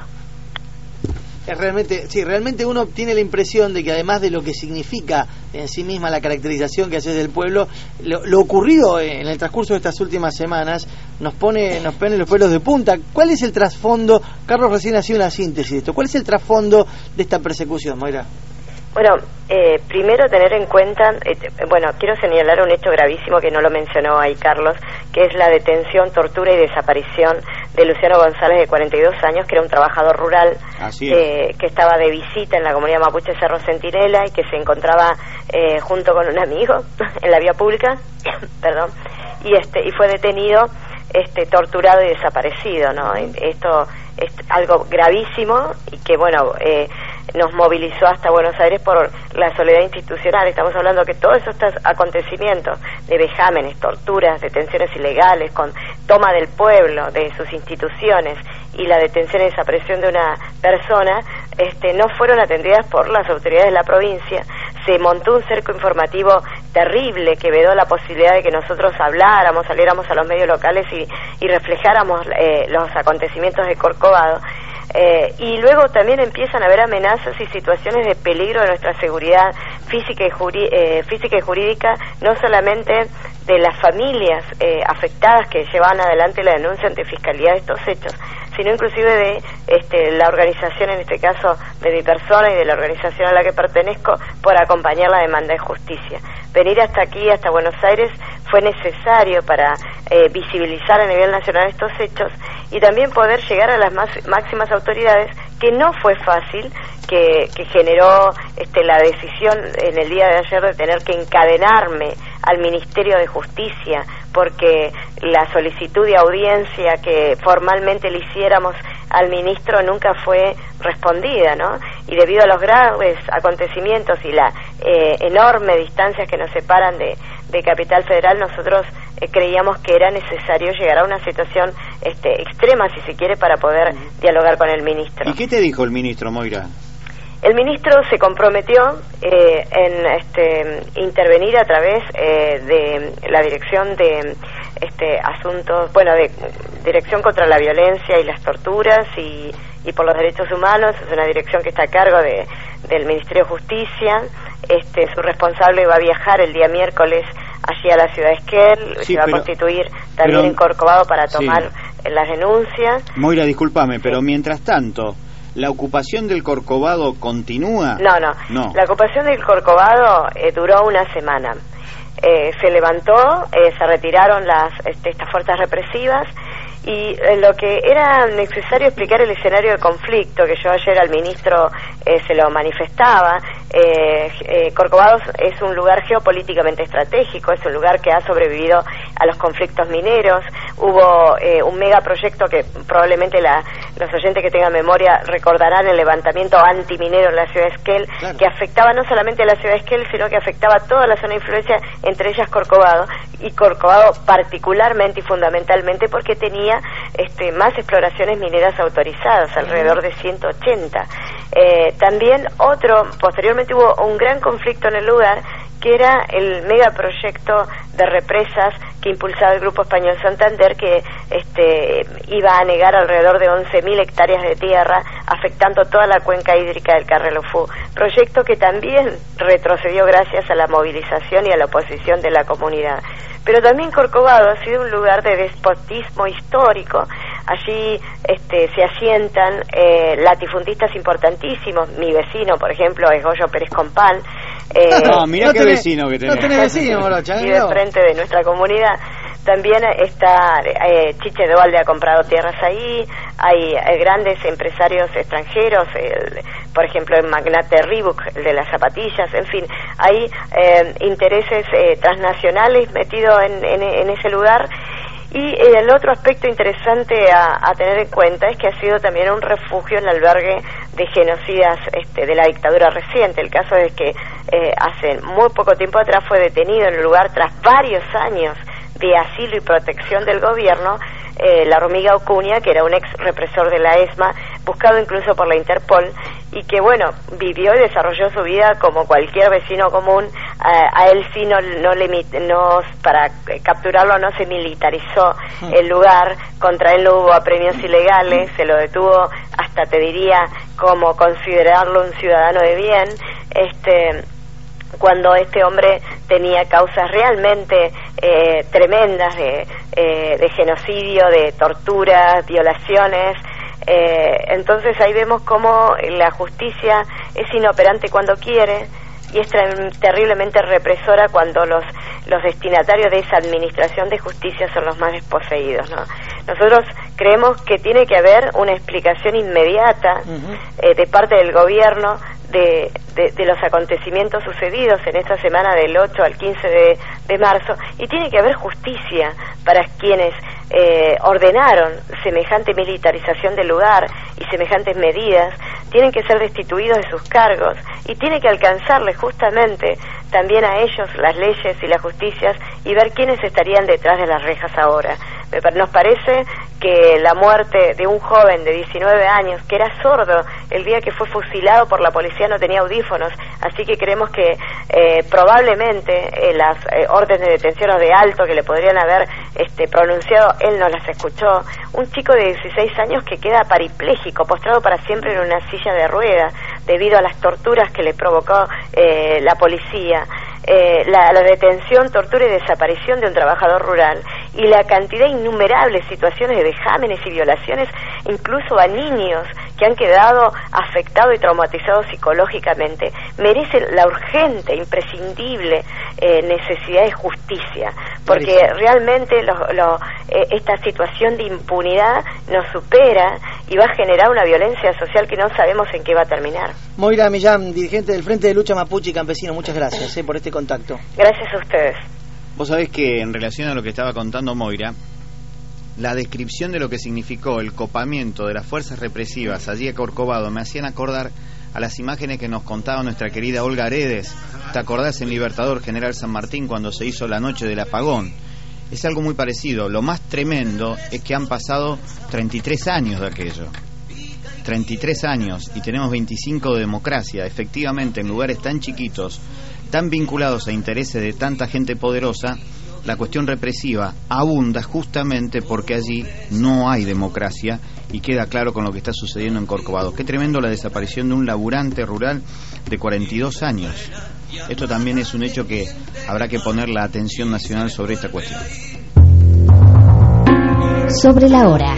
Es realmente, sí, realmente uno tiene la impresión de que además de lo que significa en sí misma la caracterización que haces del pueblo, lo, lo ocurrido en el transcurso de estas últimas semanas nos pone, nos pone los pelos de punta. ¿Cuál es el trasfondo? Carlos recién hacía una síntesis de esto. ¿Cuál es el trasfondo de esta persecución, Moira?
Bueno, eh, primero tener en cuenta, eh, bueno, quiero señalar un hecho gravísimo que no lo mencionó ahí Carlos, que es la detención, tortura y desaparición de Luciano González, de cuarenta y dos años, que era un trabajador rural, eh, que estaba de visita en la comunidad mapuche Cerro Centinela y que se encontraba eh, junto con un amigo en la vía pública, perdón, y este y fue detenido, este torturado y desaparecido, ¿no? Esto es algo gravísimo y que, bueno, eh, nos movilizó hasta Buenos Aires por la soledad institucional. Estamos hablando que todos estos acontecimientos de vejámenes, torturas, detenciones ilegales, con toma del pueblo, de sus instituciones, y la detención y desaparición de una persona, este, no fueron atendidas por las autoridades de la provincia. Se montó un cerco informativo terrible que vedó la posibilidad de que nosotros habláramos, saliéramos a los medios locales y, y reflejáramos eh, los acontecimientos de Corcovado. Eh, y luego también empiezan a haber amenazas y situaciones de peligro de nuestra seguridad física y, juri, eh, física y jurídica, no solamente de las familias eh, afectadas que llevan adelante la denuncia ante Fiscalía de estos hechos, sino inclusive de este, la organización, en este caso de mi persona y de la organización a la que pertenezco, por acompañar la demanda de justicia. Venir hasta aquí, hasta Buenos Aires, fue necesario para eh, visibilizar a nivel nacional estos hechos y también poder llegar a las más, máximas autoridades, que no fue fácil, que, que generó este, la decisión en el día de ayer de tener que encadenarme al Ministerio de Justicia, porque la solicitud de audiencia que formalmente le hiciéramos al ministro nunca fue respondida, ¿no? Y debido a los graves acontecimientos y la eh, enorme distancias que nos separan de, de Capital Federal, nosotros eh, creíamos que era necesario llegar a una situación este, extrema, si se quiere, para poder uh-huh. dialogar con el ministro.
¿Y qué te dijo el ministro, Moira?
El ministro se comprometió eh, en este, intervenir a través eh, de la Dirección de este, Asuntos, bueno, de Dirección contra la Violencia y las Torturas y, y por los Derechos Humanos. Es una dirección que está a cargo de, del Ministerio de Justicia. Este, su responsable va a viajar el día miércoles allí a la ciudad de Esquel, sí, se va pero, a constituir también pero, en Corcovado para tomar sí. las denuncias.
Moira, discúlpame, pero mientras tanto, ¿la ocupación del Corcovado continúa?
No, no. no. La ocupación del Corcovado eh, duró una semana. Eh, se levantó, eh, se retiraron las este, estas fuerzas represivas y eh, lo que era necesario explicar el escenario de conflicto, que yo ayer al ministro eh, se lo manifestaba. eh, eh, Corcovado es un lugar geopolíticamente estratégico, es un lugar que ha sobrevivido a los conflictos mineros. Hubo eh, un megaproyecto que probablemente la, los oyentes que tengan memoria recordarán, el levantamiento antiminero en la ciudad de Esquel, claro, que afectaba no solamente a la ciudad de Esquel, sino que afectaba a toda la zona de influencia, entre ellas Corcovado, y Corcovado particularmente y fundamentalmente porque tenía este, más exploraciones mineras autorizadas, alrededor de ciento ochenta. Eh, también otro, posteriormente hubo un gran conflicto en el lugar, que era el megaproyecto de represas que impulsaba el Grupo Español Santander, que este, iba a anegar alrededor de once mil hectáreas de tierra, afectando toda la cuenca hídrica del Carrelofú. Proyecto que también retrocedió gracias a la movilización y a la oposición de la comunidad. Pero también Corcovado ha sido un lugar de despotismo histórico. Allí este, se asientan eh, latifundistas importantísimos. Mi vecino, por ejemplo, es Goyo Pérez Compán. Eh,
no, mira
no
qué
tenés,
vecino que tenés.
No tenés vecino, Morocha.
Y de frente de nuestra comunidad. También está eh, Chiche Dualde ha comprado tierras ahí. Hay eh, grandes empresarios extranjeros, el, por ejemplo el magnate Reebok, el de las zapatillas. En fin, hay eh, intereses eh, transnacionales metidos en, en, en ese lugar. Y eh, el otro aspecto interesante a, a tener en cuenta es que ha sido también un refugio en el albergue de genocidas este, de la dictadura reciente. El caso es que eh, hace muy poco tiempo atrás fue detenido en el lugar tras varios años de asilo y protección del gobierno, eh, la hormiga Ocuña, que era un ex represor de la ESMA, buscado incluso por la Interpol, y que bueno, vivió y desarrolló su vida como cualquier vecino común. A, a él sí no, no, le, no para capturarlo no se militarizó el lugar, contra él no hubo apremios ilegales, se lo detuvo hasta, te diría, como considerarlo un ciudadano de bien, este cuando este hombre tenía causas realmente eh, tremendas de, eh, de genocidio, de torturas, violaciones. Eh, entonces ahí vemos cómo la justicia es inoperante cuando quiere y es terriblemente represora cuando los los destinatarios de esa administración de justicia son los más desposeídos, ¿no? Nosotros creemos que tiene que haber una explicación inmediata uh-huh. eh, de parte del gobierno de, de, de los acontecimientos sucedidos en esta semana del ocho al quince de, de marzo, y tiene que haber justicia para quienes eh, ordenaron semejante militarización del lugar y semejantes medidas. Tienen que ser destituidos de sus cargos y tiene que alcanzarles justamente también a ellos las leyes y las justicias y ver quiénes estarían detrás de las rejas ahora. Nos parece que la muerte de un joven de diecinueve años que era sordo el día que fue fusilado por la policía no tenía audífonos, así que creemos que eh, probablemente eh, las eh, órdenes de detención o de alto que le podrían haber este, pronunciado, él no las escuchó. Un chico de dieciséis años que queda parapléjico, postrado para siempre en una silla de ruedas debido a las torturas que le provocó eh, la policía. Eh, la, la detención, tortura y desaparición de un trabajador rural y la cantidad de innumerables situaciones de vejámenes y violaciones incluso a niños que han quedado afectados y traumatizados psicológicamente merece la urgente, imprescindible eh, necesidad de justicia, porque realmente lo, lo, eh, esta situación de impunidad nos supera y va a generar una violencia social que no sabemos en qué va a terminar.
Moira Millán, dirigente del Frente de Lucha Mapuche y Campesino, muchas gracias eh, por este contacto.
Gracias a ustedes.
Vos sabés que en relación a lo que estaba contando Moira, la descripción de lo que significó el copamiento de las fuerzas represivas allí a Corcovado me hacían acordar a las imágenes que nos contaba nuestra querida Olga Aredes. ¿Te acordás en Libertador General San Martín cuando se hizo la noche del apagón? Es algo muy parecido. Lo más tremendo es que han pasado treinta y tres años de aquello. treinta y tres años y tenemos veinticinco de democracia. Efectivamente, en lugares tan chiquitos, tan vinculados a intereses de tanta gente poderosa, la cuestión represiva abunda justamente porque allí no hay democracia, y queda claro con lo que está sucediendo en Corcovado. Qué tremendo la desaparición de un laburante rural de cuarenta y dos años. Esto también es un hecho que habrá que poner la atención nacional sobre esta cuestión.
Sobre la hora.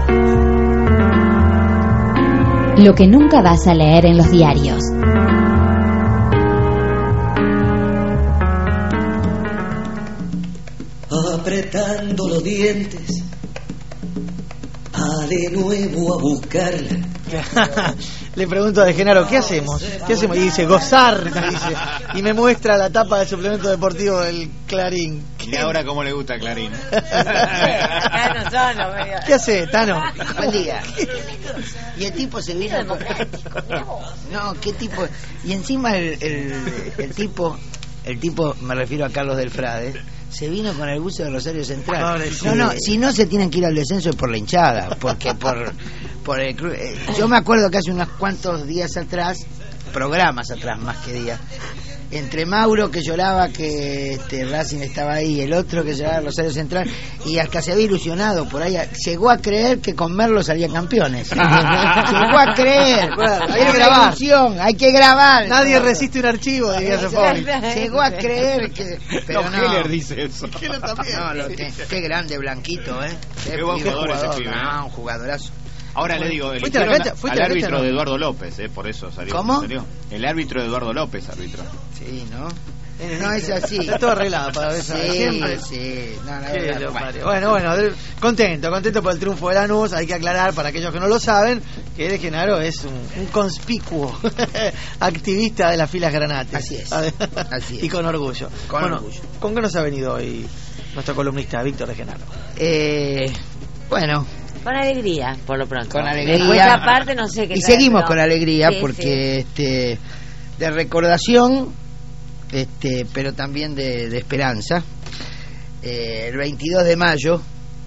Lo que nunca vas a leer en los diarios.
Apretando los dientes, de nuevo a buscarla.
Le pregunto a Genaro, ¿qué hacemos? ¿Qué hacemos? Y dice, gozar, me dice. Y me muestra la tapa del suplemento deportivo del Clarín.
Y ahora cómo le gusta a Clarín.
Tano, Tano,
¿Qué hace, Tano?
Buen día. Y el tipo se vino con... No, qué tipo. Y encima el, el, el tipo, el tipo, me refiero a Carlos del Frade, se vino con el buzo de Rosario Central. No, no, si no se tienen que ir al descenso es por la hinchada, porque por, por el club. Eh, yo me acuerdo que hace unos cuantos días atrás, programas atrás más que días, entre Mauro que lloraba que este, Racing estaba ahí, el otro que lloraba Rosario Central, y hasta se había ilusionado por ahí, llegó a creer que con Merlo salían campeones. Llegó a creer. Hay que grabar. Ilusión, hay que grabar.
Nadie resiste un archivo, diría Sofoni.
Llegó a creer que. Pero no,
no. Heller dice eso.
No, lo que, qué grande Blanquito, ¿eh?
Qué, qué buen jugador, jugador ese pibe.
No, un jugadoradorazo.
Ahora le digo, el
¿Fuiste a la cancha? ¿Fuiste
al
a la
árbitro
cancha, no?
de Eduardo López, eh, por eso salió.
¿Cómo?
Salió. El árbitro de Eduardo López, árbitro.
Sí, ¿no? No es así.
Está todo arreglado para ver.
Sí,
siempre.
Sí, no, no,
Sí,
no,
lo
bueno.
parió. Bueno, bueno, de- contento, contento por el triunfo de Lanús. Hay que aclarar para aquellos que no lo saben que De Genaro es un, un conspicuo activista de las filas granates.
Así es, así es.
Y con orgullo.
Con
bueno,
orgullo.
¿con qué nos ha venido hoy nuestro columnista Víctor De Genaro?
Eh, bueno,
Con alegría, por lo pronto.
con alegría.
Después, aparte, no sé qué
Y
tal,
seguimos
pero-
con alegría
Sí,
porque este de recordación, este, pero también de, de esperanza. Eh, el veintidós de mayo,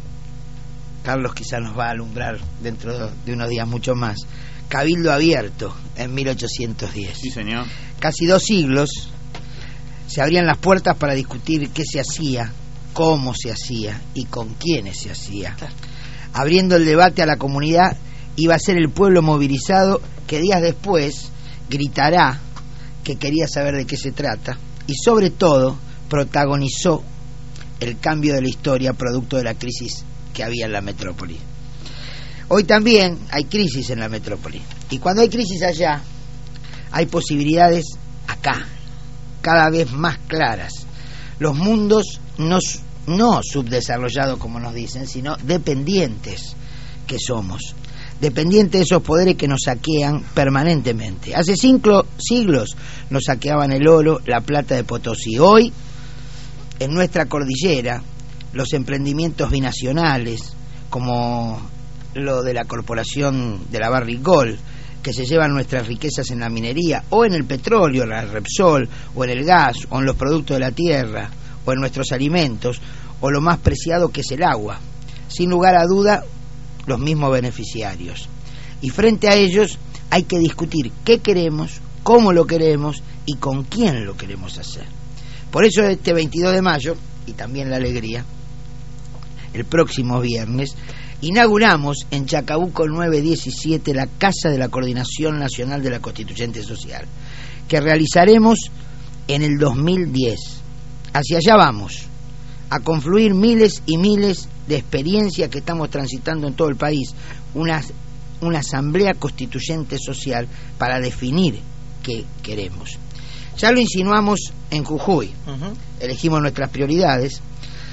Carlos quizá nos va a alumbrar dentro de unos días mucho más. Cabildo abierto en mil ochocientos diez.
Sí, señor.
Casi dos siglos se abrían las puertas para discutir qué se hacía, cómo se hacía y con quiénes se hacía. Abriendo el debate a la comunidad iba a ser el pueblo movilizado que días después gritará que quería saber de qué se trata y sobre todo protagonizó el cambio de la historia producto de la crisis que había en la metrópoli. Hoy también hay crisis en la metrópoli y cuando hay crisis allá hay posibilidades acá, cada vez más claras. Los mundos no, no subdesarrollados como nos dicen, sino dependientes que somos, dependientes de esos poderes que nos saquean permanentemente. Hace cinco siglos nos saqueaban el oro, la plata de Potosí. Hoy, en nuestra cordillera, los emprendimientos binacionales, como lo de la corporación de la Barrick Gold, que se llevan nuestras riquezas en la minería, o en el petróleo, la Repsol, o en el gas, o en los productos de la tierra, o en nuestros alimentos, o lo más preciado que es el agua. Sin lugar a duda, los mismos beneficiarios. Y frente a ellos hay que discutir qué queremos, cómo lo queremos y con quién lo queremos hacer. Por eso este veintidós de mayo, y también la alegría, el próximo viernes, inauguramos en Chacabuco nueve diecisiete la Casa de la Coordinación Nacional de la Constituyente Social, que realizaremos en el dos mil diez. Hacia allá vamos, a confluir miles y miles de experiencias que estamos transitando en todo el país, una, una asamblea constituyente social para definir qué queremos. Ya lo insinuamos en Jujuy, uh-huh. Elegimos nuestras prioridades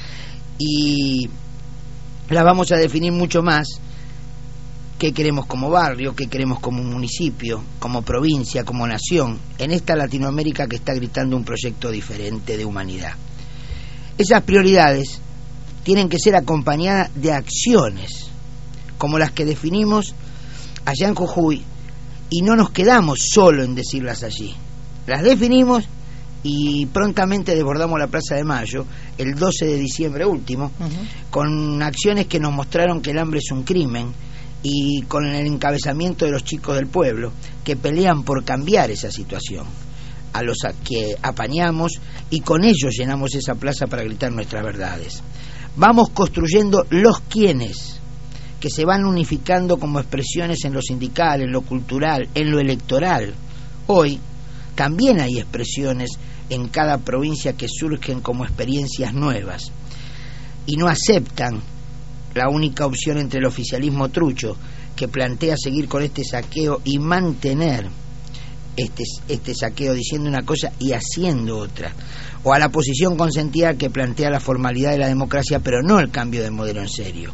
y las vamos a definir mucho más. Qué queremos como barrio, qué queremos como municipio, como provincia, como nación, en esta Latinoamérica que está gritando un proyecto diferente de humanidad. Esas prioridades tienen que ser acompañadas de acciones como las que definimos allá en Jujuy, y no nos quedamos solo en decirlas allí. Las definimos y prontamente desbordamos la Plaza de Mayo el doce de diciembre último, uh-huh. con acciones que nos mostraron que el hambre es un crimen, y con el encabezamiento de los chicos del pueblo que pelean por cambiar esa situación, a los que apañamos y con ellos llenamos esa plaza para gritar nuestras verdades. Vamos construyendo los quienes, que se van unificando como expresiones en lo sindical, en lo cultural, en lo electoral. Hoy también hay expresiones en cada provincia que surgen como experiencias nuevas y no aceptan la única opción entre el oficialismo trucho que plantea seguir con este saqueo y mantener este, este saqueo diciendo una cosa y haciendo otra, o a la posición consentida que plantea la formalidad de la democracia pero no el cambio de modelo en serio,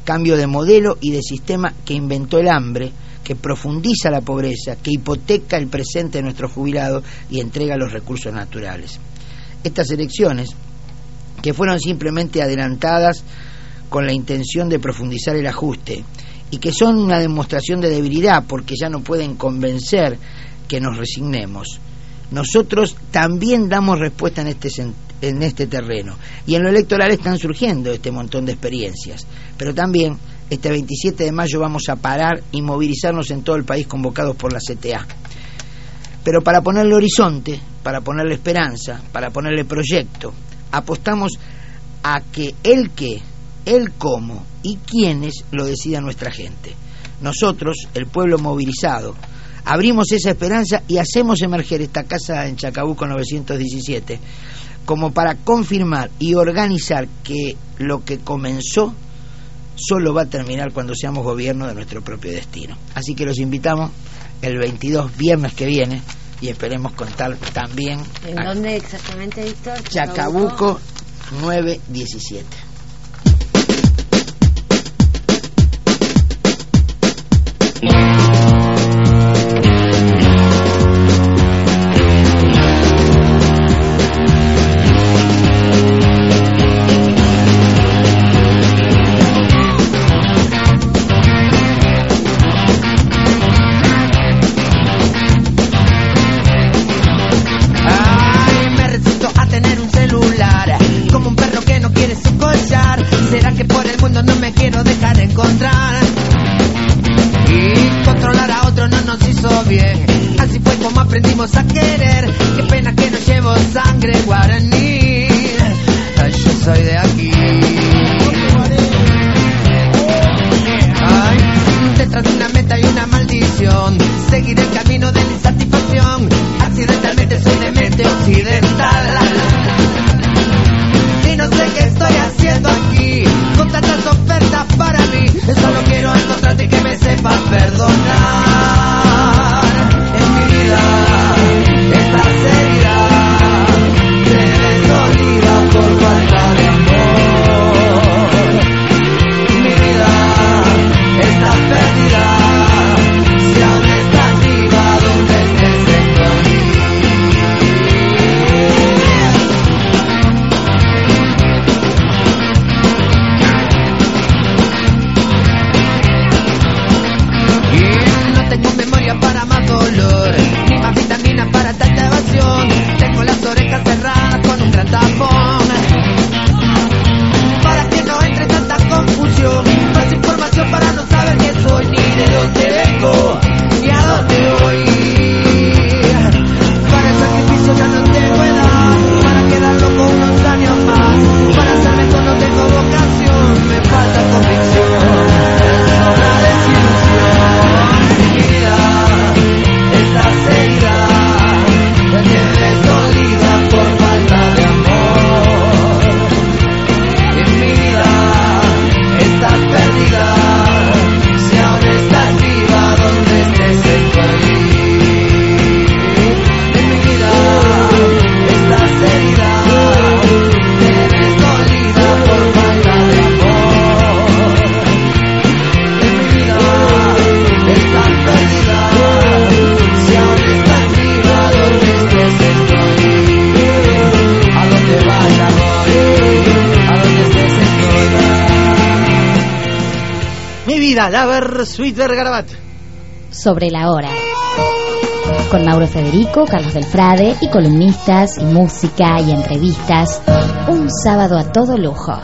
cambio de modelo y de sistema que inventó el hambre, que profundiza la pobreza, que hipoteca el presente de nuestros jubilados y entrega los recursos naturales. Estas elecciones, que fueron simplemente adelantadas con la intención de profundizar el ajuste y que son una demostración de debilidad porque ya no pueden convencer que nos resignemos, nosotros también damos respuesta en este en este terreno, y en lo electoral están surgiendo este montón de experiencias, pero también este veintisiete de mayo vamos a parar y movilizarnos en todo el país convocados por la C T A. Pero para ponerle horizonte, para ponerle esperanza, para ponerle proyecto, apostamos a que el qué, el cómo y quiénes lo decida nuestra gente. Nosotros, el pueblo movilizado, abrimos esa esperanza y hacemos emerger esta casa en Chacabuco novecientos diecisiete como para confirmar y organizar que lo que comenzó solo va a terminar cuando seamos gobierno de nuestro propio destino. Así que los invitamos el veintidós, viernes que viene, y esperemos contar también.
¿En a... dónde exactamente, Víctor?
Chacabuco nueve diecisiete.
A querer, qué pena que no llevo sangre guaraní. Ay, yo soy de aquí. Ay, detrás de una meta y una maldición, seguir el camino de la insatisfacción. Accidentalmente soy de mente occidental y no sé qué estoy haciendo aquí con tantas ofertas para mí. Solo quiero encontrarte y que me sepas perdonar en mi vida. Esta seriedad te ves dolida por falta de amor. Mi vida está perdida, si aún estás viva, donde estés estoy. Y no tengo memoria para más dolor, ni más vitaminas para tanta evasión. Tengo las orejas cerradas con un gran tapón, para que no entre tanta confusión. Más información para no saber quién soy, ni de dónde vengo, ni a dónde voy. Para el sacrificio ya no tengo edad, para quedar loco unos años más. Para ser mejor no tengo vocación, me falta convicción, es una desilusión. Mi vida está herida, me tienes dolida por falta de amor. En mi vida estás perdida, si aún estás viva, donde estés estoy. En mi vida estás herida, te ves dolida por falta de amor. En mi vida estás perdida, si aún estás viva, donde estés estoy. A donde vaya voy, a donde estés estoy.
Mi vida, la Versuit Vergarabat.
Sobre la hora. Con Mauro Federico, Carlos Delfrade y columnistas y música y entrevistas. Un sábado a todo lujo.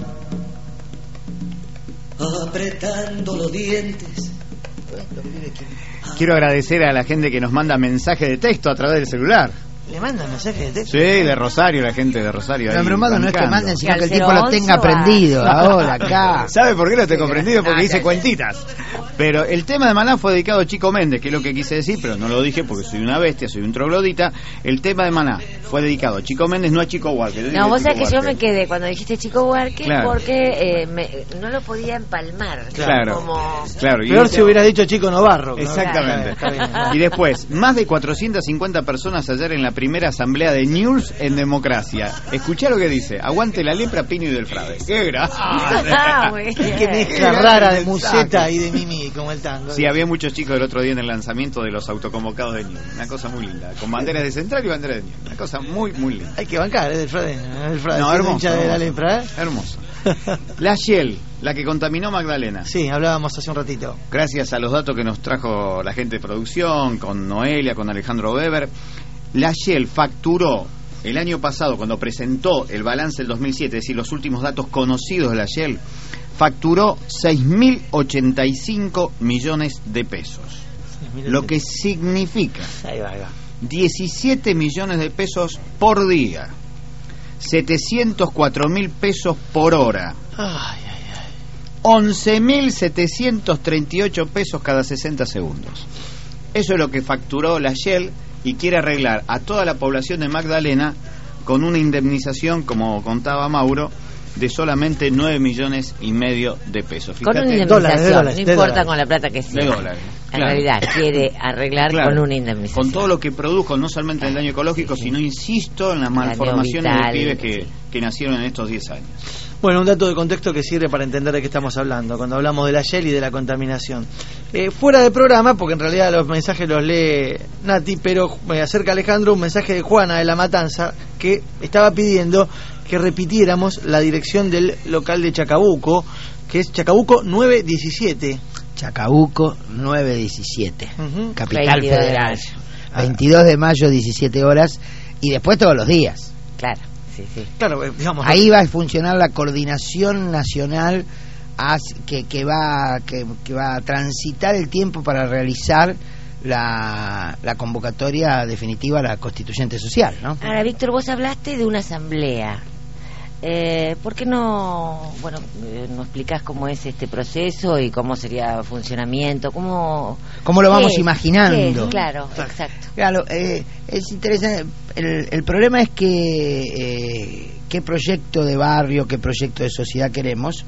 Apretando los dientes.
Quiero agradecer a la gente que nos manda mensaje de texto a través del celular.
¿Le mandan mensaje de texto?
Sí, de Rosario, la gente de Rosario.
Pero
ahí
bromado no es que
bancando.
manden, sino que el tipo lo tenga prendido ahora, acá.
¿Sabe por qué lo tengo prendido? Porque hice cuentitas. Pero el tema de Maná fue dedicado a Chico Méndez, que es lo que quise decir, pero no lo dije porque soy una bestia, soy un troglodita. El tema de Maná fue dedicado a Chico Méndez, no a Chico Huarque.
No, vos sabés que yo me quedé cuando dijiste Chico Huarque,
claro,
porque eh, me, no lo podía empalmar.
Claro,
como...
claro. Y
peor si hubieras dicho Chico Novarro.
Exactamente.
Claro.
Y después, más de cuatrocientas cincuenta personas ayer en la primera asamblea de News en democracia. Escuchá lo que dice. Aguante la lepra, Pino y del Frade. ¡Qué grande!
Ah,
Qué mezcla rara de museta y de Mimi, como el tango.
Sí, había muchos chicos el otro día en el lanzamiento de los autoconvocados de News. Una cosa muy linda. Con banderas de Central y banderas de News. Una cosa muy, muy linda.
Hay que bancar, ¿eh? Del Frade. Del Frade.
No, hermoso.
De la lepra, ¿eh?
Hermoso. La Shell, la que contaminó Magdalena.
Sí, hablábamos hace un ratito.
Gracias a los datos que nos trajo la gente de producción, con Noelia, con Alejandro Weber, la Shell facturó el año pasado, cuando presentó el balance del dos mil siete, es decir, los últimos datos conocidos de la Shell, facturó seis mil ochenta y cinco millones de pesos. Lo que significa
ahí va, ahí va.
diecisiete millones de pesos por día. setecientos cuatro mil pesos por hora.
Ay, ay, ay.
once mil setecientos treinta y ocho pesos cada sesenta segundos. Eso es lo que facturó la Shell y quiere arreglar a toda la población de Magdalena con una indemnización, como contaba Mauro, de solamente nueve millones y medio de pesos.
Fíjate, con una indemnización, dólares, dólares, no importa dólares. Con la plata que sea.
De dólares.
En
claro.
realidad quiere arreglar claro. con una indemnización.
Con todo lo que produjo, no solamente el daño ecológico, sí, sí. sino, insisto, en las malformaciones vital, de pibes que, sí. que nacieron en estos diez años.
Bueno, un dato de contexto que sirve para entender de qué estamos hablando cuando hablamos de la Shell y de la contaminación. Eh, fuera de programa, porque en realidad los mensajes los lee Nati, pero me acerca Alejandro un mensaje de Juana de La Matanza que estaba pidiendo que repitiéramos la dirección del local de Chacabuco, que es Chacabuco nueve diecisiete.
Chacabuco nueve diecisiete, uh-huh. Capital
veintidós
Federal. veintidós de mayo, diecisiete horas, y después todos los días.
Claro. Sí, sí.
Claro, digamos,
ahí va a funcionar la coordinación nacional que, que va que, que va a transitar el tiempo para realizar la, la convocatoria definitiva a la constituyente social, ¿no?
Ahora, Víctor, vos hablaste de una asamblea. Eh, ¿Por qué no, bueno, eh, no explicás cómo es este proceso y cómo sería funcionamiento? ¿Cómo,
¿Cómo lo vamos imaginando?
¿Qué? Claro, exacto.
Claro, eh, es interesante. El, el problema es que eh, qué proyecto de barrio, qué proyecto de sociedad queremos.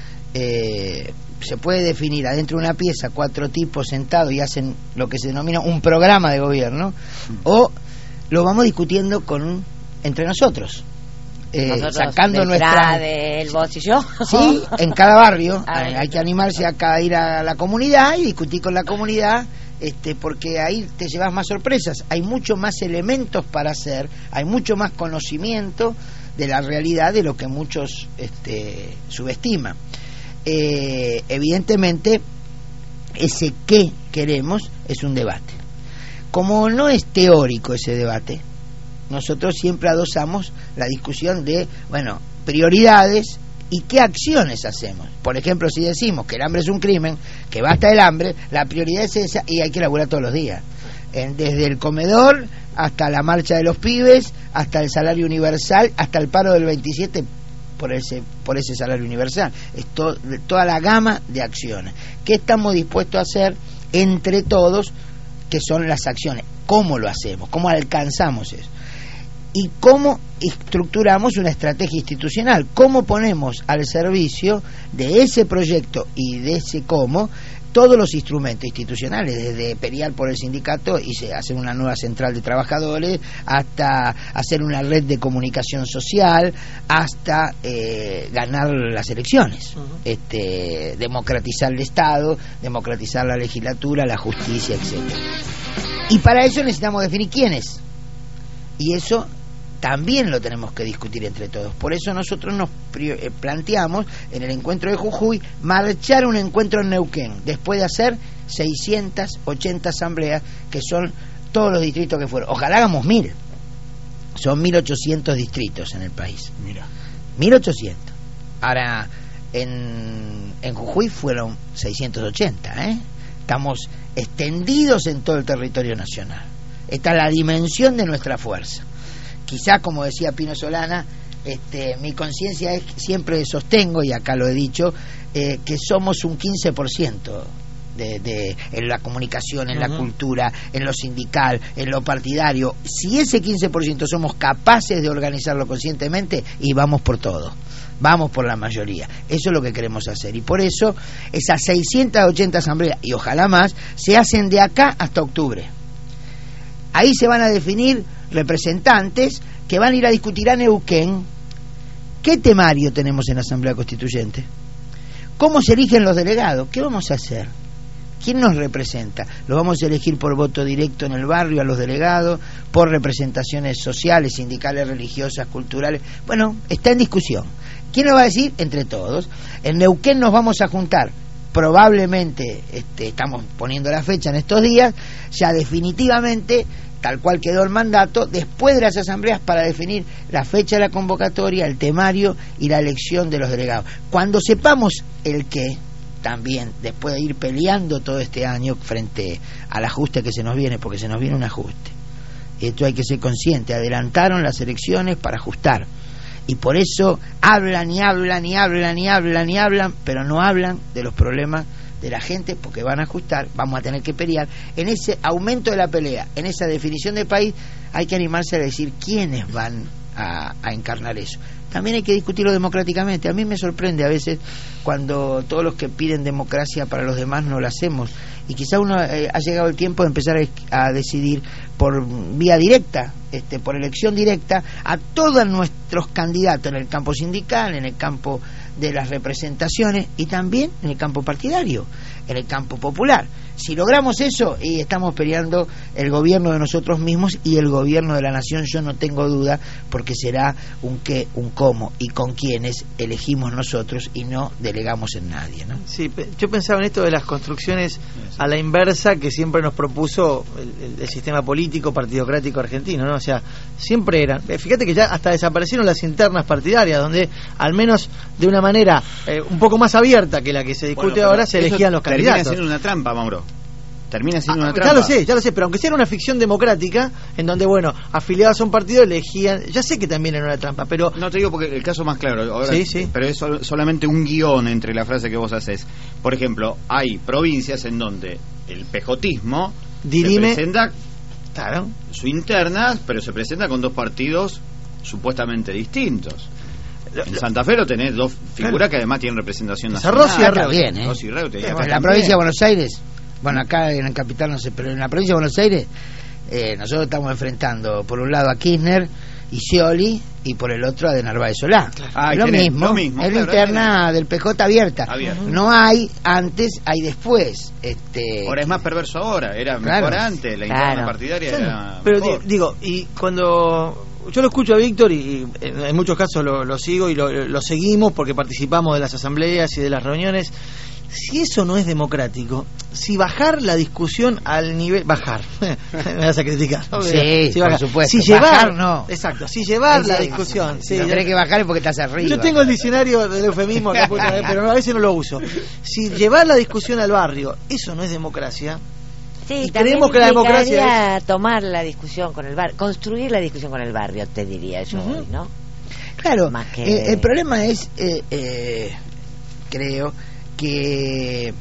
Eh, se puede definir adentro de una pieza cuatro tipos sentados y hacen lo que se denomina un programa de gobierno, o lo vamos discutiendo con entre nosotros. Eh, sacando nuestra
de el vos y yo
sí, en cada barrio hay, hay que animarse a, a ir a la comunidad y discutir con la comunidad, este, porque ahí te llevas más sorpresas, hay mucho más elementos para hacer, hay mucho más conocimiento de la realidad de lo que muchos este, subestiman. Eh, evidentemente ese qué queremos es un debate. Como no es teórico ese debate, nosotros siempre adosamos la discusión de, bueno, prioridades y qué acciones hacemos. Por ejemplo, si decimos que el hambre es un crimen, que basta el hambre, la prioridad es esa y hay que laburar todos los días. En, desde el comedor hasta la marcha de los pibes, hasta el salario universal, hasta el paro del veintisiete por ese, por ese salario universal. Es to, toda la gama de acciones. ¿Qué estamos dispuestos a hacer entre todos? Que son las acciones. ¿Cómo lo hacemos? ¿Cómo alcanzamos eso? Y cómo estructuramos una estrategia institucional, cómo ponemos al servicio de ese proyecto y de ese cómo todos los instrumentos institucionales, desde pelear por el sindicato y se hacer una nueva central de trabajadores, hasta hacer una red de comunicación social, hasta eh, ganar las elecciones, uh-huh. este, democratizar el Estado, democratizar la legislatura, la justicia, etcétera. Y para eso necesitamos definir quiénes, y eso también lo tenemos que discutir entre todos. Por eso nosotros nos planteamos en el encuentro de Jujuy marchar un encuentro en Neuquén, después de hacer seiscientas ochenta asambleas, que son todos los distritos que fueron. Ojalá hagamos mil. Son mil ochocientos distritos en el país.
Mira.
mil ochocientos. Ahora, en, en Jujuy fueron seiscientos ochenta, ¿eh? Estamos extendidos en todo el territorio nacional. Esta es la dimensión de nuestra fuerza. Quizá, como decía Pino Solana, este, mi conciencia es, siempre sostengo, y acá lo he dicho, eh, que somos un quince por ciento de, de, en la comunicación, en uh-huh. la cultura, en lo sindical, en lo partidario. Si ese quince por ciento somos capaces de organizarlo conscientemente, y vamos por todo, vamos por la mayoría. Eso es lo que queremos hacer, y por eso esas seiscientas ochenta asambleas, y ojalá más, se hacen de acá hasta octubre. Ahí se van a definir representantes que van a ir a discutir a Neuquén. ¿Qué temario tenemos en la Asamblea Constituyente? ¿Cómo se eligen los delegados? ¿Qué vamos a hacer? ¿Quién nos representa? ¿Los vamos a elegir por voto directo en el barrio a los delegados? ¿Por representaciones sociales, sindicales, religiosas, culturales? Bueno, está en discusión. ¿Quién lo va a decir? Entre todos. En Neuquén nos vamos a juntar. Probablemente, este, estamos poniendo la fecha en estos días, ya definitivamente, tal cual quedó el mandato, después de las asambleas para definir la fecha de la convocatoria, el temario y la elección de los delegados. Cuando sepamos el qué, también después de ir peleando todo este año frente al ajuste que se nos viene, porque se nos viene un ajuste, esto hay que ser consciente, adelantaron las elecciones para ajustar, y por eso hablan y hablan y hablan y hablan y hablan, pero no hablan de los problemas de la gente, porque van a ajustar, vamos a tener que pelear. En ese aumento de la pelea, en esa definición de país, hay que animarse a decir quiénes van a, a encarnar eso. También hay que discutirlo democráticamente. A mí me sorprende a veces cuando todos los que piden democracia para los demás no lo hacemos, y quizá uno eh, ha llegado el tiempo de empezar a, a decidir por vía directa, este, por elección directa, a todos nuestros candidatos en el campo sindical, en el campo de las representaciones y también en el campo partidario, en el campo popular. Si logramos eso, y estamos peleando el gobierno de nosotros mismos y el gobierno de la nación, yo no tengo duda, porque será un qué, un cómo y con quiénes elegimos nosotros y no delegamos en nadie, ¿no?
Sí, yo pensaba en esto de las construcciones a la inversa que siempre nos propuso el, el, el sistema político partidocrático argentino, ¿no? O sea, siempre eran, fíjate que ya hasta desaparecieron las internas partidarias, donde al menos de una manera eh, un poco más abierta que la que se discute bueno, ahora se elegían los candidatos.
Termina siendo una trampa, Mauro. Termina siendo
ah,
una trampa.
Ya lo sé, ya lo sé, pero aunque sea una ficción democrática, en donde, bueno, afiliados a un partido elegían, ya sé que también era una trampa, pero...
No te digo porque el caso más claro, ahora,
sí, sí.
pero es sol, solamente un guión entre la frase que vos haces. Por ejemplo, hay provincias en donde el pejotismo
Dirime,
se presenta
claro.
su interna, pero se presenta con dos partidos supuestamente distintos. En Santa Fe lo tenés dos figuras claro. que además tienen representación nacional.
Rossi y Arreu bien, ¿eh?
Rossi y Arreu,
en la provincia de Buenos Aires, bueno, acá en la capital no sé, pero en la provincia de Buenos Aires eh, nosotros estamos enfrentando por un lado a Kirchner y Scioli y por el otro a de Narváez Solá. Claro. Ah, lo, tenés, mismo, lo mismo, es claro, la interna tenés. Del P J abierta. abierta. No hay antes, hay después. Este,
ahora es más perverso ahora, era claro. mejor antes, la interna claro. partidaria claro. era
Pero
mejor.
digo, y cuando... Yo lo escucho a Víctor y, y en muchos casos lo, lo sigo y lo, lo seguimos porque participamos de las asambleas y de las reuniones. Si eso no es democrático, si bajar la discusión al nivel... Bajar, me vas a criticar, ¿no?
Sí,
si
por supuesto.
Si llevar,
bajar no.
Exacto, si llevar sí, la discusión...
Si sí, no tenés que bajar es porque estás arriba.
Yo tengo el diccionario del eufemismo acá, pero a veces no lo uso. Si llevar la discusión al barrio, eso no es democracia...
Sí,
y creemos que la democracia es
tomar la discusión con el barrio, construir la discusión con el barrio, te diría yo, uh-huh. ¿no?
Claro, Más que... eh, el problema es, eh, eh, creo, que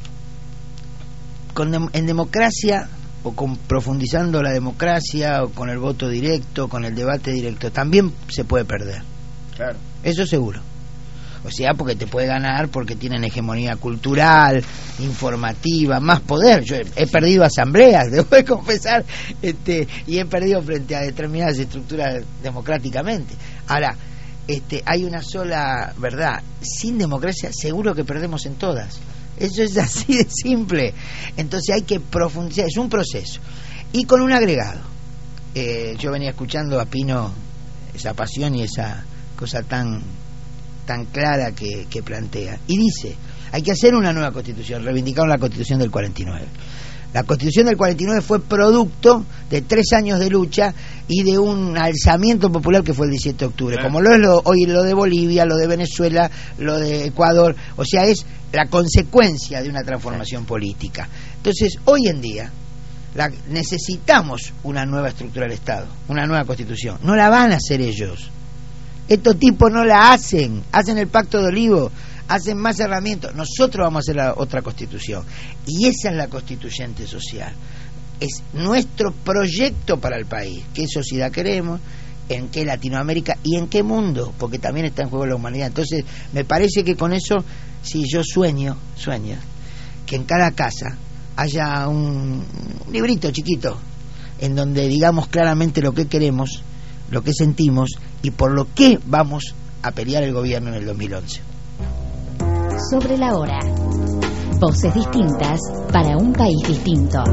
con de- en democracia, o con profundizando la democracia, o con el voto directo, con el debate directo, también se puede perder.
Claro.
Eso seguro. O sea, porque te puede ganar porque tienen hegemonía cultural, informativa, más poder. Yo he, he perdido asambleas, debo de confesar, este, y he perdido frente a determinadas estructuras democráticamente. Ahora, este, hay una sola verdad: sin democracia seguro que perdemos en todas. Eso es así de simple. Entonces hay que profundizar, es un proceso. Y con un agregado. Eh, yo venía escuchando a Pino esa pasión y esa cosa tan tan clara que, que plantea, y dice, hay que hacer una nueva constitución. Reivindicaron la constitución del cuarenta y nueve. La constitución del cuarenta y nueve fue producto de tres años de lucha y de un alzamiento popular que fue el diecisiete de octubre, claro. como lo es lo, hoy lo de Bolivia, lo de Venezuela, lo de Ecuador. O sea, es la consecuencia de una transformación política. Entonces, hoy en día la, necesitamos una nueva estructura del Estado, una nueva constitución. No la van a hacer ellos. Estos tipos no la hacen, hacen el Pacto de Olivo, hacen más herramientas. Nosotros vamos a hacer la otra constitución, y esa es la constituyente social. Es nuestro proyecto para el país. ¿Qué sociedad queremos? ¿En qué Latinoamérica? ¿Y en qué mundo? Porque también está en juego la humanidad. Entonces, me parece que con eso, si yo sueño, sueño, que en cada casa haya un librito chiquito, en donde digamos claramente lo que queremos, lo que sentimos y por lo que vamos a pelear el gobierno en el dos mil once.
Sobre la hora. Voces distintas para un país distinto.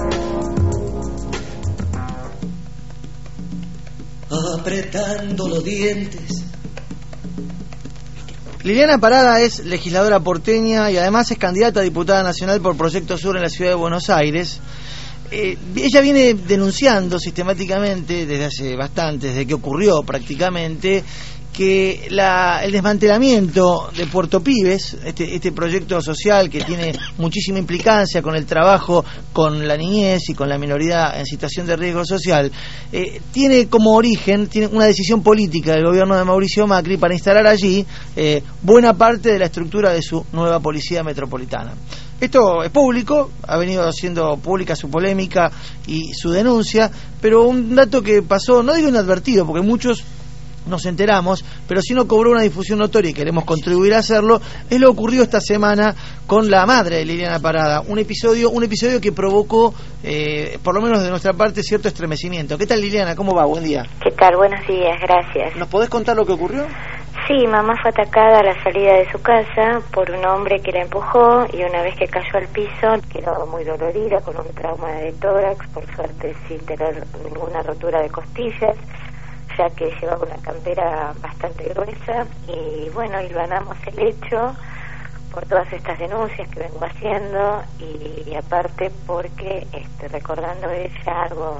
Apretando los dientes.
Liliana Parada es legisladora porteña y además es candidata a diputada nacional por Proyecto Sur en la ciudad de Buenos Aires. Eh, ella viene denunciando sistemáticamente desde hace bastante, desde que ocurrió prácticamente, que la, el desmantelamiento de Puerto Pibes, este, este proyecto social que tiene muchísima implicancia con el trabajo con la niñez y con la minoría en situación de riesgo social, eh, tiene como origen, tiene una decisión política del gobierno de Mauricio Macri para instalar allí eh, buena parte de la estructura de su nueva policía metropolitana. Esto es público, ha venido siendo pública su polémica y su denuncia, pero un dato que pasó, no digo inadvertido, porque muchos nos enteramos, pero si no cobró una difusión notoria y queremos contribuir a hacerlo, es lo ocurrido esta semana con la madre de Liliana Parada, un episodio un episodio que provocó, eh, por lo menos de nuestra parte, cierto estremecimiento. ¿Qué tal, Liliana? ¿Cómo va? Buen día.
¿Qué tal? Buenos días, gracias.
¿Nos podés contar lo que ocurrió?
Sí, mamá fue atacada a la salida de su casa por un hombre que la empujó y una vez que cayó al piso quedó muy dolorida con un trauma de tórax, por suerte sin tener ninguna rotura de costillas, ya que llevaba una campera bastante gruesa y bueno, hilvanamos el hecho por todas estas denuncias que vengo haciendo y, y aparte porque este, recordando ella algo,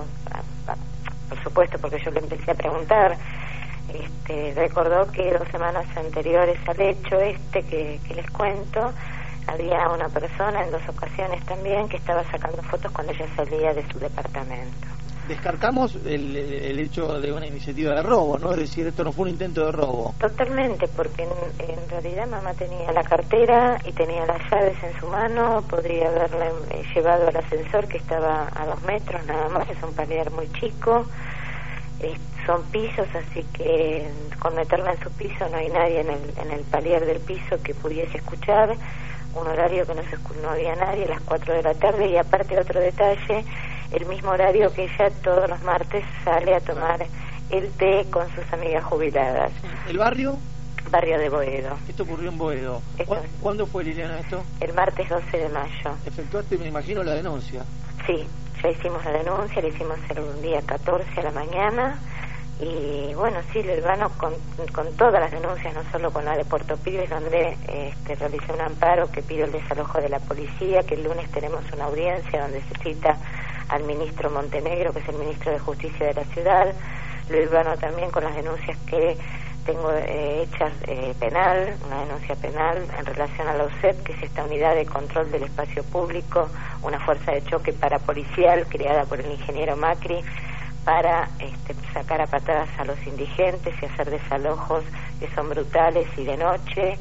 por supuesto porque yo le empecé a preguntar, este, recordó que dos semanas anteriores al hecho este que, que les cuento, había una persona en dos ocasiones también que estaba sacando fotos cuando ella salía de su departamento.
Descartamos el, el hecho de una iniciativa de robo, ¿no? Es decir, esto no fue un intento de robo.
Totalmente, porque en, en realidad mamá tenía la cartera y tenía las llaves en su mano, podría haberla eh, llevado al ascensor que estaba a dos metros nada más, es un palier muy chico, eh, son pisos, así que con meterla en su piso no hay nadie en el, en el palier del piso que pudiese escuchar, un horario que no, se, no había nadie, a las cuatro de la tarde, y aparte otro detalle, el mismo horario que ella todos los martes sale a tomar el té con sus amigas jubiladas.
¿El barrio?
Barrio de Boedo.
Esto ocurrió en Boedo. ¿Cu- ¿Cuándo fue, Liliana, esto?
El martes doce de mayo.
Efectuaste, me imagino, la denuncia.
Sí, ya hicimos la denuncia, la hicimos el día catorce a la mañana y bueno, sí, el Urbano con, con todas las denuncias, no solo con la de Puerto Pibes, donde este, realicé un amparo que pide el desalojo de la policía, que el lunes tenemos una audiencia donde se cita al ministro Montenegro, que es el ministro de Justicia de la ciudad, lo urbano también con las denuncias que tengo eh, hechas eh, penal, una denuncia penal en relación a la U C E P, que es esta unidad de control del espacio público, una fuerza de choque parapolicial creada por el ingeniero Macri para este, sacar a patadas a los indigentes y hacer desalojos que son brutales y de noche.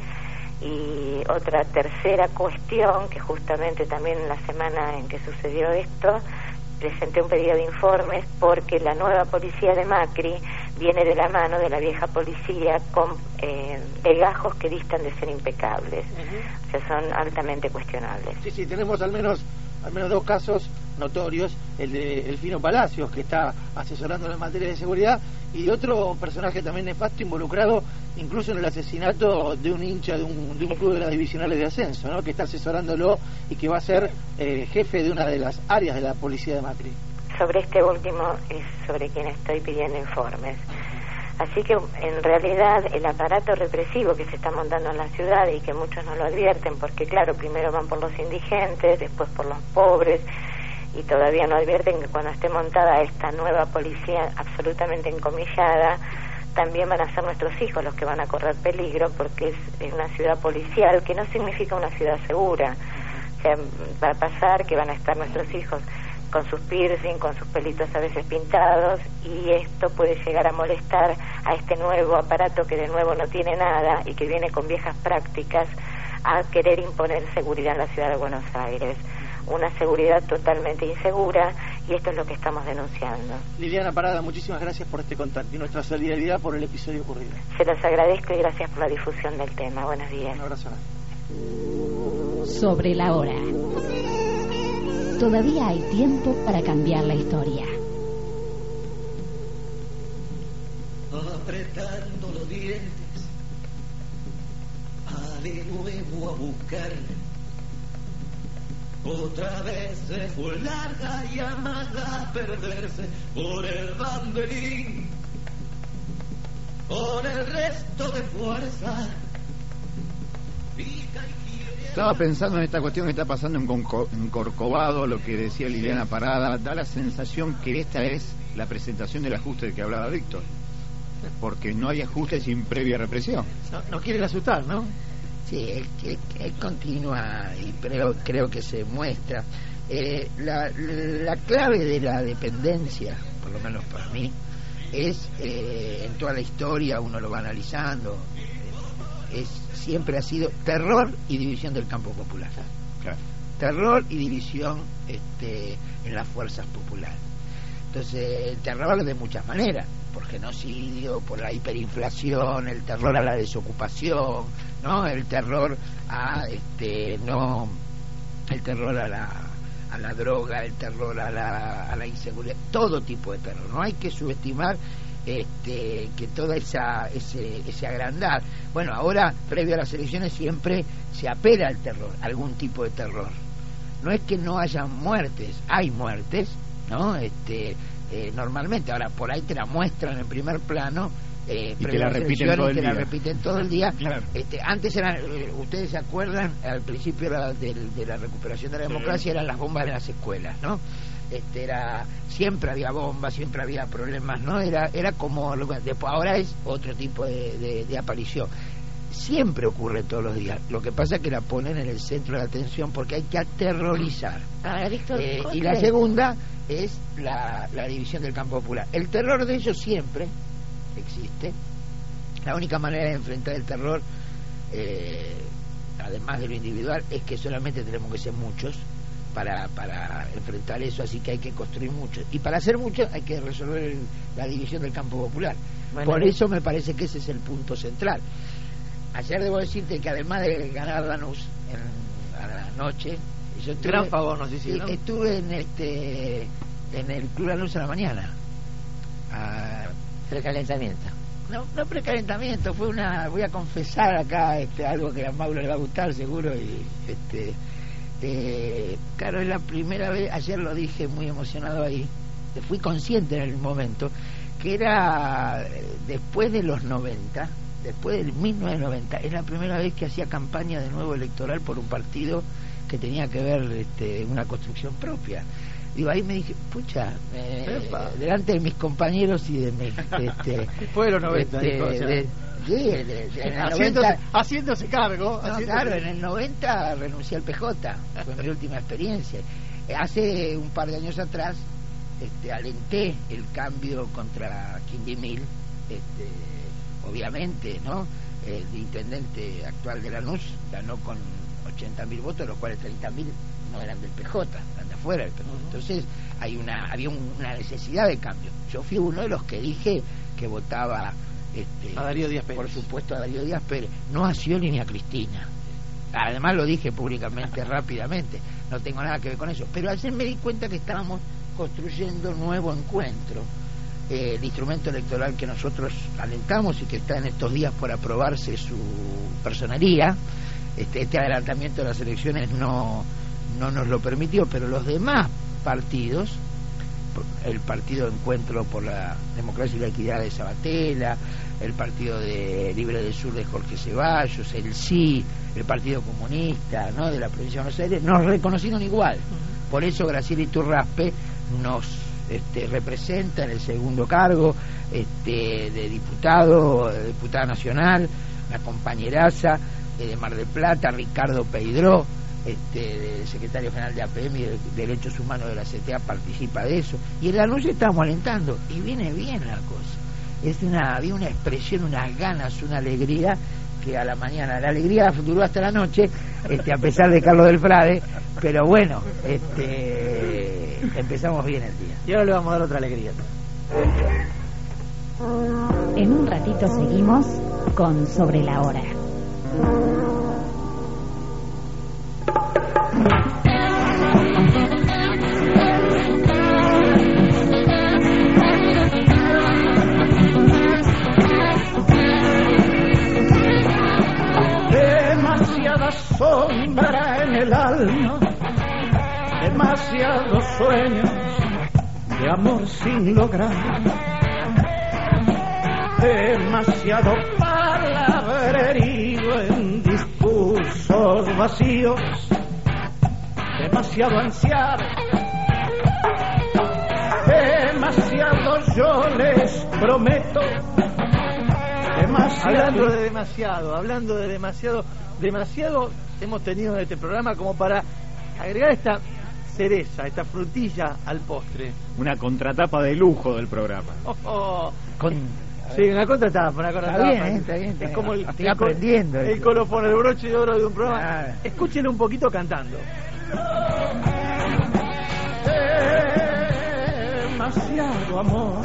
Y otra tercera cuestión, que justamente también en la semana en que sucedió esto, presenté un pedido de informes porque la nueva policía de Macri viene de la mano de la vieja policía con eh, legajos que distan de ser impecables. Uh-huh. O sea, son altamente cuestionables.
Sí, sí, tenemos al menos al menos dos casos notorios, el de Elfino Palacios, que está asesorando en materia de seguridad, y otro personaje también nefasto involucrado incluso en el asesinato de un hincha de un, de un club de las divisionales de ascenso, ¿no? Que está asesorándolo y que va a ser eh, jefe de una de las áreas de la policía de Macri.
Sobre este último es sobre quien estoy pidiendo informes. Así que en realidad el aparato represivo que se está montando en la ciudad y que muchos no lo advierten, porque claro, primero van por los indigentes, después por los pobres, y todavía no advierten que cuando esté montada esta nueva policía absolutamente encomillada, también van a ser nuestros hijos los que van a correr peligro, porque es una ciudad policial que no significa una ciudad segura. O sea, va a pasar que van a estar nuestros hijos con sus piercing, con sus pelitos a veces pintados, y esto puede llegar a molestar a este nuevo aparato que de nuevo no tiene nada y que viene con viejas prácticas a querer imponer seguridad en la ciudad de Buenos Aires. Una seguridad totalmente insegura, y esto es lo que estamos denunciando.
Liliana Parada, muchísimas gracias por este contacto y nuestra solidaridad por el episodio ocurrido.
Se los agradezco y gracias por la difusión del tema. Buenos días.
Un abrazo.
Sobre la hora. Todavía hay tiempo para cambiar la historia.
apretando los dientes, a de nuevo a buscar. Otra vez se fue larga llamada a perderse por el banderín, con el resto de fuerza.
Estaba pensando en esta cuestión que está pasando en, Conco, en Corcovado, lo que decía Liliana Parada. Da la sensación que esta es la presentación del ajuste del que hablaba Víctor, porque no hay ajuste sin previa represión.
No, no quieren asustar, ¿no?
Sí, él, él, él continúa y creo, creo que se muestra. Eh, la, la clave de la dependencia, por lo menos para mí, es eh, en toda la historia, uno lo va analizando, es siempre ha sido terror y división del campo popular.
Claro.
Terror y división este, en las fuerzas populares. Entonces, el terror de muchas maneras, por genocidio, por la hiperinflación, el terror a la desocupación, ¿no? El terror a este no el terror a la a la droga, el terror a la, a la inseguridad, todo tipo de terror. No hay que subestimar este que toda esa ese ese agrandar. Bueno, ahora previo a las elecciones siempre se apela al terror, algún tipo de terror. No es que no haya muertes, hay muertes, ¿no? Este eh, normalmente ahora por ahí te la muestran en primer plano. Eh,
y te la repiten todo el
te
día.
la repiten todo el día.
Claro.
Este, antes eran, eh, ustedes se acuerdan, al principio era de, de la recuperación de la democracia, eran las bombas de las escuelas, ¿no? Este, era siempre había bombas, siempre había problemas, ¿no? Era era como después, ahora es otro tipo de, de, de aparición. Siempre ocurre todos los días. Lo que pasa es que la ponen en el centro de la atención porque hay que aterrorizar.
Ah, Víctor,
eh, y la segunda es la, la división del campo popular. El terror de ellos siempre existe. La única manera de enfrentar el terror, eh, además de lo individual, es que solamente tenemos que ser muchos para, para enfrentar eso, así que hay que construir muchos. Y para hacer muchos hay que resolver el, la división del campo popular. Bueno, por eso me parece que ese es el punto central. Ayer debo decirte que además de ganar Lanús en, a la noche, yo estuve,
gran favor nos hicieron.
Estuve en este en el Club Lanús a la mañana. A,
Precalentamiento.
No, no precalentamiento, fue una, voy a confesar acá este, algo que a Mauro le va a gustar seguro y este eh, claro, es la primera vez, ayer lo dije muy emocionado ahí, fui consciente en el momento que era después de los noventa, después del mil novecientos noventa, es la primera vez que hacía campaña de nuevo electoral por un partido que tenía que ver este, una construcción propia. Digo, ahí me dije, pucha, eh, delante de mis compañeros y de mi... Este,
Después de los noventa,
este,
dijo, o sea.
de, sí, de, de, de, en el
haciéndose,
noventa,
haciéndose cargo.
No,
haciéndose...
claro, en el noventa renuncié al P J, fue mi última experiencia. Hace un par de años atrás este, alenté el cambio contra Quindimil, este, obviamente, ¿no? El intendente actual de Lanús ganó con ochenta mil votos, los cuales treinta mil no eran del P J, eran de afuera del P J. Entonces hay una había un, una necesidad de cambio. Yo fui uno de los que dije que votaba este,
a Darío Díaz Pérez.
Por supuesto a Darío Díaz Pérez, no a Scioli ni a Cristina. Además lo dije públicamente rápidamente, no tengo nada que ver con eso. Pero ayer me di cuenta que estábamos construyendo un nuevo encuentro. Eh, el instrumento electoral que nosotros alentamos y que está en estos días por aprobarse su personería, este, este adelantamiento de las elecciones no no nos lo permitió, pero los demás partidos, el Partido Encuentro por la Democracia y la Equidad de Sabatella, el Partido de Libre del Sur de Jorge Ceballos, el S I, el Partido Comunista, ¿no?, de la provincia de Buenos Aires, nos reconocieron igual. Por eso Graciela Iturraspe nos este, representa en el segundo cargo este, de diputado, de diputada nacional, una compañeraza eh, de Mar del Plata, Ricardo Peidró, este, el secretario general de A P M y de Derechos Humanos de la C T A, participa de eso. Y en la noche estamos alentando, y viene bien la cosa. Es una, había una expresión, unas ganas, una alegría que a la mañana, la alegría duró hasta la noche, este, a pesar de Carlos del Frade, pero bueno, este, empezamos bien el día.
Y ahora le vamos a dar otra alegría.
En un ratito seguimos con Sobre la Hora.
alma, demasiados sueños de amor sin lograr, demasiado palabrerío en discursos vacíos, demasiado ansiar, demasiado yo les prometo, demasiado.
Hablando de demasiado, hablando de demasiado, demasiado hemos tenido en este programa como para agregar esta cereza, esta frutilla al postre.
Una contratapa de lujo del programa.
Oh, oh.
Con...
Sí, una contratapa, una contratapa.
Está bien, está bien, está
es
bien.
como el,
Estoy
el,
aprendiendo.
el colofón, el broche de oro de un programa.
Claro.
Escúchenlo un poquito cantando.
Demasiado amor,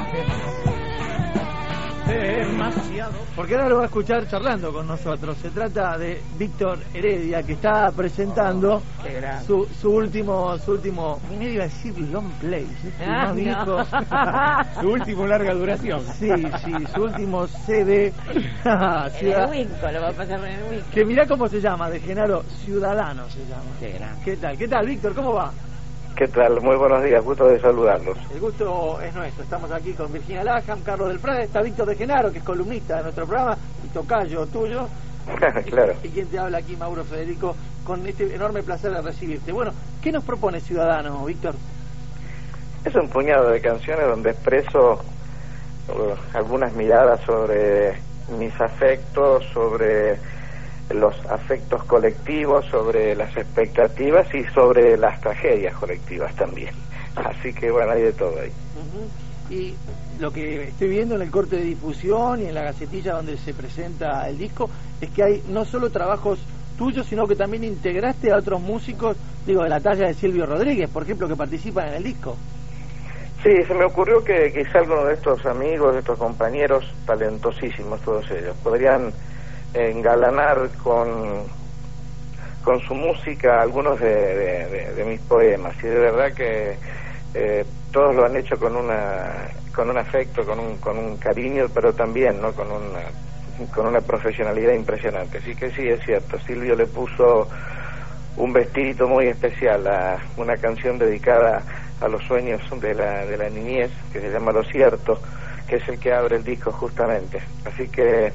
demasiado.
Porque ahora lo va a escuchar charlando con nosotros. Se trata de Víctor Heredia, que está presentando su, su último, su último, me iba a decir long play, ¿sí?
Ah,
Más viejo.
no.
Su último larga duración.
Sí, sí, su último C D.
En el Winco, lo va a pasar en el Winco.
Que mirá cómo se llama, de Genaro Ciudadano se llama.
Qué grande.
¿Qué tal? ¿Qué tal, Víctor? ¿Cómo va?
¿Qué tal? Muy buenos días, gusto de saludarlos.
El gusto es nuestro. Estamos aquí con Virginia Laham, Carlos del Prade, está Víctor de Genaro, que es columnista de nuestro programa, y tocayo tuyo.
Claro.
Y, y quien te habla aquí, Mauro Federico, con este enorme placer de recibirte. Bueno, ¿qué nos propone Ciudadano, Víctor?
Es un puñado de canciones donde expreso uh, algunas miradas sobre mis afectos, sobre los afectos colectivos, sobre las expectativas y sobre las tragedias colectivas también. Así que bueno, hay de todo ahí.
Uh-huh. Y lo que estoy viendo en el corte de difusión y en la gacetilla donde se presenta el disco es que hay no solo trabajos tuyos, sino que también integraste a otros músicos, digo, de la talla de Silvio Rodríguez, por ejemplo, que participan en el disco.
Sí, se me ocurrió que quizá algunos de estos amigos, de estos compañeros talentosísimos, todos ellos, podrían engalanar con con su música algunos de, de, de, de mis poemas, y de verdad que eh, todos lo han hecho con una con un afecto, con un con un cariño, pero también no con una con una profesionalidad impresionante. Así que sí, es cierto, Silvio le puso un vestidito muy especial a una canción dedicada a los sueños de la de la niñez, que se llama Lo Cierto, que es el que abre el disco justamente. Así que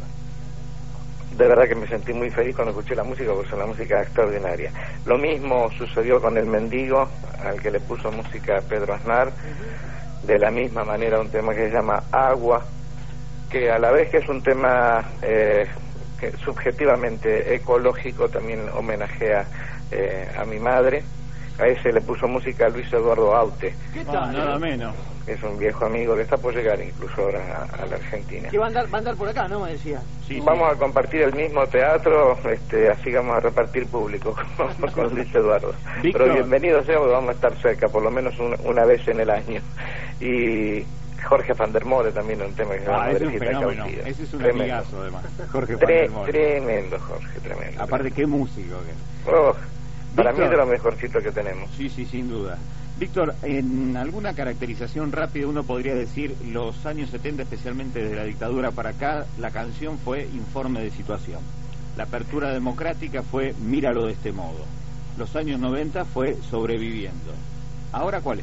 de verdad que me sentí muy feliz cuando escuché la música, porque es una música extraordinaria. Lo mismo sucedió con El Mendigo, al que le puso música Pedro Aznar. De la misma manera, un tema que se llama Agua, que a la vez que es un tema eh, que subjetivamente ecológico, también homenajea eh, a mi madre. A ese le puso música Luis Eduardo Aute.
¿Qué tal?
No, nada menos.
Es un viejo amigo que está por llegar incluso ahora a, a la Argentina.
Que va a andar, va a andar por acá, ¿no? Me decía.
Sí,
vamos
sí.
a compartir el mismo teatro, este, así vamos a repartir público con, con Luis Eduardo.
Víctor.
Pero bienvenido sea, porque vamos a estar cerca, por lo menos una, una vez en el año. Y Jorge Van der More también, un tema que se llama
Ah, ese es un
Madrecita
fenómeno.
Cautiva.
Ese es un
Tremendo.
amigazo, además. Jorge Van
Tre-
der More.
Tremendo, Jorge, tremendo.
Aparte, qué músico que.
Oh, para
Víctor.
mí es de lo mejorcito que tenemos.
Sí, sí, sin duda. Víctor, en alguna caracterización rápida uno podría decir, los años setenta, especialmente desde la dictadura para acá, la canción fue Informe de Situación. La apertura democrática fue Míralo de este modo. Los años noventa fue Sobreviviendo. ¿Ahora cuál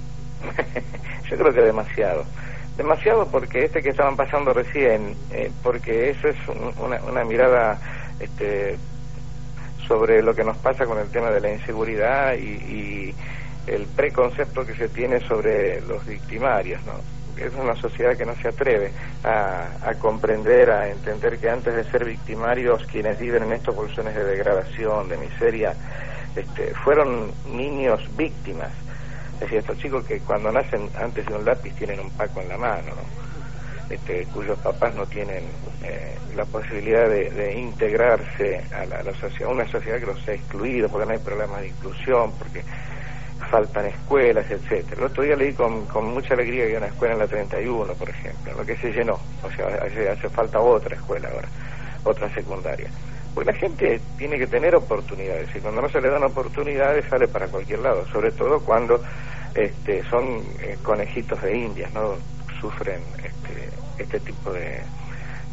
es?
Yo creo que demasiado. Demasiado porque este que estaban pasando recién, eh, porque eso es un, una, una mirada este, sobre lo que nos pasa con el tema de la inseguridad y, y el preconcepto que se tiene sobre los victimarios, ¿no? Es una sociedad que no se atreve a, a comprender, a entender que antes de ser victimarios, quienes viven en estos bolsones de degradación, de miseria, este, fueron niños víctimas. Es decir, estos chicos que cuando nacen antes de un lápiz tienen un paco en la mano, ¿no? Este, cuyos papás no tienen eh, la posibilidad de, de integrarse a la, a la sociedad, una sociedad que los ha excluido porque no hay programas de inclusión, porque faltan escuelas, etcétera. El otro día leí con, con mucha alegría que hay una escuela en la treinta y uno, por ejemplo, lo que se llenó, o sea, hace, hace falta otra escuela ahora, otra secundaria. Porque la gente tiene que tener oportunidades, y cuando no se le dan oportunidades sale para cualquier lado, sobre todo cuando este, son eh, conejitos de indias, ¿no? Sufren este, este tipo de,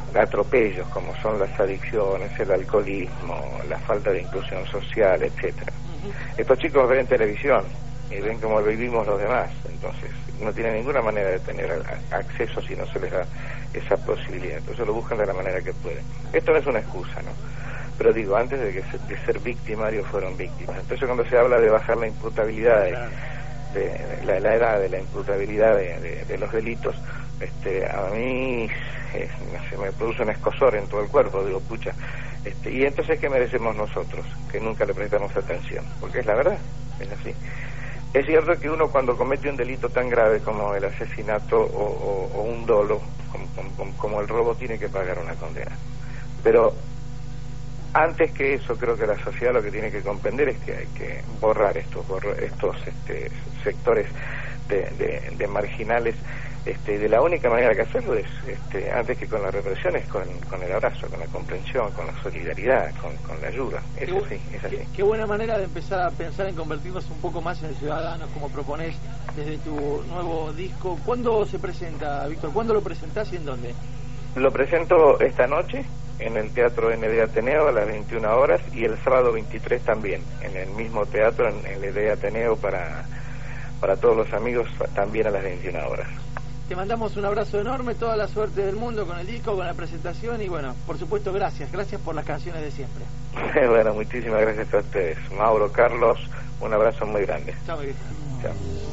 atropellos como son las adicciones, el alcoholismo, la falta de inclusión social, etcétera. Estos chicos ven televisión y ven cómo vivimos los demás, entonces no tienen ninguna manera de tener a- acceso si no se les da esa posibilidad, entonces lo buscan de la manera que pueden. Esto no es una excusa, ¿no? Pero digo, antes de que se- de ser victimarios fueron víctimas. Entonces cuando se habla de bajar la imputabilidad de, de, de la, la edad de la imputabilidad de, de, de los delitos, este a mí eh, se me produce un escozor en todo el cuerpo, digo, pucha, este, y entonces ¿qué merecemos nosotros? Que nunca le prestamos atención, porque es la verdad, es así. Es cierto que uno cuando comete un delito tan grave como el asesinato o, o, o un dolo, como, como, como el robo, tiene que pagar una condena. Pero antes que eso, creo que la sociedad lo que tiene que comprender es que hay que borrar estos borrar estos este, sectores de, de, de marginales. Este, de la única manera que hacerlo es, este, antes que con la represión, es con, con el abrazo, con la comprensión, con la solidaridad, con, con la ayuda. Eso sí, es así.
Qué, qué buena manera de empezar a pensar en convertirnos un poco más en ciudadanos, como proponés desde tu nuevo disco. ¿Cuándo se presenta, Víctor? ¿Cuándo lo presentás y en dónde?
Lo presento esta noche en el Teatro N D Ateneo a las veintiuna horas y el sábado veintitrés también, en el mismo teatro, en el N D Ateneo, para, para todos los amigos, también a las veintiuna horas.
Te mandamos un abrazo enorme, toda la suerte del mundo con el disco, con la presentación y bueno, por supuesto, gracias, gracias por las canciones de siempre.
Bueno, muchísimas gracias a ustedes. Mauro, Carlos, un abrazo muy grande.
Chao, Víctor.
Chao.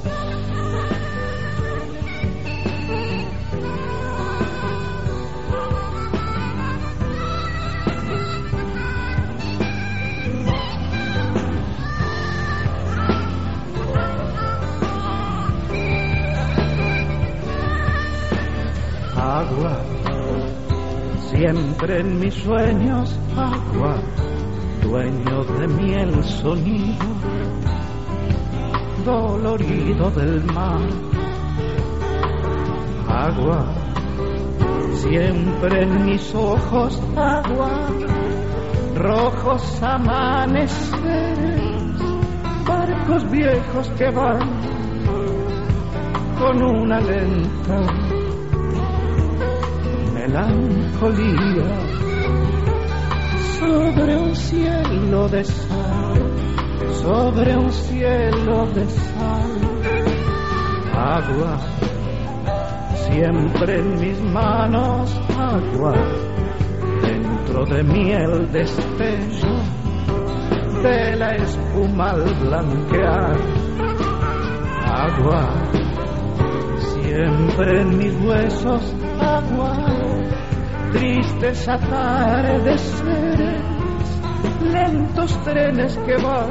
Agua, siempre en mis sueños, agua, dueño de mi el sonido, dolorido del mar. Agua, siempre en mis ojos, agua, rojos amaneceres, barcos viejos que van con una lenta melancolía sobre un cielo de sal, sobre un cielo de sal. Agua, siempre en mis manos, agua, dentro de mí el destello de la espuma al blanquear. Agua, siempre en mis huesos, agua, tristes atardeceres, lentos trenes que van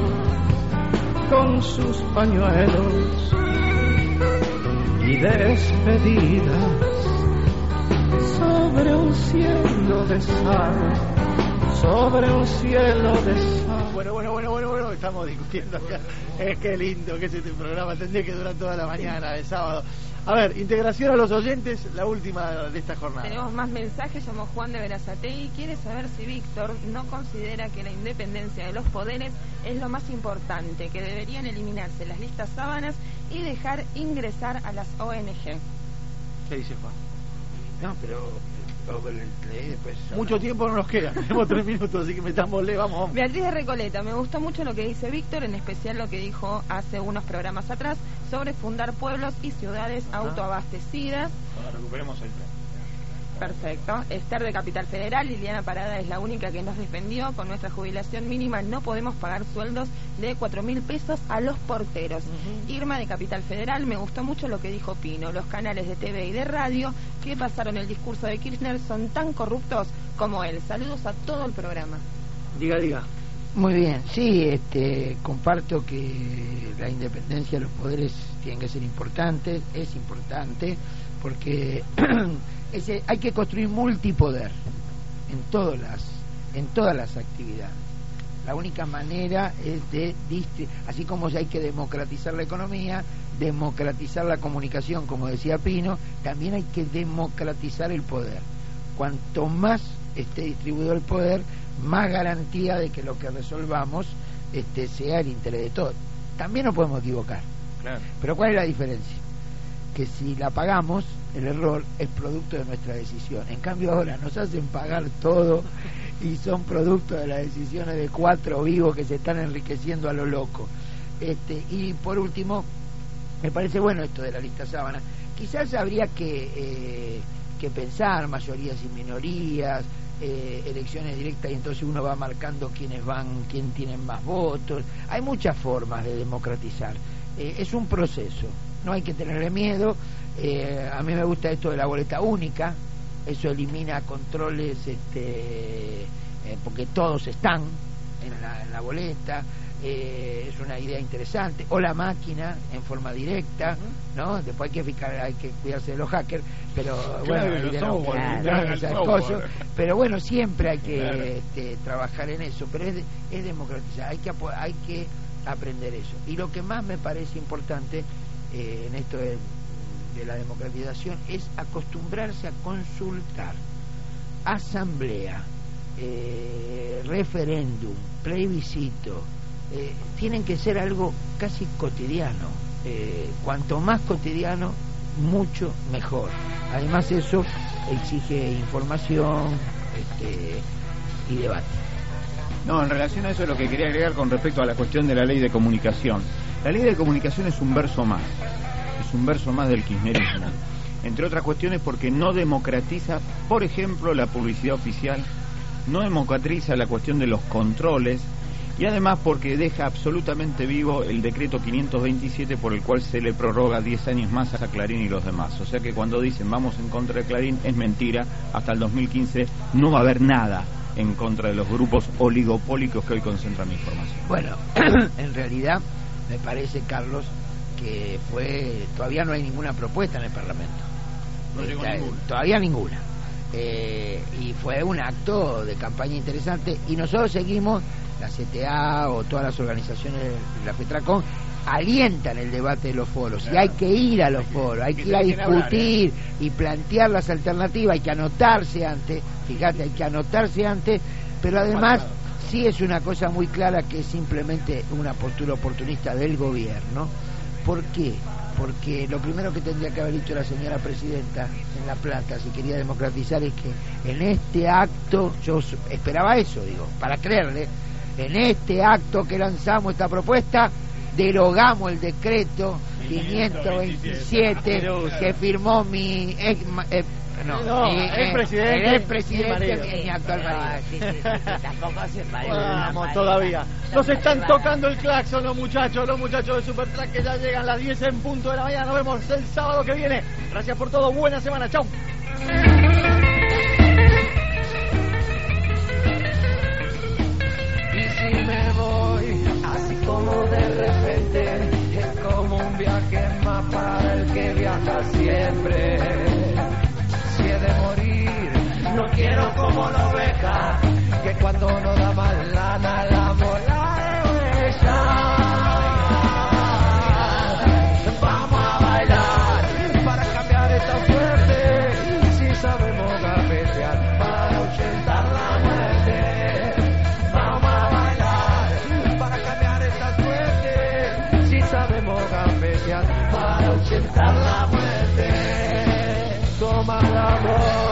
con sus pañuelos y despedidas sobre un cielo de sal, sobre un cielo de sal.
Bueno, bueno, bueno, bueno, bueno, estamos discutiendo acá. Es que lindo que es este programa, tendría que durar toda la mañana de sábado. A ver, integración a los oyentes, la última de esta jornada.
Tenemos más mensajes, llamo Juan de Berazategui. Quiere saber si Víctor no considera que la independencia de los poderes es lo más importante, que deberían eliminarse las listas sábanas y dejar ingresar a las O N G.
¿Qué dice Juan?
No, pero... Pues,
mucho tiempo no nos queda, tenemos tres minutos, así que metámosle, vamos, vamos.
Beatriz de Recoleta, me gustó mucho lo que dice Víctor, en especial lo que dijo hace unos programas atrás sobre fundar pueblos y ciudades
ah.
autoabastecidas.
Bueno, recuperemos el plan.
Perfecto. Esther de Capital Federal, Liliana Parada es la única que nos defendió. Con nuestra jubilación mínima no podemos pagar sueldos de cuatro mil pesos a los porteros. Uh-huh. Irma de Capital Federal, me gustó mucho lo que dijo Pino. Los canales de T V y de radio que pasaron el discurso de Kirchner son tan corruptos como él. Saludos a todo el programa.
Diga, diga.
Muy bien, sí, este, comparto que la independencia de los poderes tiene que ser importante, es importante, porque ese, hay que construir multipoder en todas las, en todas las actividades. La única manera es de, así como hay que democratizar la economía, democratizar la comunicación, como decía Pino, también hay que democratizar el poder. Cuanto más esté distribuido el poder, más garantía de que lo que resolvamos este, sea el interés de todos. También nos podemos equivocar.
Claro.
Pero ¿cuál es la diferencia? que si la pagamos, el error es producto de nuestra decisión. En cambio ahora nos hacen pagar todo y son producto de las decisiones de cuatro vivos que se están enriqueciendo a lo loco. Este, y por último, me parece bueno esto de la lista sábana. Quizás habría que, eh, que pensar mayorías y minorías, eh, elecciones directas, y entonces uno va marcando quiénes van, quién tienen más votos. Hay muchas formas de democratizar. Eh, es un proceso, no hay que tenerle miedo. Eh, a mí me gusta esto de la boleta única, eso elimina controles, este, eh, porque todos están en la, en la boleta. Eh, es una idea interesante. O la máquina en forma directa, ¿no? Después hay que fijar, hay que cuidarse de los hackers, pero
claro,
bueno, de
no,
no,
claro,
no, esas
no,
cosas. Pero bueno, siempre hay que
claro.
este, trabajar en eso, pero es, es democratizar, hay que hay que aprender eso. Y lo que más me parece importante eh, en esto de, de la democratización es acostumbrarse a consultar, asamblea, eh, referéndum, plebiscito. Eh, tienen que ser algo casi cotidiano. Eh, cuanto más cotidiano, mucho mejor. Además eso exige información este, y debate.
No, en relación a eso es lo que quería agregar con respecto a la cuestión de la ley de comunicación. La ley de comunicación es un verso más, es un verso más del kirchnerismo, entre otras cuestiones porque no democratiza, por ejemplo, la publicidad oficial, no democratiza la cuestión de los controles, y además porque deja absolutamente vivo el decreto quinientos veintisiete por el cual se le prorroga diez años más a Clarín y los demás. O sea que cuando dicen vamos en contra de Clarín es mentira. Hasta el dos mil quince no va a haber nada en contra de los grupos oligopólicos que hoy concentran la información.
Bueno, en realidad me parece, Carlos, que fue todavía no hay ninguna propuesta en el Parlamento.
No llegó
Está,
ninguna.
Todavía ninguna. Eh, y fue un acto de campaña interesante y nosotros seguimos, la C T A o todas las organizaciones de la FETRACON alientan el debate de los foros. Claro. Y hay que ir a los foros, hay que ir a discutir hablar, ¿eh? y plantear las alternativas, hay que anotarse antes, fíjate, hay que anotarse antes, pero además sí es una cosa muy clara que es simplemente una postura oportunista del gobierno. ¿Por qué? Porque lo primero que tendría que haber dicho la señora presidenta en La Plata, si quería democratizar, es que en este acto, yo esperaba eso, digo, para creerle, en este acto que lanzamos esta propuesta, derogamos el decreto quinientos veintisiete que firmó mi ex, eh, no,
no,
mi,
el presidente,
el expresidente, mi, mi actual marido.
Sí, sí, sí, tampoco hace falta.
Vamos todavía. Nos están tocando el claxon los muchachos, los muchachos de Supertrack que ya llegan las diez en punto de la mañana. Nos vemos el sábado que viene. Gracias por todo, buena semana, chau.
Y si me voy, así como de repente, es como un viaje más para el que viaja siempre. Si he de morir, no quiero como la oveja, que cuando no da más lana la mola de ella. Vamos a bailar para cambiar esta suerte, si sabemos gavetear para ahuyentar la muerte. Vamos a bailar para cambiar esta suerte, si sabemos gavetear para ahuyentar la muerte. Toma la voz.